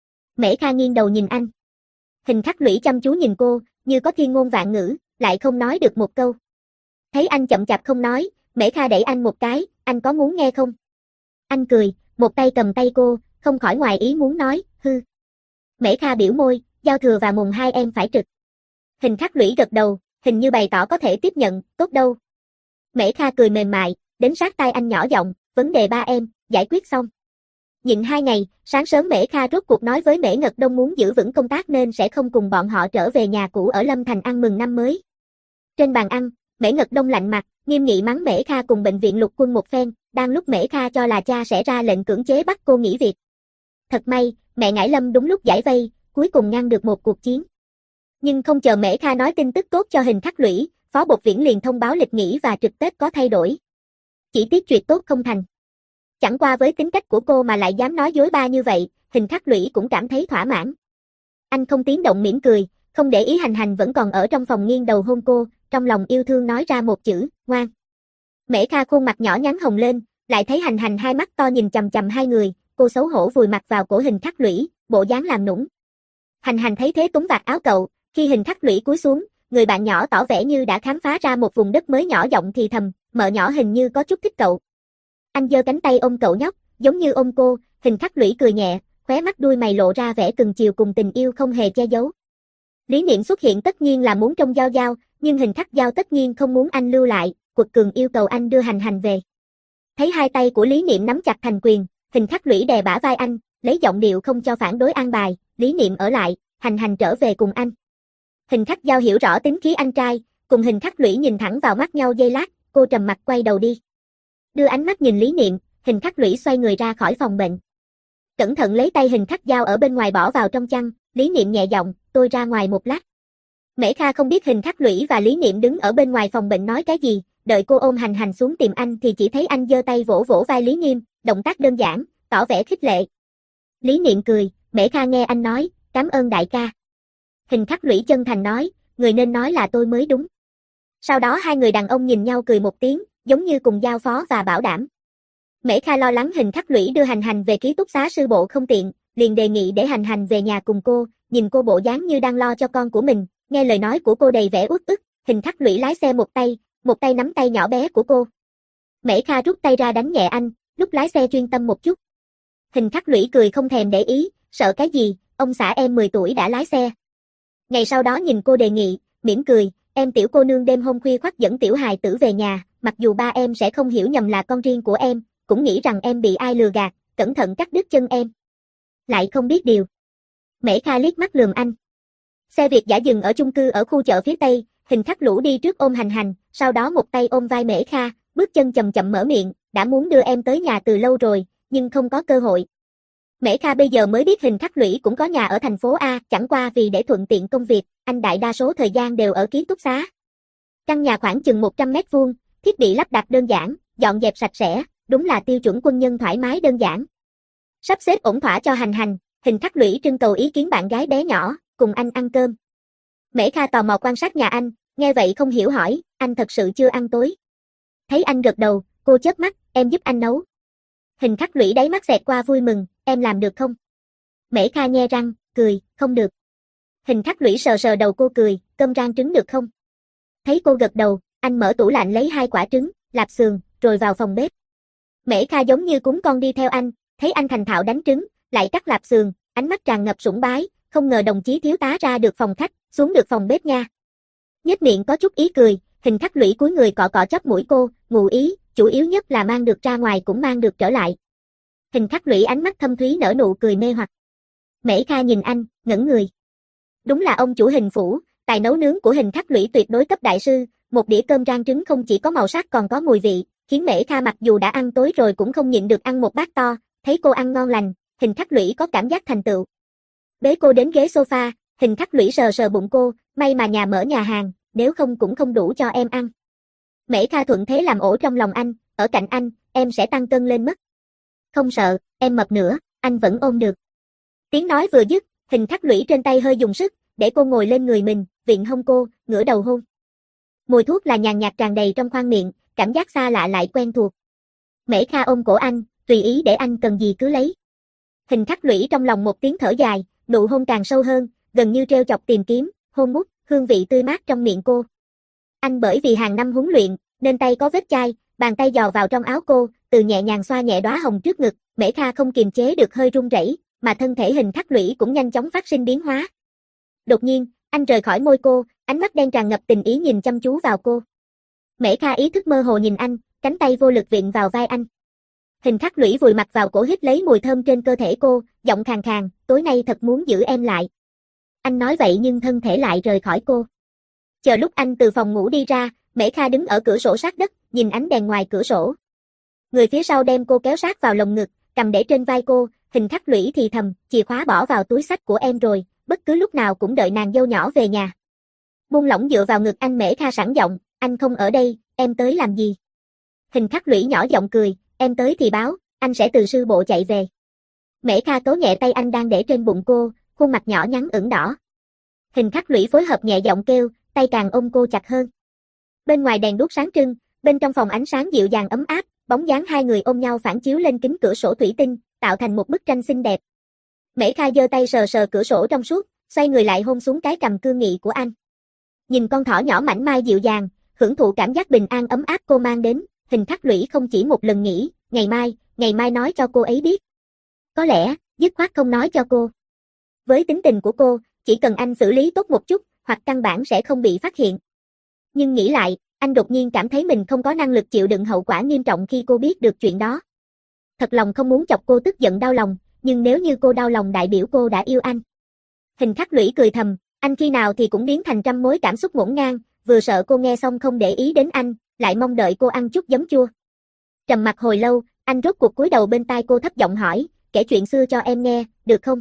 Mễ Kha nghiêng đầu nhìn anh. Hình Khắc Lũy chăm chú nhìn cô, như có thiên ngôn vạn ngữ, lại không nói được một câu. Thấy anh chậm chạp không nói, Mễ Kha đẩy anh một cái, anh có muốn nghe không? Anh cười, một tay cầm tay cô, không khỏi ngoài ý muốn nói, hư. Mễ Kha biểu môi, giao thừa và mùng hai em phải trực. Hình Khắc Lũy gật đầu, hình như bày tỏ có thể tiếp nhận, tốt đâu. Mễ Kha cười mềm mại, đến sát tai anh nhỏ giọng, vấn đề ba em, giải quyết xong. Nhịn hai ngày, sáng sớm Mễ Kha rốt cuộc nói với Mễ Ngật Đông muốn giữ vững công tác nên sẽ không cùng bọn họ trở về nhà cũ ở Lâm Thành ăn mừng năm mới. Trên bàn ăn, Mễ Ngật Đông lạnh mặt, nghiêm nghị mắng Mễ Kha cùng bệnh viện lục quân một phen, đang lúc Mễ Kha cho là cha sẽ ra lệnh cưỡng chế bắt cô nghỉ việc. Thật may, mẹ Ngải Lâm đúng lúc giải vây, cuối cùng ngăn được một cuộc chiến. Nhưng không chờ Mễ Kha nói tin tức tốt cho Hình Khắc Lũy, Phó Bột Viễn liền thông báo lịch nghỉ và trực Tết có thay đổi. Chỉ tiếc chuyện tốt không thành. Chẳng qua với tính cách của cô mà lại dám nói dối ba như vậy, Hình Khắc Lũy cũng cảm thấy thỏa mãn. Anh không tiếng động mỉm cười, không để ý Hành Hành vẫn còn ở trong phòng nghiêng đầu hôn cô, trong lòng yêu thương nói ra một chữ, ngoan. Mễ Kha khuôn mặt nhỏ nhắn hồng lên, lại thấy Hành Hành hai mắt to nhìn chằm chằm hai người, cô xấu hổ vùi mặt vào cổ Hình Khắc Lũy, bộ dáng làm nũng. Hành Hành thấy thế túm vạt áo cậu, khi Hình Khắc Lũy cúi xuống, người bạn nhỏ tỏ vẻ như đã khám phá ra một vùng đất mới, nhỏ giọng thì thầm, mợ nhỏ hình như có chút thích cậu. Anh giơ cánh tay ôm cậu nhóc, giống như ôm cô, Hình Khắc Lũy cười nhẹ, khóe mắt đuôi mày lộ ra vẻ cưng chiều cùng tình yêu không hề che giấu. Lý Niệm xuất hiện tất nhiên là muốn trông Giao Giao, nhưng Hình Khắc Giao tất nhiên không muốn anh lưu lại, quật cường yêu cầu anh đưa Hành Hành về. Thấy hai tay của Lý Niệm nắm chặt thành quyền, Hình Khắc Lũy đè bả vai anh, lấy giọng điệu không cho phản đối an bài, Lý Niệm ở lại, Hành Hành trở về cùng anh. Hình Khắc Giao hiểu rõ tính khí anh trai, cùng Hình Khắc Lũy nhìn thẳng vào mắt nhau giây lát, cô trầm mặt quay đầu đi. Đưa ánh mắt nhìn Lý Niệm, Hình Khắc Lũy xoay người ra khỏi phòng bệnh. Cẩn thận lấy tay Hình Khắc Giao ở bên ngoài bỏ vào trong chăn, Lý Niệm nhẹ giọng, tôi ra ngoài một lát. Mễ Kha không biết Hình Khắc Lũy và Lý Niệm đứng ở bên ngoài phòng bệnh nói cái gì, đợi cô ôm Hành Hành xuống tìm anh thì chỉ thấy anh giơ tay vỗ vỗ vai Lý Nghiêm, động tác đơn giản, tỏ vẻ khích lệ. Lý Niệm cười, Mễ Kha nghe anh nói, cảm ơn đại ca. Hình Khắc Lũy chân thành nói, người nên nói là tôi mới đúng. Sau đó hai người đàn ông nhìn nhau cười một tiếng, giống như cùng giao phó và bảo đảm. Mễ Kha lo lắng Hình Khắc Lũy đưa Hành Hành về ký túc xá sư bộ không tiện, liền đề nghị để Hành Hành về nhà cùng cô, nhìn cô bộ dáng như đang lo cho con của mình, nghe lời nói của cô đầy vẻ uất ức, Hình Khắc Lũy lái xe một tay, một tay nắm tay nhỏ bé của cô. Mễ Kha rút tay ra đánh nhẹ anh, lúc lái xe chuyên tâm một chút. Hình Khắc Lũy cười không thèm để ý, sợ cái gì, ông xã em mười tuổi đã lái xe. Ngày sau đó nhìn cô đề nghị, mỉm cười, em tiểu cô nương đêm hôm khuya khoắt dẫn tiểu hài tử về nhà, mặc dù ba em sẽ không hiểu nhầm là con riêng của em, cũng nghĩ rằng em bị ai lừa gạt, cẩn thận cắt đứt chân em. Lại không biết điều. Mễ Kha liếc mắt lườm anh. Xe Việt dã dừng ở chung cư ở khu chợ phía Tây, Hình Khắc Lũ đi trước ôm Hành Hành, sau đó một tay ôm vai Mễ Kha, bước chân chậm chậm mở miệng, đã muốn đưa em tới nhà từ lâu rồi, nhưng không có cơ hội. Mễ Kha bây giờ mới biết Hình Khắc Lũy cũng có nhà ở thành phố A, chẳng qua vì để thuận tiện công việc, anh đại đa số thời gian đều ở ký túc xá. Căn nhà khoảng chừng một trăm mét vuông, thiết bị lắp đặt đơn giản, dọn dẹp sạch sẽ, đúng là tiêu chuẩn quân nhân thoải mái đơn giản. Sắp xếp ổn thỏa cho Hành Hành, Hình Khắc Lũy trưng cầu ý kiến bạn gái bé nhỏ, cùng anh ăn cơm. Mễ Kha tò mò quan sát nhà anh, nghe vậy không hiểu hỏi, anh thật sự chưa ăn tối. Thấy anh gật đầu, cô chớp mắt, em giúp anh nấu. Hình Khắc Lũy đáy mắt xẹt qua vui mừng, em làm được không? Mễ Kha nhe răng, cười, không được. Hình Khắc Lũy sờ sờ đầu cô cười, cơm rang trứng được không? Thấy cô gật đầu, anh mở tủ lạnh lấy hai quả trứng, lạp xườn, rồi vào phòng bếp. Mễ Kha giống như cún con đi theo anh, thấy anh thành thạo đánh trứng, lại cắt lạp xườn, ánh mắt tràn ngập sủng bái, không ngờ đồng chí thiếu tá ra được phòng khách, xuống được phòng bếp nha. Nhếch miệng có chút ý cười, Hình Khắc Lũy cúi người cọ cọ chóp mũi cô, ngụ ý, chủ yếu nhất là mang được ra ngoài cũng mang được trở lại. Hình Khắc Lũy ánh mắt thâm thúy nở nụ cười mê hoặc. Mễ Kha nhìn anh, ngẩn người. Đúng là ông chủ Hình phủ, tài nấu nướng của Hình Khắc Lũy tuyệt đối cấp đại sư, một đĩa cơm rang trứng không chỉ có màu sắc còn có mùi vị, khiến Mễ Kha mặc dù đã ăn tối rồi cũng không nhịn được ăn một bát to, thấy cô ăn ngon lành, Hình Khắc Lũy có cảm giác thành tựu. Bế cô đến ghế sofa, Hình Khắc Lũy sờ sờ bụng cô, may mà nhà mở nhà hàng, nếu không cũng không đủ cho em ăn. Mễ Kha thuận thế làm ổ trong lòng anh, ở cạnh anh, em sẽ tăng cân lên mất. Không sợ, em mập nữa, anh vẫn ôm được. Tiếng nói vừa dứt, Hình Khắc Lũy trên tay hơi dùng sức, để cô ngồi lên người mình, viện hông cô, ngửa đầu hôn. Mùi thuốc là nhàn nhạt tràn đầy trong khoang miệng, cảm giác xa lạ lại quen thuộc. Mễ Kha ôm cổ anh, tùy ý để anh cần gì cứ lấy. Hình Khắc Lũy trong lòng một tiếng thở dài, nụ hôn càng sâu hơn, gần như treo chọc tìm kiếm, hôn mút, hương vị tươi mát trong miệng cô. Anh bởi vì hàng năm huấn luyện, nên tay có vết chai, bàn tay dò vào trong áo cô, từ nhẹ nhàng xoa nhẹ đóa hồng trước ngực, Mễ Kha không kiềm chế được hơi run rẩy, mà thân thể Hình Khắc Lũy cũng nhanh chóng phát sinh biến hóa. Đột nhiên, anh rời khỏi môi cô, ánh mắt đen tràn ngập tình ý nhìn chăm chú vào cô. Mễ Kha ý thức mơ hồ nhìn anh, cánh tay vô lực viện vào vai anh. Hình khắc lũy vùi mặt vào cổ hít lấy mùi thơm trên cơ thể cô, giọng khàn khàn, tối nay thật muốn giữ em lại. Anh nói vậy nhưng thân thể lại rời khỏi cô. Chờ lúc anh từ phòng ngủ đi ra, Mễ Kha đứng ở cửa sổ sát đất, nhìn ánh đèn ngoài cửa sổ. Người phía sau đem cô kéo sát vào lồng ngực, cầm để trên vai cô, Hình khắc lũy thì thầm, chìa khóa bỏ vào túi xách của em rồi, bất cứ lúc nào cũng đợi nàng dâu nhỏ về nhà. Buông lỏng dựa vào ngực anh, Mễ Kha sẵn giọng, anh không ở đây, em tới làm gì? Hình khắc lũy nhỏ giọng cười, em tới thì báo, anh sẽ từ sư bộ chạy về. Mễ Kha tố nhẹ tay anh đang để trên bụng cô, khuôn mặt nhỏ nhắn ửng đỏ. Hình khắc lũy phối hợp nhẹ giọng kêu, tay càng ôm cô chặt hơn. Bên ngoài đèn đuốc sáng trưng, bên trong phòng ánh sáng dịu dàng ấm áp, bóng dáng hai người ôm nhau phản chiếu lên kính cửa sổ thủy tinh, tạo thành một bức tranh xinh đẹp. Mễ Kha giơ tay sờ sờ cửa sổ trong suốt, xoay người lại hôn xuống cái cằm cương nghị của anh. Nhìn con thỏ nhỏ mảnh mai dịu dàng, hưởng thụ cảm giác bình an ấm áp cô mang đến, Hình khắc lũy không chỉ một lần nghĩ, ngày mai, ngày mai nói cho cô ấy biết. Có lẽ, dứt khoát không nói cho cô. Với tính tình của cô, chỉ cần anh xử lý tốt một chút, hoặc căn bản sẽ không bị phát hiện. Nhưng nghĩ lại, anh đột nhiên cảm thấy mình không có năng lực chịu đựng hậu quả nghiêm trọng khi cô biết được chuyện đó. Thật lòng không muốn chọc cô tức giận đau lòng, nhưng nếu như cô đau lòng đại biểu cô đã yêu anh. Hình khắc lũy cười thầm, anh khi nào thì cũng biến thành trăm mối cảm xúc ngổn ngang, vừa sợ cô nghe xong không để ý đến anh, lại mong đợi cô ăn chút giấm chua. Trầm mặc hồi lâu, anh rốt cuộc cúi đầu bên tai cô thấp giọng hỏi, kể chuyện xưa cho em nghe, được không?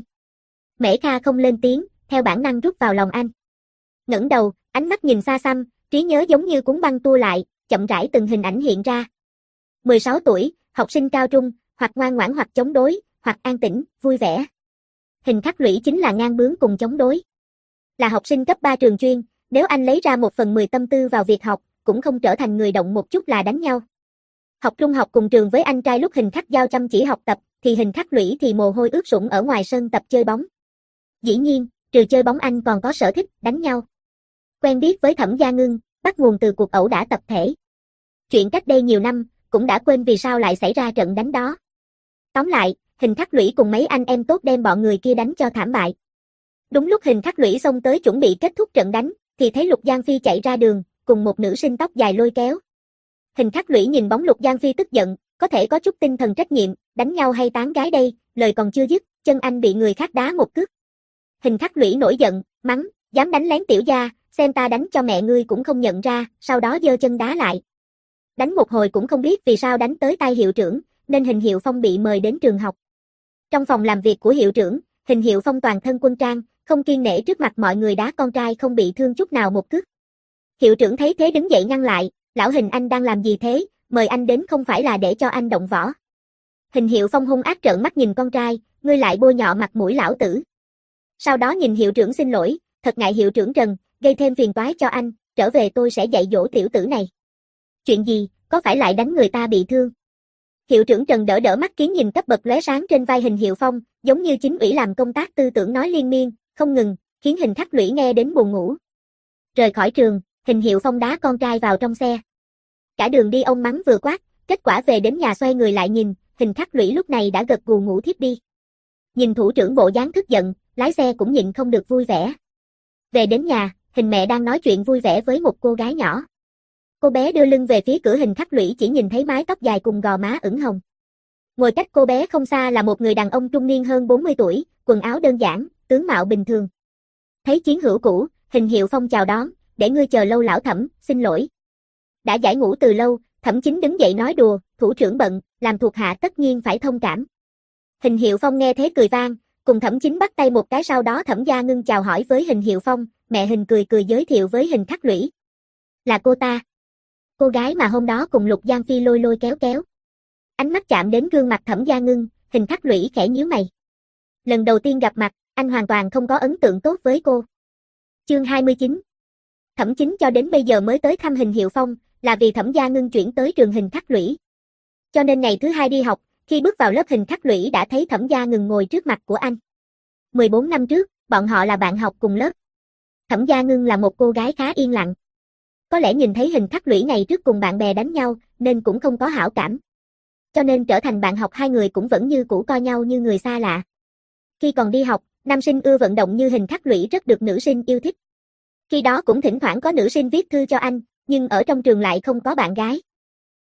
Mễ Kha không lên tiếng, theo bản năng rút vào lòng anh. Ngẩng đầu, ánh mắt nhìn xa xăm, trí nhớ giống như cuốn băng tua lại, chậm rãi từng hình ảnh hiện ra. mười sáu tuổi, học sinh cao trung, hoặc ngoan ngoãn hoặc chống đối, hoặc an tĩnh, vui vẻ. Hình khắc lũy chính là ngang bướng cùng chống đối. Là học sinh cấp ba trường chuyên, nếu anh lấy ra một phần mười tâm tư vào việc học, cũng không trở thành người động một chút là đánh nhau. Học trung học cùng trường với anh trai lúc Hình khắc giao chăm chỉ học tập, thì Hình khắc lũy thì mồ hôi ướt sũng ở ngoài sân tập chơi bóng. Dĩ nhiên, trừ chơi bóng anh còn có sở thích, đánh nhau. Quen biết với Thẩm Gia Ngưng, bắt nguồn từ cuộc ẩu đả tập thể. Chuyện cách đây nhiều năm, cũng đã quên vì sao lại xảy ra trận đánh đó. Tóm lại, Hình khắc lũy cùng mấy anh em tốt đem bọn người kia đánh cho thảm bại. Đúng lúc Hình khắc lũy xông tới chuẩn bị kết thúc trận đánh, thì thấy Lục Giang Phi chạy ra đường, cùng một nữ sinh tóc dài lôi kéo. Hình khắc lũy nhìn bóng Lục Giang Phi tức giận, có thể có chút tinh thần trách nhiệm, đánh nhau hay tán gái đây, lời còn chưa dứt, chân anh bị người khác đá một cước. Hình khắc lũy nổi giận, mắng, dám đánh lén tiểu gia, xem ta đánh cho mẹ ngươi cũng không nhận ra, sau đó giơ chân đá lại. Đánh một hồi cũng không biết vì sao đánh tới tay hiệu trưởng, nên Hình Hiệu Phong bị mời đến trường học. Trong phòng làm việc của hiệu trưởng, Hình Hiệu Phong toàn thân quân trang, không kiêng nể trước mặt mọi người đá con trai không bị thương chút nào một cước. Hiệu trưởng thấy thế đứng dậy ngăn lại, lão Hình anh đang làm gì thế, mời anh đến không phải là để cho anh động võ. Hình Hiệu Phong hung ác trợn mắt nhìn con trai, ngươi lại bôi nhọ mặt mũi lão tử. Sau đó nhìn hiệu trưởng xin lỗi, thật ngại hiệu trưởng Trần, gây thêm phiền toái cho anh, trở về tôi sẽ dạy dỗ tiểu tử này. Chuyện gì, có phải lại đánh người ta bị thương? Hiệu trưởng Trần đỡ đỡ mắt kiến nhìn cấp bậc lóe sáng trên vai Hình Hiệu Phong, giống như chính ủy làm công tác tư tưởng nói liên miên, không ngừng, khiến Hình khắc lũy nghe đến buồn ngủ. Rời khỏi trường, Hình Hiệu Phong đá con trai vào trong xe. Cả đường đi ông mắng vừa quát, kết quả về đến nhà xoay người lại nhìn, Hình khắc lũy lúc này đã gật gù ngủ thiếp đi. Nhìn thủ trưởng bộ dáng tức giận, lái xe cũng nhịn không được vui vẻ. Về đến nhà, Hình mẹ đang nói chuyện vui vẻ với một cô gái nhỏ. Cô bé đưa lưng về phía cửa, Hình khắc lũy chỉ nhìn thấy mái tóc dài cùng gò má ửng hồng. Ngồi cách cô bé không xa là một người đàn ông trung niên hơn bốn mươi tuổi, quần áo đơn giản, tướng mạo bình thường. Thấy chiến hữu cũ, Hình Hiệu Phong chào đón, để ngươi chờ lâu lão Thẩm, xin lỗi. Đã giải ngũ từ lâu, Thẩm Chính đứng dậy nói đùa, thủ trưởng bận, làm thuộc hạ tất nhiên phải thông cảm. Hình Hiệu Phong nghe thế cười vang, cùng Thẩm Chính bắt tay một cái, sau đó Thẩm Gia Ngưng chào hỏi với Hình Hiệu Phong, mẹ Hình cười cười giới thiệu với Hình khắc lũy. Là cô ta. Cô gái mà hôm đó cùng Lục Giang Phi lôi lôi kéo kéo. Ánh mắt chạm đến gương mặt Thẩm Gia Ngưng, Hình khắc lũy khẽ nhíu mày. Lần đầu tiên gặp mặt, anh hoàn toàn không có ấn tượng tốt với cô. Chương hai mươi chín. Thẩm Chính cho đến bây giờ mới tới thăm Hình Hiệu Phong, là vì Thẩm Gia Ngưng chuyển tới trường Hình khắc lũy. Cho nên ngày thứ hai đi học, khi bước vào lớp Hình khắc lũy đã thấy Thẩm Gia Ngưng ngồi trước mặt của anh. mười bốn năm trước, bọn họ là bạn học cùng lớp. Thẩm Gia Ngưng là một cô gái khá yên lặng. Có lẽ nhìn thấy Hình khắc lũy ngày trước cùng bạn bè đánh nhau, nên cũng không có hảo cảm. Cho nên trở thành bạn học hai người cũng vẫn như cũ coi nhau như người xa lạ. Khi còn đi học, nam sinh ưa vận động như Hình khắc lũy rất được nữ sinh yêu thích. Khi đó cũng thỉnh thoảng có nữ sinh viết thư cho anh, nhưng ở trong trường lại không có bạn gái.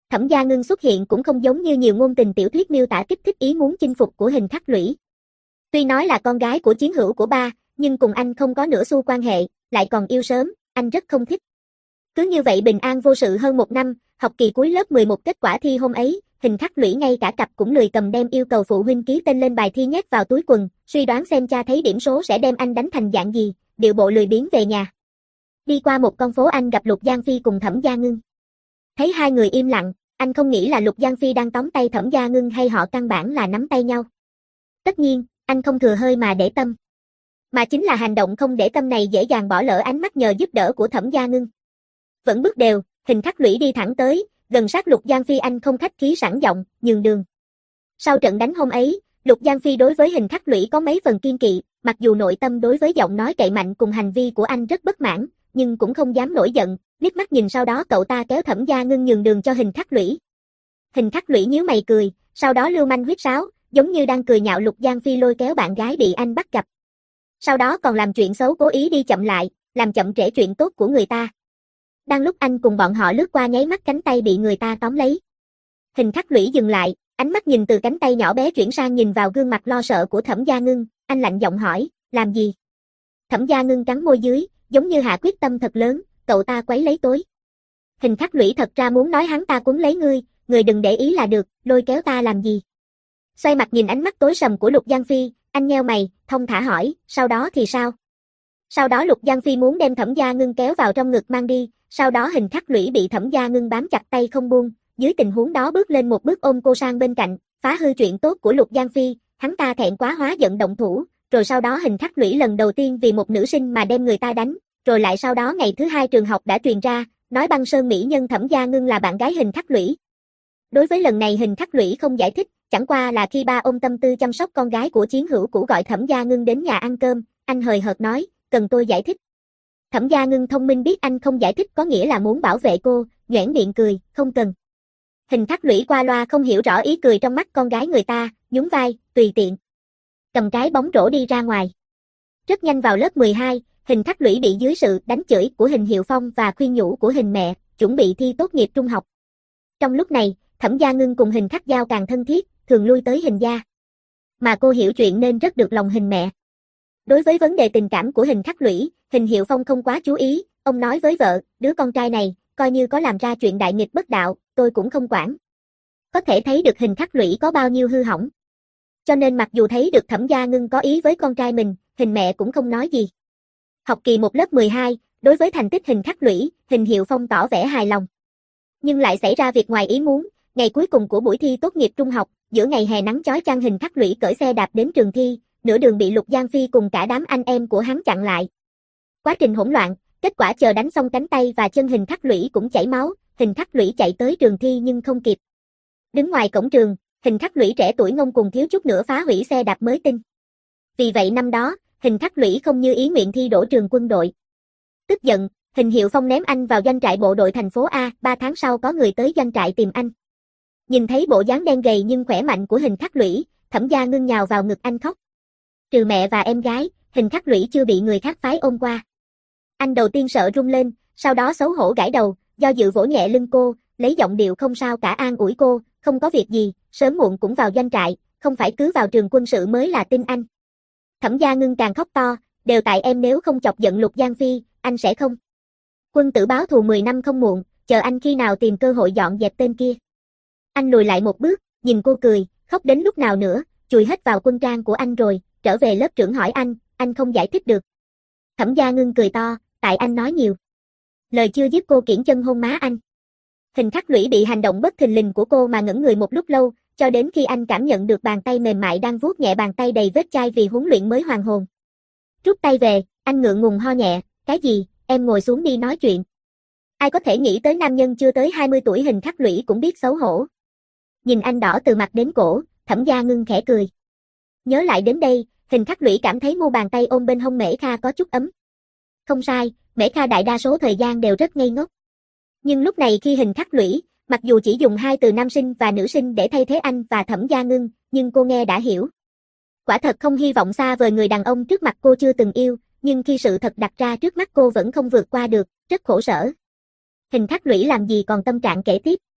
Thẩm Gia Ngưng xuất hiện cũng không giống như nhiều ngôn tình tiểu thuyết miêu tả kích thích ý muốn chinh phục của Hình Khắc Lũy. Tuy nói là con gái của chiến hữu của ba, nhưng cùng anh không có nửa xu quan hệ, lại còn yêu sớm, anh rất không thích. Cứ như vậy bình an vô sự hơn một năm, học kỳ cuối lớp mười một kết quả thi hôm ấy, Hình Khắc Lũy ngay cả cặp cũng lười cầm đem yêu cầu phụ huynh ký tên lên bài thi nhét vào túi quần, suy đoán xem cha thấy điểm số sẽ đem anh đánh thành dạng gì, điệu bộ lười biếng về nhà. Đi qua một con phố anh gặp Lục Giang Phi cùng Thẩm Gia Ngưng. Thấy hai người im lặng, anh không nghĩ là Lục Giang Phi đang tóm tay Thẩm Gia Ngưng hay họ căn bản là nắm tay nhau. Tất nhiên, anh không thừa hơi mà để tâm. Mà chính là hành động không để tâm này dễ dàng bỏ lỡ ánh mắt nhờ giúp đỡ của Thẩm Gia Ngưng. Vẫn bước đều, Hình Khắc Lũy đi thẳng tới, gần sát Lục Giang Phi anh không khách khí sẵn giọng, nhường đường. Sau trận đánh hôm ấy, Lục Giang Phi đối với Hình Khắc Lũy có mấy phần kiên kỵ, mặc dù nội tâm đối với giọng nói cậy mạnh cùng hành vi của anh rất bất mãn, nhưng cũng không dám nổi giận, liếc mắt nhìn sau đó cậu ta kéo Thẩm Gia Ngưng nhường đường cho Hình Khắc Lũy. Hình Khắc Lũy nhíu mày cười, sau đó lưu manh huýt sáo, giống như đang cười nhạo Lục Giang Phi lôi kéo bạn gái bị anh bắt gặp. Sau đó còn làm chuyện xấu cố ý đi chậm lại, làm chậm trễ chuyện tốt của người ta. Đang lúc anh cùng bọn họ lướt qua nháy mắt cánh tay bị người ta tóm lấy. Hình Khắc Lũy dừng lại, ánh mắt nhìn từ cánh tay nhỏ bé chuyển sang nhìn vào gương mặt lo sợ của Thẩm Gia Ngưng, anh lạnh giọng hỏi, làm gì? Thẩm Gia Ngưng cắn môi dưới, giống như hạ quyết tâm thật lớn, cậu ta quấy lấy tối. Hình Khắc Lũy thật ra muốn nói hắn ta quấn lấy ngươi, người đừng để ý là được, lôi kéo ta làm gì? Xoay mặt nhìn ánh mắt tối sầm của Lục Giang Phi, anh nheo mày, thông thả hỏi, sau đó thì sao? Sau đó Lục Giang Phi muốn đem Thẩm Gia Ngưng kéo vào trong ngực mang đi, sau đó Hình Khắc Lũy bị Thẩm Gia Ngưng bám chặt tay không buông, dưới tình huống đó bước lên một bước ôm cô sang bên cạnh, phá hư chuyện tốt của Lục Giang Phi, hắn ta thẹn quá hóa giận động thủ, rồi sau đó Hình Khắc Lũy lần đầu tiên vì một nữ sinh mà đem người ta đánh, rồi lại sau đó ngày thứ hai trường học đã truyền ra, nói băng sơn mỹ nhân Thẩm Gia Ngưng là bạn gái Hình Khắc Lũy. Đối với lần này Hình Khắc Lũy không giải thích, chẳng qua là khi ba ôm tâm tư chăm sóc con gái của chiến hữu cũ gọi Thẩm Gia Ngưng đến nhà ăn cơm, anh hời hợt nói, cần tôi giải thích. Thẩm Gia Ngưng thông minh biết anh không giải thích có nghĩa là muốn bảo vệ cô, nhoẻn miệng cười, không cần. Hình Khắc Lũy qua loa không hiểu rõ ý cười trong mắt con gái người ta, nhún vai, tùy tiện. Cầm cái bóng rổ đi ra ngoài. Rất nhanh vào lớp mười hai, Hình Khắc Lũy bị dưới sự đánh chửi của Hình Hiệu Phong và khuyên nhủ của Hình mẹ, chuẩn bị thi tốt nghiệp trung học. Trong lúc này, Thẩm Gia Ngưng cùng Hình Khắc Giao càng thân thiết, thường lui tới Hình gia. Mà cô hiểu chuyện nên rất được lòng Hình mẹ. Đối với vấn đề tình cảm của Hình Khắc Lũy, Hình Hiệu Phong không quá chú ý, ông nói với vợ, đứa con trai này, coi như có làm ra chuyện đại nghịch bất đạo, tôi cũng không quản. Có thể thấy được Hình Khắc Lũy có bao nhiêu hư hỏng. Cho nên mặc dù thấy được Thẩm Gia Ngưng có ý với con trai mình, Hình mẹ cũng không nói gì. Học kỳ một lớp mười hai, đối với thành tích Hình Khắc Lũy, Hình Hiệu Phong tỏ vẻ hài lòng. Nhưng lại xảy ra việc ngoài ý muốn, ngày cuối cùng của buổi thi tốt nghiệp trung học, giữa ngày hè nắng chói chang Hình Khắc Lũy cởi xe đạp đến trường thi, nửa đường bị Lục Giang Phi cùng cả đám anh em của hắn chặn lại. Quá trình hỗn loạn, kết quả chờ đánh xong cánh tay và chân Hình Khắc Lũy cũng chảy máu, Hình Khắc Lũy chạy tới trường thi nhưng không kịp. Đứng ngoài cổng trường, Hình Khắc Lũy trẻ tuổi ngông cuồng thiếu chút nữa phá hủy xe đạp mới tinh. Vì vậy năm đó, Hình Khắc Lũy không như ý nguyện thi đỗ trường quân đội. Tức giận, Hình Hiệu Phong ném anh vào doanh trại bộ đội thành phố A, ba tháng sau có người tới doanh trại tìm anh. Nhìn thấy bộ dáng đen gầy nhưng khỏe mạnh của Hình Khắc Lũy, Thẩm Gia Ngưng nhào vào ngực anh khóc. Trừ mẹ và em gái, Hình Khắc Lũy chưa bị người khác phái ôm qua. Anh đầu tiên sợ run lên, sau đó xấu hổ gãi đầu, do dự vỗ nhẹ lưng cô, lấy giọng điệu không sao cả an ủi cô, không có việc gì, sớm muộn cũng vào doanh trại, không phải cứ vào trường quân sự mới là tin anh. Thẩm Gia Ngưng càng khóc to, đều tại em nếu không chọc giận Lục Giang Phi, anh sẽ không. Quân tử báo thù mười năm không muộn, chờ anh khi nào tìm cơ hội dọn dẹp tên kia. Anh lùi lại một bước, nhìn cô cười, khóc đến lúc nào nữa, chùi hết vào quân trang của anh rồi, trở về lớp trưởng hỏi anh, anh không giải thích được. Thẩm Gia Ngưng cười to, tại anh nói nhiều. Lời chưa dứt cô kiễng chân hôn má anh. Hình Khắc Lũy bị hành động bất thình lình của cô mà ngẩn người một lúc lâu, cho đến khi anh cảm nhận được bàn tay mềm mại đang vuốt nhẹ bàn tay đầy vết chai vì huấn luyện mới hoàn hồn. Rút tay về, anh ngượng ngùng ho nhẹ, cái gì, em ngồi xuống đi nói chuyện. Ai có thể nghĩ tới nam nhân chưa tới hai mươi tuổi Hình Khắc Lũy cũng biết xấu hổ. Nhìn anh đỏ từ mặt đến cổ, Thẩm Gia Ngưng khẽ cười. Nhớ lại đến đây, Hình Khắc Lũy cảm thấy mu bàn tay ôm bên hông Mễ Kha có chút ấm. Không sai, Mễ Kha đại đa số thời gian đều rất ngây ngốc. Nhưng lúc này khi Hình Khắc Lũy, mặc dù chỉ dùng hai từ nam sinh và nữ sinh để thay thế anh và Thẩm Gia Ngưng, nhưng cô nghe đã hiểu. Quả thật không hy vọng xa vời người đàn ông trước mặt cô chưa từng yêu, nhưng khi sự thật đặt ra trước mắt cô vẫn không vượt qua được, rất khổ sở. Hình Khắc Lũy làm gì còn tâm trạng kể tiếp.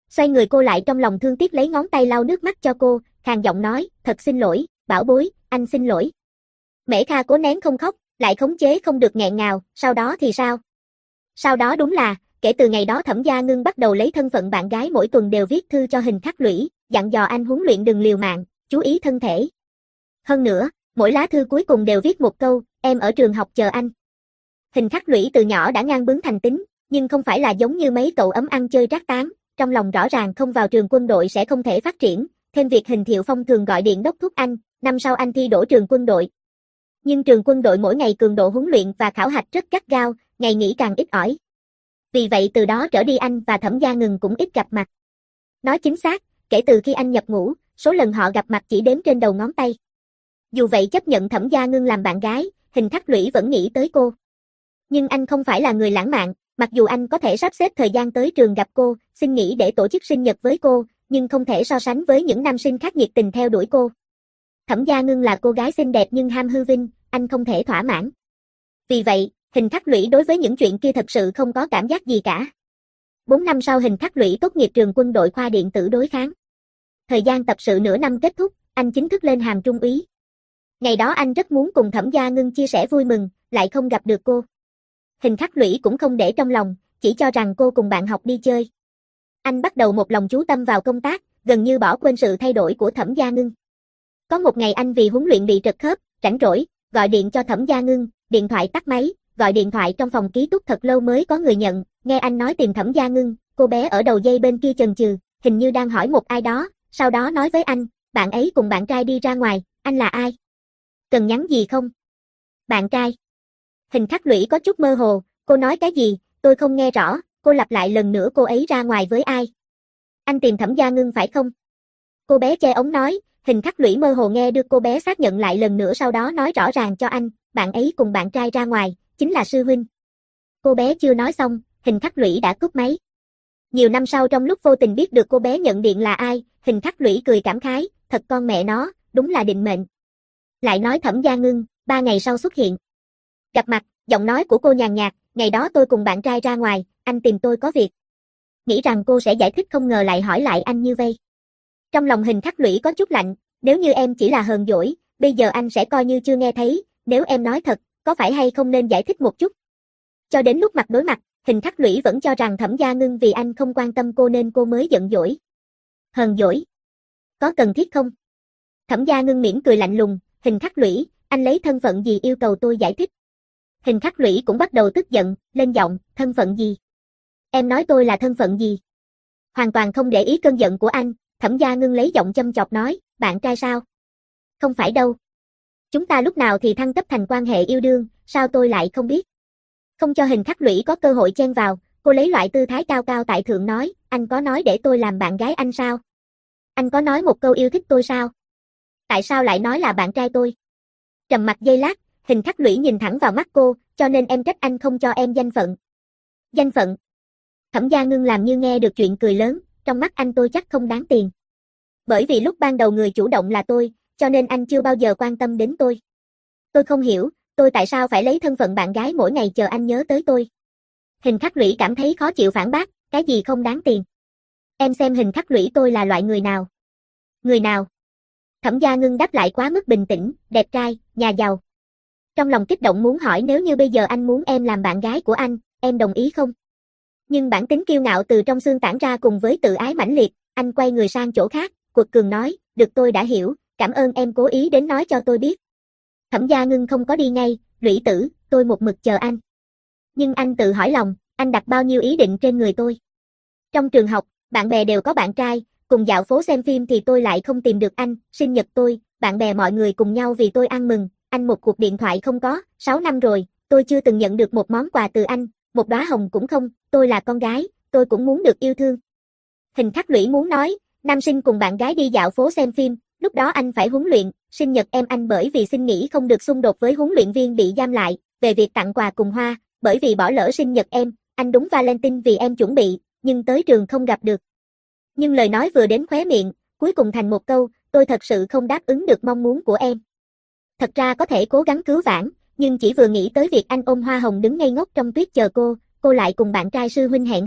Xoay người cô lại trong lòng thương tiếc lấy ngón tay lau nước mắt cho cô, khàn giọng nói, thật xin lỗi, bảo bối, anh xin lỗi. Mễ Kha cố nén không khóc, lại khống chế không được nghẹn ngào, sau đó thì sao? Sau đó đúng là, kể từ ngày đó Thẩm Gia Ngưng bắt đầu lấy thân phận bạn gái mỗi tuần đều viết thư cho Hình Khắc Lũy, dặn dò anh huấn luyện đừng liều mạng, chú ý thân thể. Hơn nữa, mỗi lá thư cuối cùng đều viết một câu, em ở trường học chờ anh. Hình Khắc Lũy từ nhỏ đã ngang bướng thành tính, nhưng không phải là giống như mấy cậu ấm ăn chơi trác tán, trong lòng rõ ràng không vào trường quân đội sẽ không thể phát triển, thêm việc Hình Thiệu Phong thường gọi điện đốc thúc anh, năm sau anh thi đỗ trường quân đội. Nhưng trường quân đội mỗi ngày cường độ huấn luyện và khảo hạch rất gắt gao, ngày nghỉ càng ít ỏi. Vì vậy từ đó trở đi anh và Thẩm Gia Ngừng cũng ít gặp mặt. Nói chính xác, kể từ khi anh nhập ngũ, số lần họ gặp mặt chỉ đếm trên đầu ngón tay. Dù vậy chấp nhận Thẩm Gia Ngưng làm bạn gái, Hình Khắc Lũy vẫn nghĩ tới cô. Nhưng anh không phải là người lãng mạn, mặc dù anh có thể sắp xếp thời gian tới trường gặp cô, xin nghỉ để tổ chức sinh nhật với cô, nhưng không thể so sánh với những nam sinh khác nhiệt tình theo đuổi cô. Thẩm Gia Ngưng là cô gái xinh đẹp nhưng ham hư vinh, anh không thể thỏa mãn. Vì vậy, Hình Khắc Lũy đối với những chuyện kia thật sự không có cảm giác gì cả. Bốn năm sau Hình Khắc Lũy tốt nghiệp trường quân đội khoa điện tử đối kháng. Thời gian tập sự nửa năm kết thúc, anh chính thức lên hàm trung úy. Ngày đó anh rất muốn cùng Thẩm Gia Ngưng chia sẻ vui mừng, lại không gặp được cô. Hình Khắc Lũy cũng không để trong lòng, chỉ cho rằng cô cùng bạn học đi chơi. Anh bắt đầu một lòng chú tâm vào công tác, gần như bỏ quên sự thay đổi của Thẩm Gia Ngưng. Có một ngày anh vì huấn luyện bị trật khớp, rảnh rỗi, gọi điện cho Thẩm Gia Ngưng, điện thoại tắt máy, gọi điện thoại trong phòng ký túc thật lâu mới có người nhận, nghe anh nói tìm Thẩm Gia Ngưng, cô bé ở đầu dây bên kia chần chừ, hình như đang hỏi một ai đó, sau đó nói với anh, bạn ấy cùng bạn trai đi ra ngoài, anh là ai? Cần nhắn gì không? Bạn trai. Hình Khắc Lũy có chút mơ hồ, cô nói cái gì, tôi không nghe rõ, cô lặp lại lần nữa cô ấy ra ngoài với ai? Anh tìm Thẩm Gia Ngưng phải không? Cô bé che ống nói, Hình Khắc Lũy mơ hồ nghe được cô bé xác nhận lại lần nữa sau đó nói rõ ràng cho anh, bạn ấy cùng bạn trai ra ngoài, chính là sư huynh. Cô bé chưa nói xong, Hình Khắc Lũy đã cúp máy. Nhiều năm sau trong lúc vô tình biết được cô bé nhận điện là ai, Hình Khắc Lũy cười cảm khái, thật con mẹ nó, đúng là định mệnh. Lại nói Thẩm Gia Ngưng, ba ngày sau xuất hiện. Gặp mặt, giọng nói của cô nhàn nhạt, ngày đó tôi cùng bạn trai ra ngoài, anh tìm tôi có việc. Nghĩ rằng cô sẽ giải thích không ngờ lại hỏi lại anh như vây. Trong lòng Hình Khắc Lũy có chút lạnh, nếu như em chỉ là hờn dỗi, bây giờ anh sẽ coi như chưa nghe thấy, nếu em nói thật, có phải hay không nên giải thích một chút. Cho đến lúc mặt đối mặt, Hình Khắc Lũy vẫn cho rằng Thẩm Gia Ngưng vì anh không quan tâm cô nên cô mới giận dỗi. Hờn dỗi? Có cần thiết không? Thẩm Gia Ngưng mỉm cười lạnh lùng, Hình Khắc Lũy, anh lấy thân phận gì yêu cầu tôi giải thích? Hình Khắc Lũy cũng bắt đầu tức giận, lên giọng, thân phận gì? Em nói tôi là thân phận gì? Hoàn toàn không để ý cơn giận của anh, Thẩm Gia Ngưng lấy giọng châm chọc nói, bạn trai sao? Không phải đâu. Chúng ta lúc nào thì thăng cấp thành quan hệ yêu đương, sao tôi lại không biết? Không cho Hình Khắc Lũy có cơ hội chen vào, cô lấy loại tư thái cao cao tại thượng nói, anh có nói để tôi làm bạn gái anh sao? Anh có nói một câu yêu thích tôi sao? Tại sao lại nói là bạn trai tôi? Trầm mặc giây lát, Hình Khắc Lũy nhìn thẳng vào mắt cô, cho nên em trách anh không cho em danh phận. Danh phận? Thẩm Gia Ngưng làm như nghe được chuyện cười lớn, trong mắt anh tôi chắc không đáng tiền. Bởi vì lúc ban đầu người chủ động là tôi, cho nên anh chưa bao giờ quan tâm đến tôi. Tôi không hiểu, tôi tại sao phải lấy thân phận bạn gái mỗi ngày chờ anh nhớ tới tôi. Hình Khắc Lũy cảm thấy khó chịu phản bác, cái gì không đáng tiền. Em xem Hình Khắc Lũy tôi là loại người nào? Người nào? Thẩm Gia Ngưng đáp lại quá mức bình tĩnh, đẹp trai, nhà giàu. Trong lòng kích động muốn hỏi nếu như bây giờ anh muốn em làm bạn gái của anh, em đồng ý không? Nhưng bản tính kiêu ngạo từ trong xương tản ra cùng với tự ái mãnh liệt, anh quay người sang chỗ khác, quật cường nói, được tôi đã hiểu, cảm ơn em cố ý đến nói cho tôi biết. Thẩm Gia Ngưng không có đi ngay, Lũy tử, tôi một mực chờ anh. Nhưng anh tự hỏi lòng, anh đặt bao nhiêu ý định trên người tôi? Trong trường học, bạn bè đều có bạn trai, cùng dạo phố xem phim thì tôi lại không tìm được anh, sinh nhật tôi, bạn bè mọi người cùng nhau vì tôi ăn mừng, anh một cuộc điện thoại không có, sáu năm rồi, tôi chưa từng nhận được một món quà từ anh, một đóa hồng cũng không, tôi là con gái, tôi cũng muốn được yêu thương. Hình Khắc Lũy muốn nói, nam sinh cùng bạn gái đi dạo phố xem phim, lúc đó anh phải huấn luyện, sinh nhật em anh bởi vì xin nghỉ không được xung đột với huấn luyện viên bị giam lại, về việc tặng quà cùng hoa, bởi vì bỏ lỡ sinh nhật em, anh đúng Valentine vì em chuẩn bị, nhưng tới trường không gặp được. Nhưng lời nói vừa đến khóe miệng, cuối cùng thành một câu, tôi thật sự không đáp ứng được mong muốn của em. Thật ra có thể cố gắng cứu vãn, nhưng chỉ vừa nghĩ tới việc anh ôm hoa hồng đứng ngây ngốc trong tuyết chờ cô, cô lại cùng bạn trai sư huynh hẹn hò,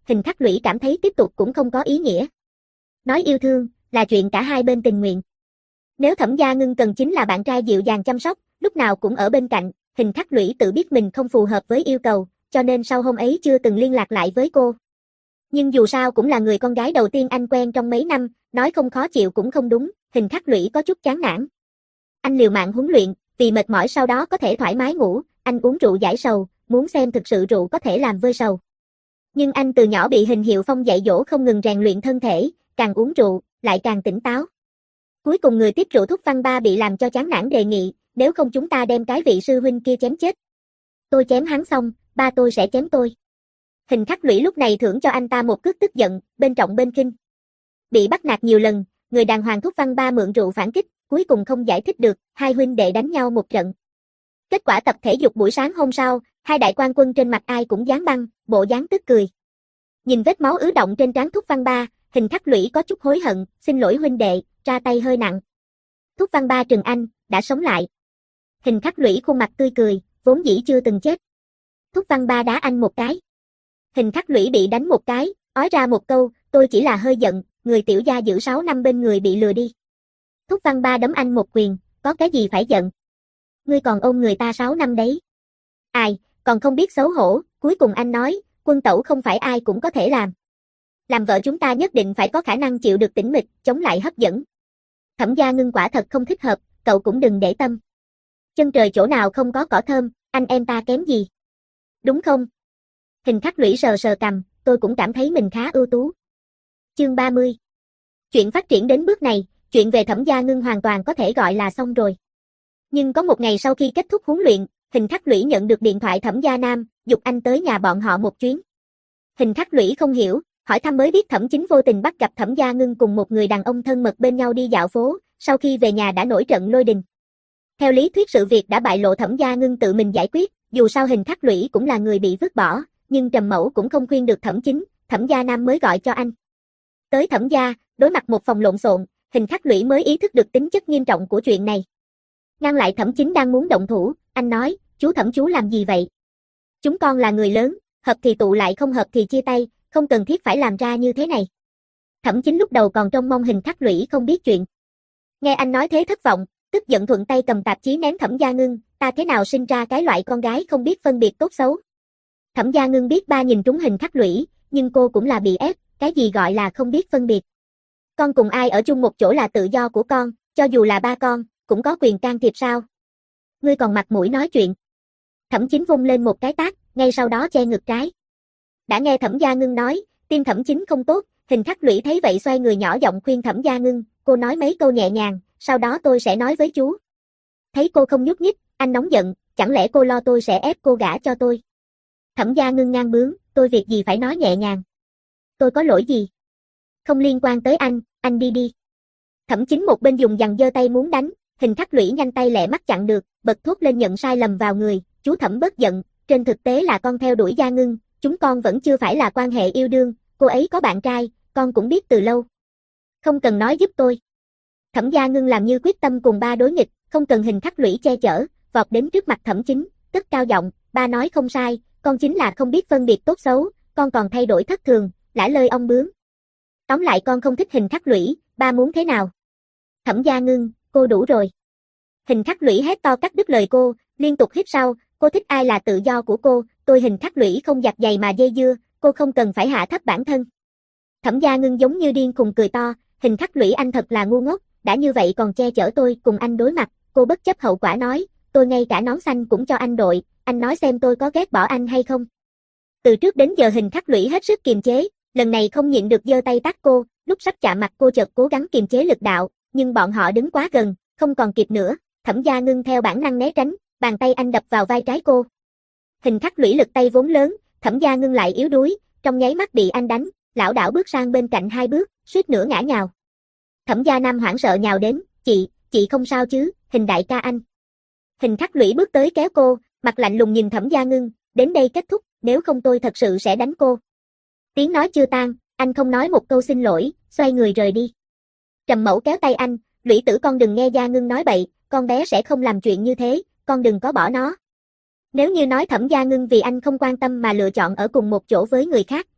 Hình Khắc Lũy cảm thấy tiếp tục cũng không có ý nghĩa. Nói yêu thương, là chuyện cả hai bên tình nguyện. Nếu Thẩm Gia Ngưng cần chính là bạn trai dịu dàng chăm sóc, lúc nào cũng ở bên cạnh, Hình Khắc Lũy tự biết mình không phù hợp với yêu cầu, cho nên sau hôm ấy chưa từng liên lạc lại với cô. Nhưng dù sao cũng là người con gái đầu tiên anh quen trong mấy năm, nói không khó chịu cũng không đúng, Hình Khắc Lũy có chút chán nản. Anh liều mạng huấn luyện, vì mệt mỏi sau đó có thể thoải mái ngủ, anh uống rượu giải sầu, muốn xem thực sự rượu có thể làm vơi sầu. Nhưng anh từ nhỏ bị Hình Hiệu Phong dạy dỗ không ngừng rèn luyện thân thể, càng uống rượu, lại càng tỉnh táo. Cuối cùng người tiếp rượu Thúc Văn Ba bị làm cho chán nản đề nghị, nếu không chúng ta đem cái vị sư huynh kia chém chết. Tôi chém hắn xong, ba tôi sẽ chém tôi. Hình Khắc Lũy lúc này thưởng cho anh ta một cước tức giận, bên trọng bên khinh. Bị bắt nạt nhiều lần, người đàng hoàng Thúc Văn Ba mượn rượu phản kích, cuối cùng không giải thích được, hai huynh đệ đánh nhau một trận. Kết quả tập thể dục buổi sáng hôm sau, hai đại quan quân trên mặt ai cũng dán băng, bộ dáng tức cười. Nhìn vết máu ứ động trên trán Thúc Văn Ba, Hình Khắc Lũy có chút hối hận, xin lỗi huynh đệ, ra tay hơi nặng. Thúc Văn Ba trừng anh, đã sống lại. Hình Khắc Lũy khuôn mặt tươi cười, vốn dĩ chưa từng chết. Thúc Văn Ba đá anh một cái. Hình Khắc Lũy bị đánh một cái, ói ra một câu, tôi chỉ là hơi giận, người tiểu gia giữ sáu năm bên người bị lừa đi. Thúc Văn Ba đấm anh một quyền, có cái gì phải giận. Ngươi còn ôm người ta sáu năm đấy. Ai, còn không biết xấu hổ, cuối cùng anh nói, quân tẩu không phải ai cũng có thể làm. Làm vợ chúng ta nhất định phải có khả năng chịu được tĩnh mịch, chống lại hấp dẫn. Thẩm Gia Ngưng quả thật không thích hợp, cậu cũng đừng để tâm. Chân trời chỗ nào không có cỏ thơm, anh em ta kém gì. Đúng không? Hình Khắc Lũy sờ sờ cằm, tôi cũng cảm thấy mình khá ưu tú. Chương ba mươi. Chuyện phát triển đến bước này, chuyện về Thẩm Gia Ngưng hoàn toàn có thể gọi là xong rồi. Nhưng có một ngày sau khi kết thúc huấn luyện, Hình Khắc Lũy nhận được điện thoại Thẩm Gia Nam, giục anh tới nhà bọn họ một chuyến. Hình Khắc Lũy không hiểu, hỏi thăm mới biết Thẩm Chính vô tình bắt gặp Thẩm Gia Ngưng cùng một người đàn ông thân mật bên nhau đi dạo phố, sau khi về nhà đã nổi trận lôi đình. Theo lý thuyết sự việc đã bại lộ Thẩm Gia Ngưng tự mình giải quyết, dù sao Hình Khắc Lũy cũng là người bị vứt bỏ, nhưng Trầm Mẫu cũng không khuyên được Thẩm Chính, Thẩm Gia Nam mới gọi cho anh. Tới Thẩm Gia, đối mặt một phòng lộn xộn, Hình Khắc Lũy mới ý thức được tính chất nghiêm trọng của chuyện này. Ngăn lại Thẩm Chính đang muốn động thủ, anh nói, chú Thẩm chú làm gì vậy? Chúng con là người lớn, hợp thì tụ lại không hợp thì chia tay, không cần thiết phải làm ra như thế này. Thẩm Chính lúc đầu còn trông mong Hình Khắc Lũy không biết chuyện. Nghe anh nói thế thất vọng, tức giận thuận tay cầm tạp chí ném Thẩm Gia Ngưng, ta thế nào sinh ra cái loại con gái không biết phân biệt tốt xấu. Thẩm Gia Ngưng biết ba nhìn trúng Hình Khắc Lũy, nhưng cô cũng là bị ép, cái gì gọi là không biết phân biệt. Con cùng ai ở chung một chỗ là tự do của con, cho dù là ba con, cũng có quyền can thiệp sao? Ngươi còn mặt mũi nói chuyện. Thẩm Chính vung lên một cái tát, ngay sau đó che ngực trái. Đã nghe Thẩm Gia Ngưng nói, tim Thẩm Chính không tốt, Hình Khắc Lũy thấy vậy xoay người nhỏ giọng khuyên Thẩm Gia Ngưng, cô nói mấy câu nhẹ nhàng, sau đó tôi sẽ nói với chú. Thấy cô không nhúc nhích, anh nóng giận, chẳng lẽ cô lo tôi sẽ ép cô gả cho tôi? Thẩm Gia Ngưng ngang bướng, tôi việc gì phải nói nhẹ nhàng? Tôi có lỗi gì? Không liên quan tới anh, anh đi đi. Thẩm Chính một bên dùng dằn giơ tay muốn đánh, Hình Khắc Lũy nhanh tay lẹ mắt chặn được, bật thốt lên nhận sai lầm vào người, chú Thẩm bớt giận, trên thực tế là con theo đuổi Gia Ngưng, chúng con vẫn chưa phải là quan hệ yêu đương, cô ấy có bạn trai, con cũng biết từ lâu. Không cần nói giúp tôi. Thẩm Gia Ngưng làm như quyết tâm cùng ba đối nghịch, không cần Hình Khắc Lũy che chở, vọt đến trước mặt Thẩm Chính, cất cao giọng, ba nói không sai, con chính là không biết phân biệt tốt xấu, con còn thay đổi thất thường, lả lơi ong bướm. Tóm lại con không thích Hình Khắc Lũy, ba muốn thế nào? Thẩm Gia Ngưng, cô đủ rồi. Hình Khắc Lũy hét to cắt đứt lời cô, liên tục hít sâu, cô thích ai là tự do của cô, tôi Hình Khắc Lũy không giặt giày mà dây dưa, cô không cần phải hạ thấp bản thân. Thẩm Gia Ngưng giống như điên khùng cười to, Hình Khắc Lũy anh thật là ngu ngốc, đã như vậy còn che chở tôi cùng anh đối mặt, cô bất chấp hậu quả nói, tôi ngay cả nón xanh cũng cho anh đội, anh nói xem tôi có ghét bỏ anh hay không. Từ trước đến giờ Hình Khắc Lũy hết sức kiềm chế, lần này không nhịn được giơ tay tát cô, lúc sắp chạm mặt cô chợt cố gắng kiềm chế lực đạo, nhưng bọn họ đứng quá gần, không còn kịp nữa, Thẩm Gia Ngưng theo bản năng né tránh, bàn tay anh đập vào vai trái cô. Hình Khắc Lũy lực tay vốn lớn, Thẩm Gia Ngưng lại yếu đuối, trong nháy mắt bị anh đánh, lảo đảo bước sang bên cạnh hai bước, suýt nữa ngã nhào. Thẩm Gia Nam hoảng sợ nhào đến, chị, chị không sao chứ, Hình đại ca anh. Hình Khắc Lũy bước tới kéo cô, mặt lạnh lùng nhìn Thẩm Gia Ngưng, đến đây kết thúc, nếu không tôi thật sự sẽ đánh cô. Tiếng nói chưa tan, anh không nói một câu xin lỗi, xoay người rời đi. Trầm Mẫu kéo tay anh, Lũy tử con đừng nghe Gia Ngưng nói bậy, con bé sẽ không làm chuyện như thế, con đừng có bỏ nó. Nếu như nói Thẩm Gia Ngưng vì anh không quan tâm mà lựa chọn ở cùng một chỗ với người khác,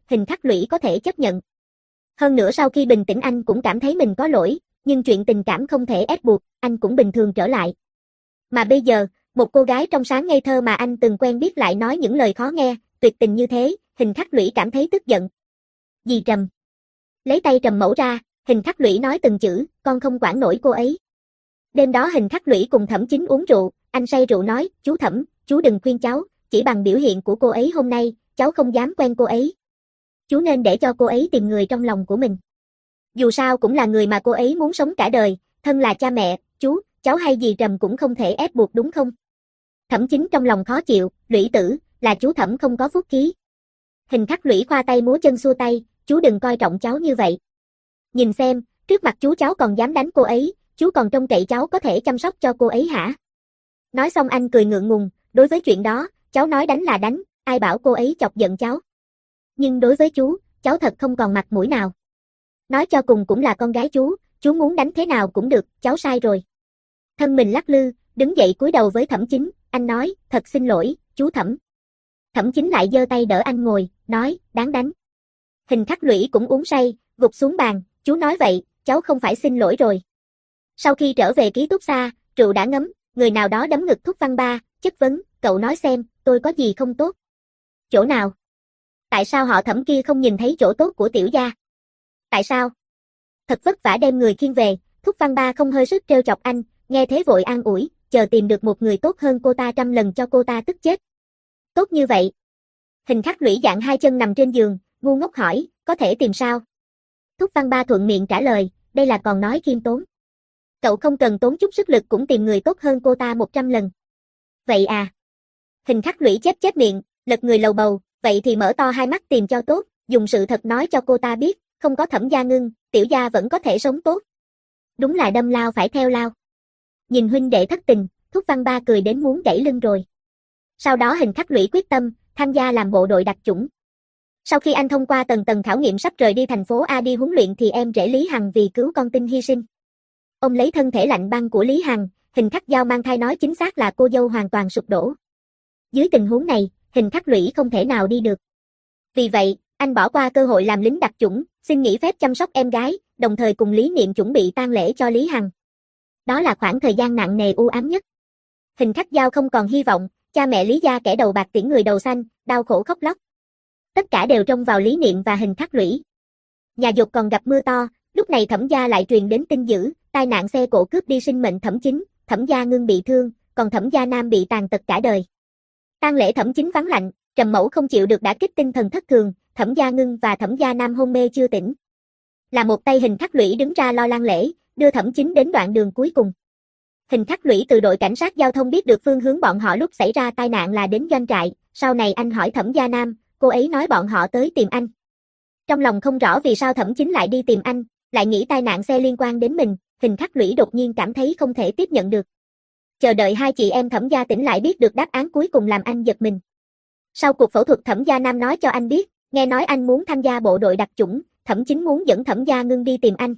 Hình Khắc Lũy có thể chấp nhận. Hơn nữa sau khi bình tĩnh anh cũng cảm thấy mình có lỗi, nhưng chuyện tình cảm không thể ép buộc, anh cũng bình thường trở lại. Mà bây giờ, một cô gái trong sáng ngây thơ mà anh từng quen biết lại nói những lời khó nghe, tuyệt tình như thế, Hình Khắc Lũy cảm thấy tức giận. Dì Trầm. Lấy tay Trầm Mẫu ra, Hình Khắc Lũy nói từng chữ, con không quản nổi cô ấy. Đêm đó Hình Khắc Lũy cùng Thẩm Chính uống rượu, anh say rượu nói, chú Thẩm, chú đừng khuyên cháu, chỉ bằng biểu hiện của cô ấy hôm nay, cháu không dám quen cô ấy. Chú nên để cho cô ấy tìm người trong lòng của mình. Dù sao cũng là người mà cô ấy muốn sống cả đời, thân là cha mẹ, chú, cháu hay dì Trầm cũng không thể ép buộc đúng không? Thẩm Chính trong lòng khó chịu, Lũy tử, là chú Thẩm không có phúc khí. Hình Khắc Lũy khoa tay múa chân xua tay, chú đừng coi trọng cháu như vậy. Nhìn xem, trước mặt chú cháu còn dám đánh cô ấy, chú còn trông cậy cháu có thể chăm sóc cho cô ấy hả? Nói xong anh cười ngượng ngùng, đối với chuyện đó, cháu nói đánh là đánh, ai bảo cô ấy chọc giận cháu. Nhưng đối với chú, cháu thật không còn mặt mũi nào. Nói cho cùng cũng là con gái chú, chú muốn đánh thế nào cũng được, cháu sai rồi. Thân mình lắc lư, đứng dậy cúi đầu với Thẩm Chính, anh nói, thật xin lỗi, chú Thẩm. Thẩm Chính lại giơ tay đỡ anh ngồi, nói, đáng đánh. Hình Khắc Lũy cũng uống say, gục xuống bàn, chú nói vậy, cháu không phải xin lỗi rồi. Sau khi trở về ký túc xá, rượu đã ngấm, người nào đó đấm ngực Thúc Văn Ba, chất vấn, cậu nói xem, tôi có gì không tốt? Chỗ nào? Tại sao họ Thẩm kia không nhìn thấy chỗ tốt của tiểu gia? Tại sao? Thật vất vả đem người khiêng về, Thúc Văn Ba không hơi sức trêu chọc anh, nghe thế vội an ủi, chờ tìm được một người tốt hơn cô ta trăm lần cho cô ta tức chết. Tốt như vậy. Hình Khắc Lũy dạng hai chân nằm trên giường, ngu ngốc hỏi, có thể tìm sao? Thúc Văn Ba thuận miệng trả lời, đây là còn nói khiêm tốn. Cậu không cần tốn chút sức lực cũng tìm người tốt hơn cô ta một trăm lần. Vậy à? Hình Khắc Lũy chép chép miệng, lật người lầu bầu, vậy thì mở to hai mắt tìm cho tốt, dùng sự thật nói cho cô ta biết, không có Thẩm Gia Ngưng, tiểu gia vẫn có thể sống tốt. Đúng là đâm lao phải theo lao. Nhìn huynh đệ thất tình, Thúc Văn Ba cười đến muốn gãy lưng rồi. Sau đó Hình Khắc Lũy quyết tâm, tham gia làm bộ đội đặc chủng. Sau khi anh thông qua tầng tầng khảo nghiệm sắp rời đi thành phố A đi huấn luyện thì em rể Lý Hằng vì cứu con tin hy sinh. Ông lấy thân thể lạnh băng của Lý Hằng, Hình Khắc Giao mang thai nói chính xác là cô dâu hoàn toàn sụp đổ. Dưới tình huống này, Hình Khắc Lũy không thể nào đi được. Vì vậy, anh bỏ qua cơ hội làm lính đặc chủng, xin nghỉ phép chăm sóc em gái, đồng thời cùng Lý Niệm chuẩn bị tang lễ cho Lý Hằng. Đó là khoảng thời gian nặng nề u ám nhất. Hình Khắc Giao không còn hy vọng, cha mẹ Lý gia kẻ đầu bạc tiễn người đầu xanh, đau khổ khóc lóc. Tất cả đều trông vào Lý Niệm và Hình Khắc Lũy. Nhà Dục còn gặp mưa to, lúc này Thẩm gia lại truyền đến tin dữ, tai nạn xe cộ cướp đi sinh mệnh Thẩm Chính, Thẩm Gia Ngưng bị thương, còn Thẩm Gia Nam bị tàn tật cả đời. Tang lễ Thẩm Chính vắng lạnh, Trầm Mẫu không chịu được đả kích tinh thần thất thường, Thẩm Gia Ngưng và Thẩm Gia Nam hôn mê chưa tỉnh. Là một tay Hình Khắc Lũy đứng ra lo tang lễ, đưa Thẩm Chính đến đoạn đường cuối cùng. Hình Khắc Lũy từ đội cảnh sát giao thông biết được phương hướng bọn họ lúc xảy ra tai nạn là đến doanh trại, sau này anh hỏi Thẩm Gia Nam, cô ấy nói bọn họ tới tìm anh. Trong lòng không rõ vì sao Thẩm Chính lại đi tìm anh, lại nghĩ tai nạn xe liên quan đến mình, Hình Khắc Lũy đột nhiên cảm thấy không thể tiếp nhận được. Chờ đợi hai chị em Thẩm Gia tỉnh lại biết được đáp án cuối cùng làm anh giật mình. Sau cuộc phẫu thuật Thẩm Gia Nam nói cho anh biết, nghe nói anh muốn tham gia bộ đội đặc chủng, Thẩm Chính muốn dẫn Thẩm Gia Ngưng đi tìm anh.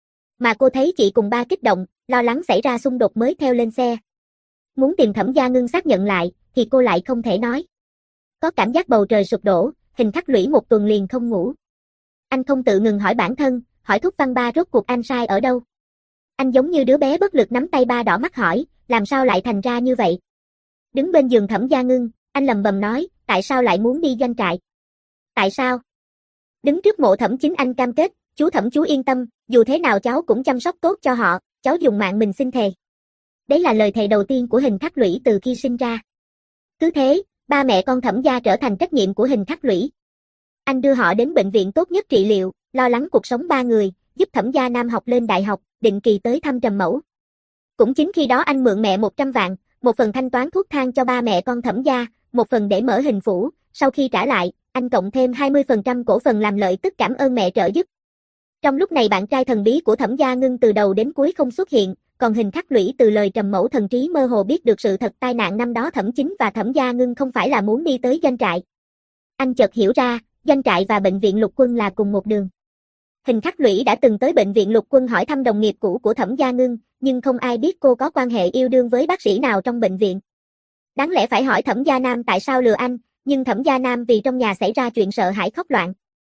Mà cô thấy chị cùng ba kích động, lo lắng xảy ra xung đột mới theo lên xe. Muốn tìm Thẩm Gia Ngưng xác nhận lại, thì cô lại không thể nói. Có cảm giác bầu trời sụp đổ, Hình Khắc Lũy một tuần liền không ngủ. Anh không tự ngừng hỏi bản thân, hỏi Thúc Văn Ba rốt cuộc anh sai ở đâu. Anh giống như đứa bé bất lực nắm tay ba đỏ mắt hỏi, làm sao lại thành ra như vậy. Đứng bên giường Thẩm Gia Ngưng, anh lầm bầm nói, tại sao lại muốn đi doanh trại? Tại sao? Đứng trước mộ Thẩm Chính anh cam kết, chú Thẩm chú yên tâm, dù thế nào cháu cũng chăm sóc tốt cho họ, cháu dùng mạng mình xin thề. Đấy là lời thề đầu tiên của Hình Khắc Lũy từ khi sinh ra. Cứ thế, ba mẹ con Thẩm gia trở thành trách nhiệm của Hình Khắc Lũy. Anh đưa họ đến bệnh viện tốt nhất trị liệu, lo lắng cuộc sống ba người, giúp Thẩm Gia Nam học lên đại học, định kỳ tới thăm Trầm Mẫu. Cũng chính khi đó anh mượn mẹ một trăm vạn, một phần thanh toán thuốc thang cho ba mẹ con Thẩm gia, một phần để mở hình phủ, sau khi trả lại, anh cộng thêm hai mươi phần trăm cổ phần làm lợi tức cảm ơn mẹ trợ giúp. Trong lúc này bạn trai thần bí của Thẩm Gia Ngưng từ đầu đến cuối không xuất hiện, còn Hình Khắc Lũy từ lời Trầm Mẫu thần trí mơ hồ biết được sự thật tai nạn năm đó Thẩm Chính và Thẩm Gia Ngưng không phải là muốn đi tới doanh trại. Anh chợt hiểu ra, doanh trại và bệnh viện Lục Quân là cùng một đường. Hình Khắc Lũy đã từng tới bệnh viện Lục Quân hỏi thăm đồng nghiệp cũ của Thẩm Gia Ngưng, nhưng không ai biết cô có quan hệ yêu đương với bác sĩ nào trong bệnh viện. Đáng lẽ phải hỏi Thẩm Gia Nam tại sao lừa anh, nhưng Thẩm Gia Nam vì trong nhà xảy ra chuyện sợ hãi khóc loạn.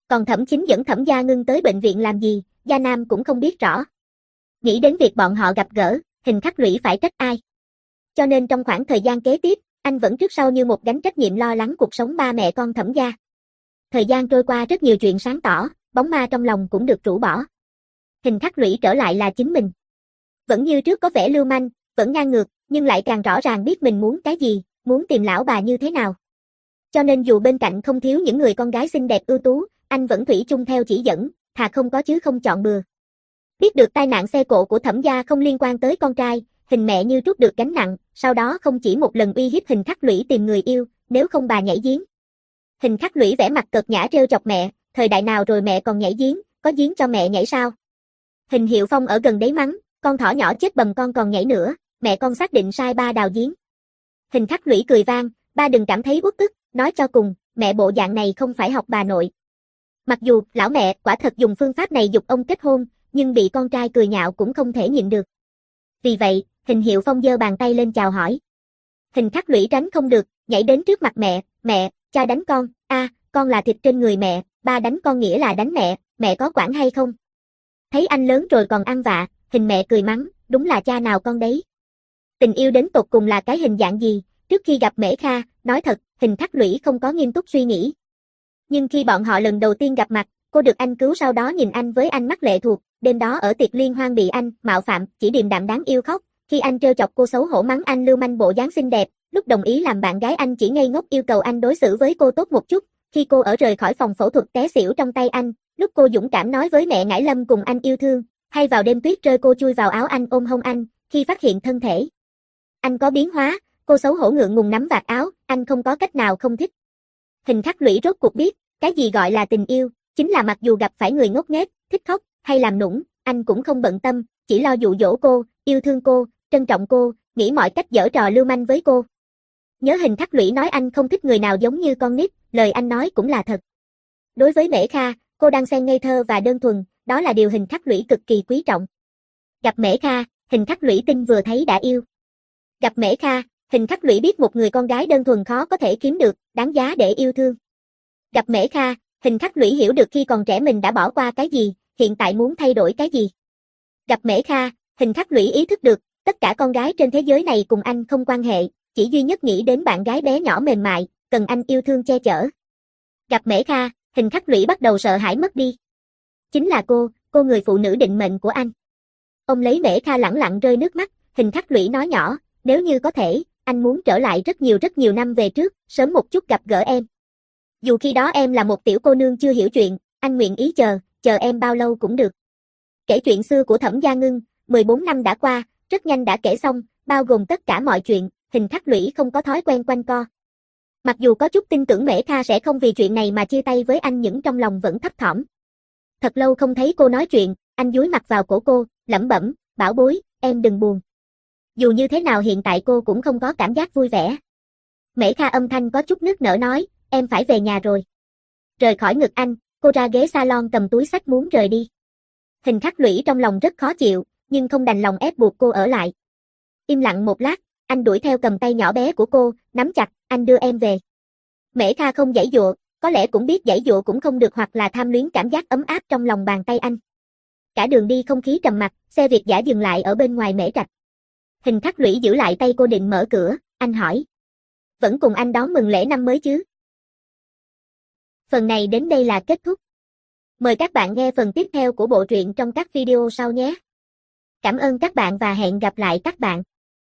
Còn Thẩm Chính dẫn Thẩm Gia Ngưng tới bệnh viện làm gì, Gia Nam cũng không biết rõ. Nghĩ đến việc bọn họ gặp gỡ, Hình Khắc Lũy phải trách ai. Cho nên trong khoảng thời gian kế tiếp, anh vẫn trước sau như một gánh trách nhiệm lo lắng cuộc sống ba mẹ con Thẩm gia. Thời gian trôi qua rất nhiều chuyện sáng tỏ, bóng ma trong lòng cũng được rũ bỏ. Hình Khắc Lũy trở lại là chính mình. Vẫn như trước có vẻ lưu manh, vẫn ngang ngược, nhưng lại càng rõ ràng biết mình muốn cái gì, muốn tìm lão bà như thế nào. Cho nên dù bên cạnh không thiếu những người con gái xinh đẹp ưu tú, anh vẫn thủy chung theo chỉ dẫn, thà không có chứ không chọn bừa. Biết được tai nạn xe cộ của Thẩm gia không liên quan tới con trai, Hình mẹ như trút được gánh nặng, sau đó không chỉ một lần uy hiếp Hình Khắc Lũy tìm người yêu, nếu không bà nhảy giếng. Hình Khắc Lũy vẻ mặt cợt nhã trêu chọc mẹ, thời đại nào rồi mẹ còn nhảy giếng, có giếng cho mẹ nhảy sao? Hình Hiệu Phong ở gần đấy mắng, con thỏ nhỏ chết bầm con còn nhảy nữa, mẹ con xác định sai ba đào giếng. Hình Khắc Lũy cười vang, ba đừng cảm thấy uất ức, nói cho cùng, mẹ bộ dạng này không phải học bà nội. Mặc dù lão mẹ quả thật dùng phương pháp này giục ông kết hôn, nhưng bị con trai cười nhạo cũng không thể nhịn được. Vì vậy, Hình Hiệu Phong giơ bàn tay lên chào hỏi. Hình Khắc Lũy tránh không được, nhảy đến trước mặt mẹ, mẹ, cha đánh con, a, à, con là thịt trên người mẹ, ba đánh con nghĩa là đánh mẹ, mẹ có quản hay không? Thấy anh lớn rồi còn ăn vạ, Hình mẹ cười mắng, đúng là cha nào con đấy. Tình yêu đến tột cùng là cái hình dạng gì? Trước khi gặp Mễ Kha, nói thật, Hình Khắc Lũy không có nghiêm túc suy nghĩ. Nhưng khi bọn họ lần đầu tiên gặp mặt, cô được anh cứu sau đó nhìn anh với ánh mắt lệ thuộc, đêm đó ở tiệc liên hoan bị anh mạo phạm, chỉ điềm đạm đáng yêu khóc, khi anh trêu chọc cô xấu hổ mắng anh lưu manh bộ dáng xinh đẹp, lúc đồng ý làm bạn gái anh chỉ ngây ngốc yêu cầu anh đối xử với cô tốt một chút, khi cô ở rời khỏi phòng phẫu thuật té xỉu trong tay anh, lúc cô dũng cảm nói với mẹ Ngải Lâm cùng anh yêu thương, hay vào đêm tuyết rơi cô chui vào áo anh ôm hôn anh, khi phát hiện thân thể anh có biến hóa, cô xấu hổ ngượng ngùng nắm vạt áo, anh không có cách nào không thích. Hình Khắc Lũy rốt cuộc biết, cái gì gọi là tình yêu, chính là mặc dù gặp phải người ngốc nghếch, thích khóc, hay làm nũng, anh cũng không bận tâm, chỉ lo dụ dỗ cô, yêu thương cô, trân trọng cô, nghĩ mọi cách giở trò lưu manh với cô. Nhớ Hình Khắc Lũy nói anh không thích người nào giống như con nít, lời anh nói cũng là thật. Đối với Mễ Kha, cô đang xen ngây thơ và đơn thuần, đó là điều Hình Khắc Lũy cực kỳ quý trọng. Gặp Mễ Kha, Hình Khắc Lũy tin vừa thấy đã yêu. Gặp Mễ Kha, Hình Khắc Lũy biết một người con gái đơn thuần khó có thể kiếm được, đáng giá để yêu thương. Gặp Mễ Kha, Hình Khắc Lũy hiểu được khi còn trẻ mình đã bỏ qua cái gì, hiện tại muốn thay đổi cái gì. Gặp Mễ Kha, Hình Khắc Lũy ý thức được, tất cả con gái trên thế giới này cùng anh không quan hệ, chỉ duy nhất nghĩ đến bạn gái bé nhỏ mềm mại, cần anh yêu thương che chở. Gặp Mễ Kha, Hình Khắc Lũy bắt đầu sợ hãi mất đi. Chính là cô, cô người phụ nữ định mệnh của anh. Ông lấy Mễ Kha lẳng lặng rơi nước mắt, Hình Khắc Lũy nói nhỏ, nếu như có thể, anh muốn trở lại rất nhiều rất nhiều năm về trước, sớm một chút gặp gỡ em. Dù khi đó em là một tiểu cô nương chưa hiểu chuyện, anh nguyện ý chờ, chờ em bao lâu cũng được. Kể chuyện xưa của Thẩm Gia Ngưng, mười bốn năm đã qua, rất nhanh đã kể xong, bao gồm tất cả mọi chuyện, Hình Khắc Lũy không có thói quen quanh co. Mặc dù có chút tin tưởng Mễ Kha sẽ không vì chuyện này mà chia tay với anh nhưng trong lòng vẫn thấp thỏm. Thật lâu không thấy cô nói chuyện, anh dúi mặt vào cổ cô, lẩm bẩm, bảo bối, em đừng buồn. Dù như thế nào hiện tại cô cũng không có cảm giác vui vẻ. Mễ Kha âm thanh có chút nức nở nói, em phải về nhà rồi. Rời khỏi ngực anh, cô ra ghế salon cầm túi xách muốn rời đi. Hình Khắc Lũy trong lòng rất khó chịu, nhưng không đành lòng ép buộc cô ở lại. Im lặng một lát, anh đuổi theo cầm tay nhỏ bé của cô, nắm chặt, anh đưa em về. Mễ Kha không giãy giụa, có lẽ cũng biết giãy giụa cũng không được hoặc là tham luyến cảm giác ấm áp trong lòng bàn tay anh. Cả đường đi không khí trầm mặc, xe Việt dã dừng lại ở bên ngoài Mễ Trạch. Hình Khắc Lũy giữ lại tay cô định mở cửa, anh hỏi. Vẫn cùng anh đón mừng lễ năm mới chứ? Phần này đến đây là kết thúc. Mời các bạn nghe phần tiếp theo của bộ truyện trong các video sau nhé. Cảm ơn các bạn và hẹn gặp lại các bạn.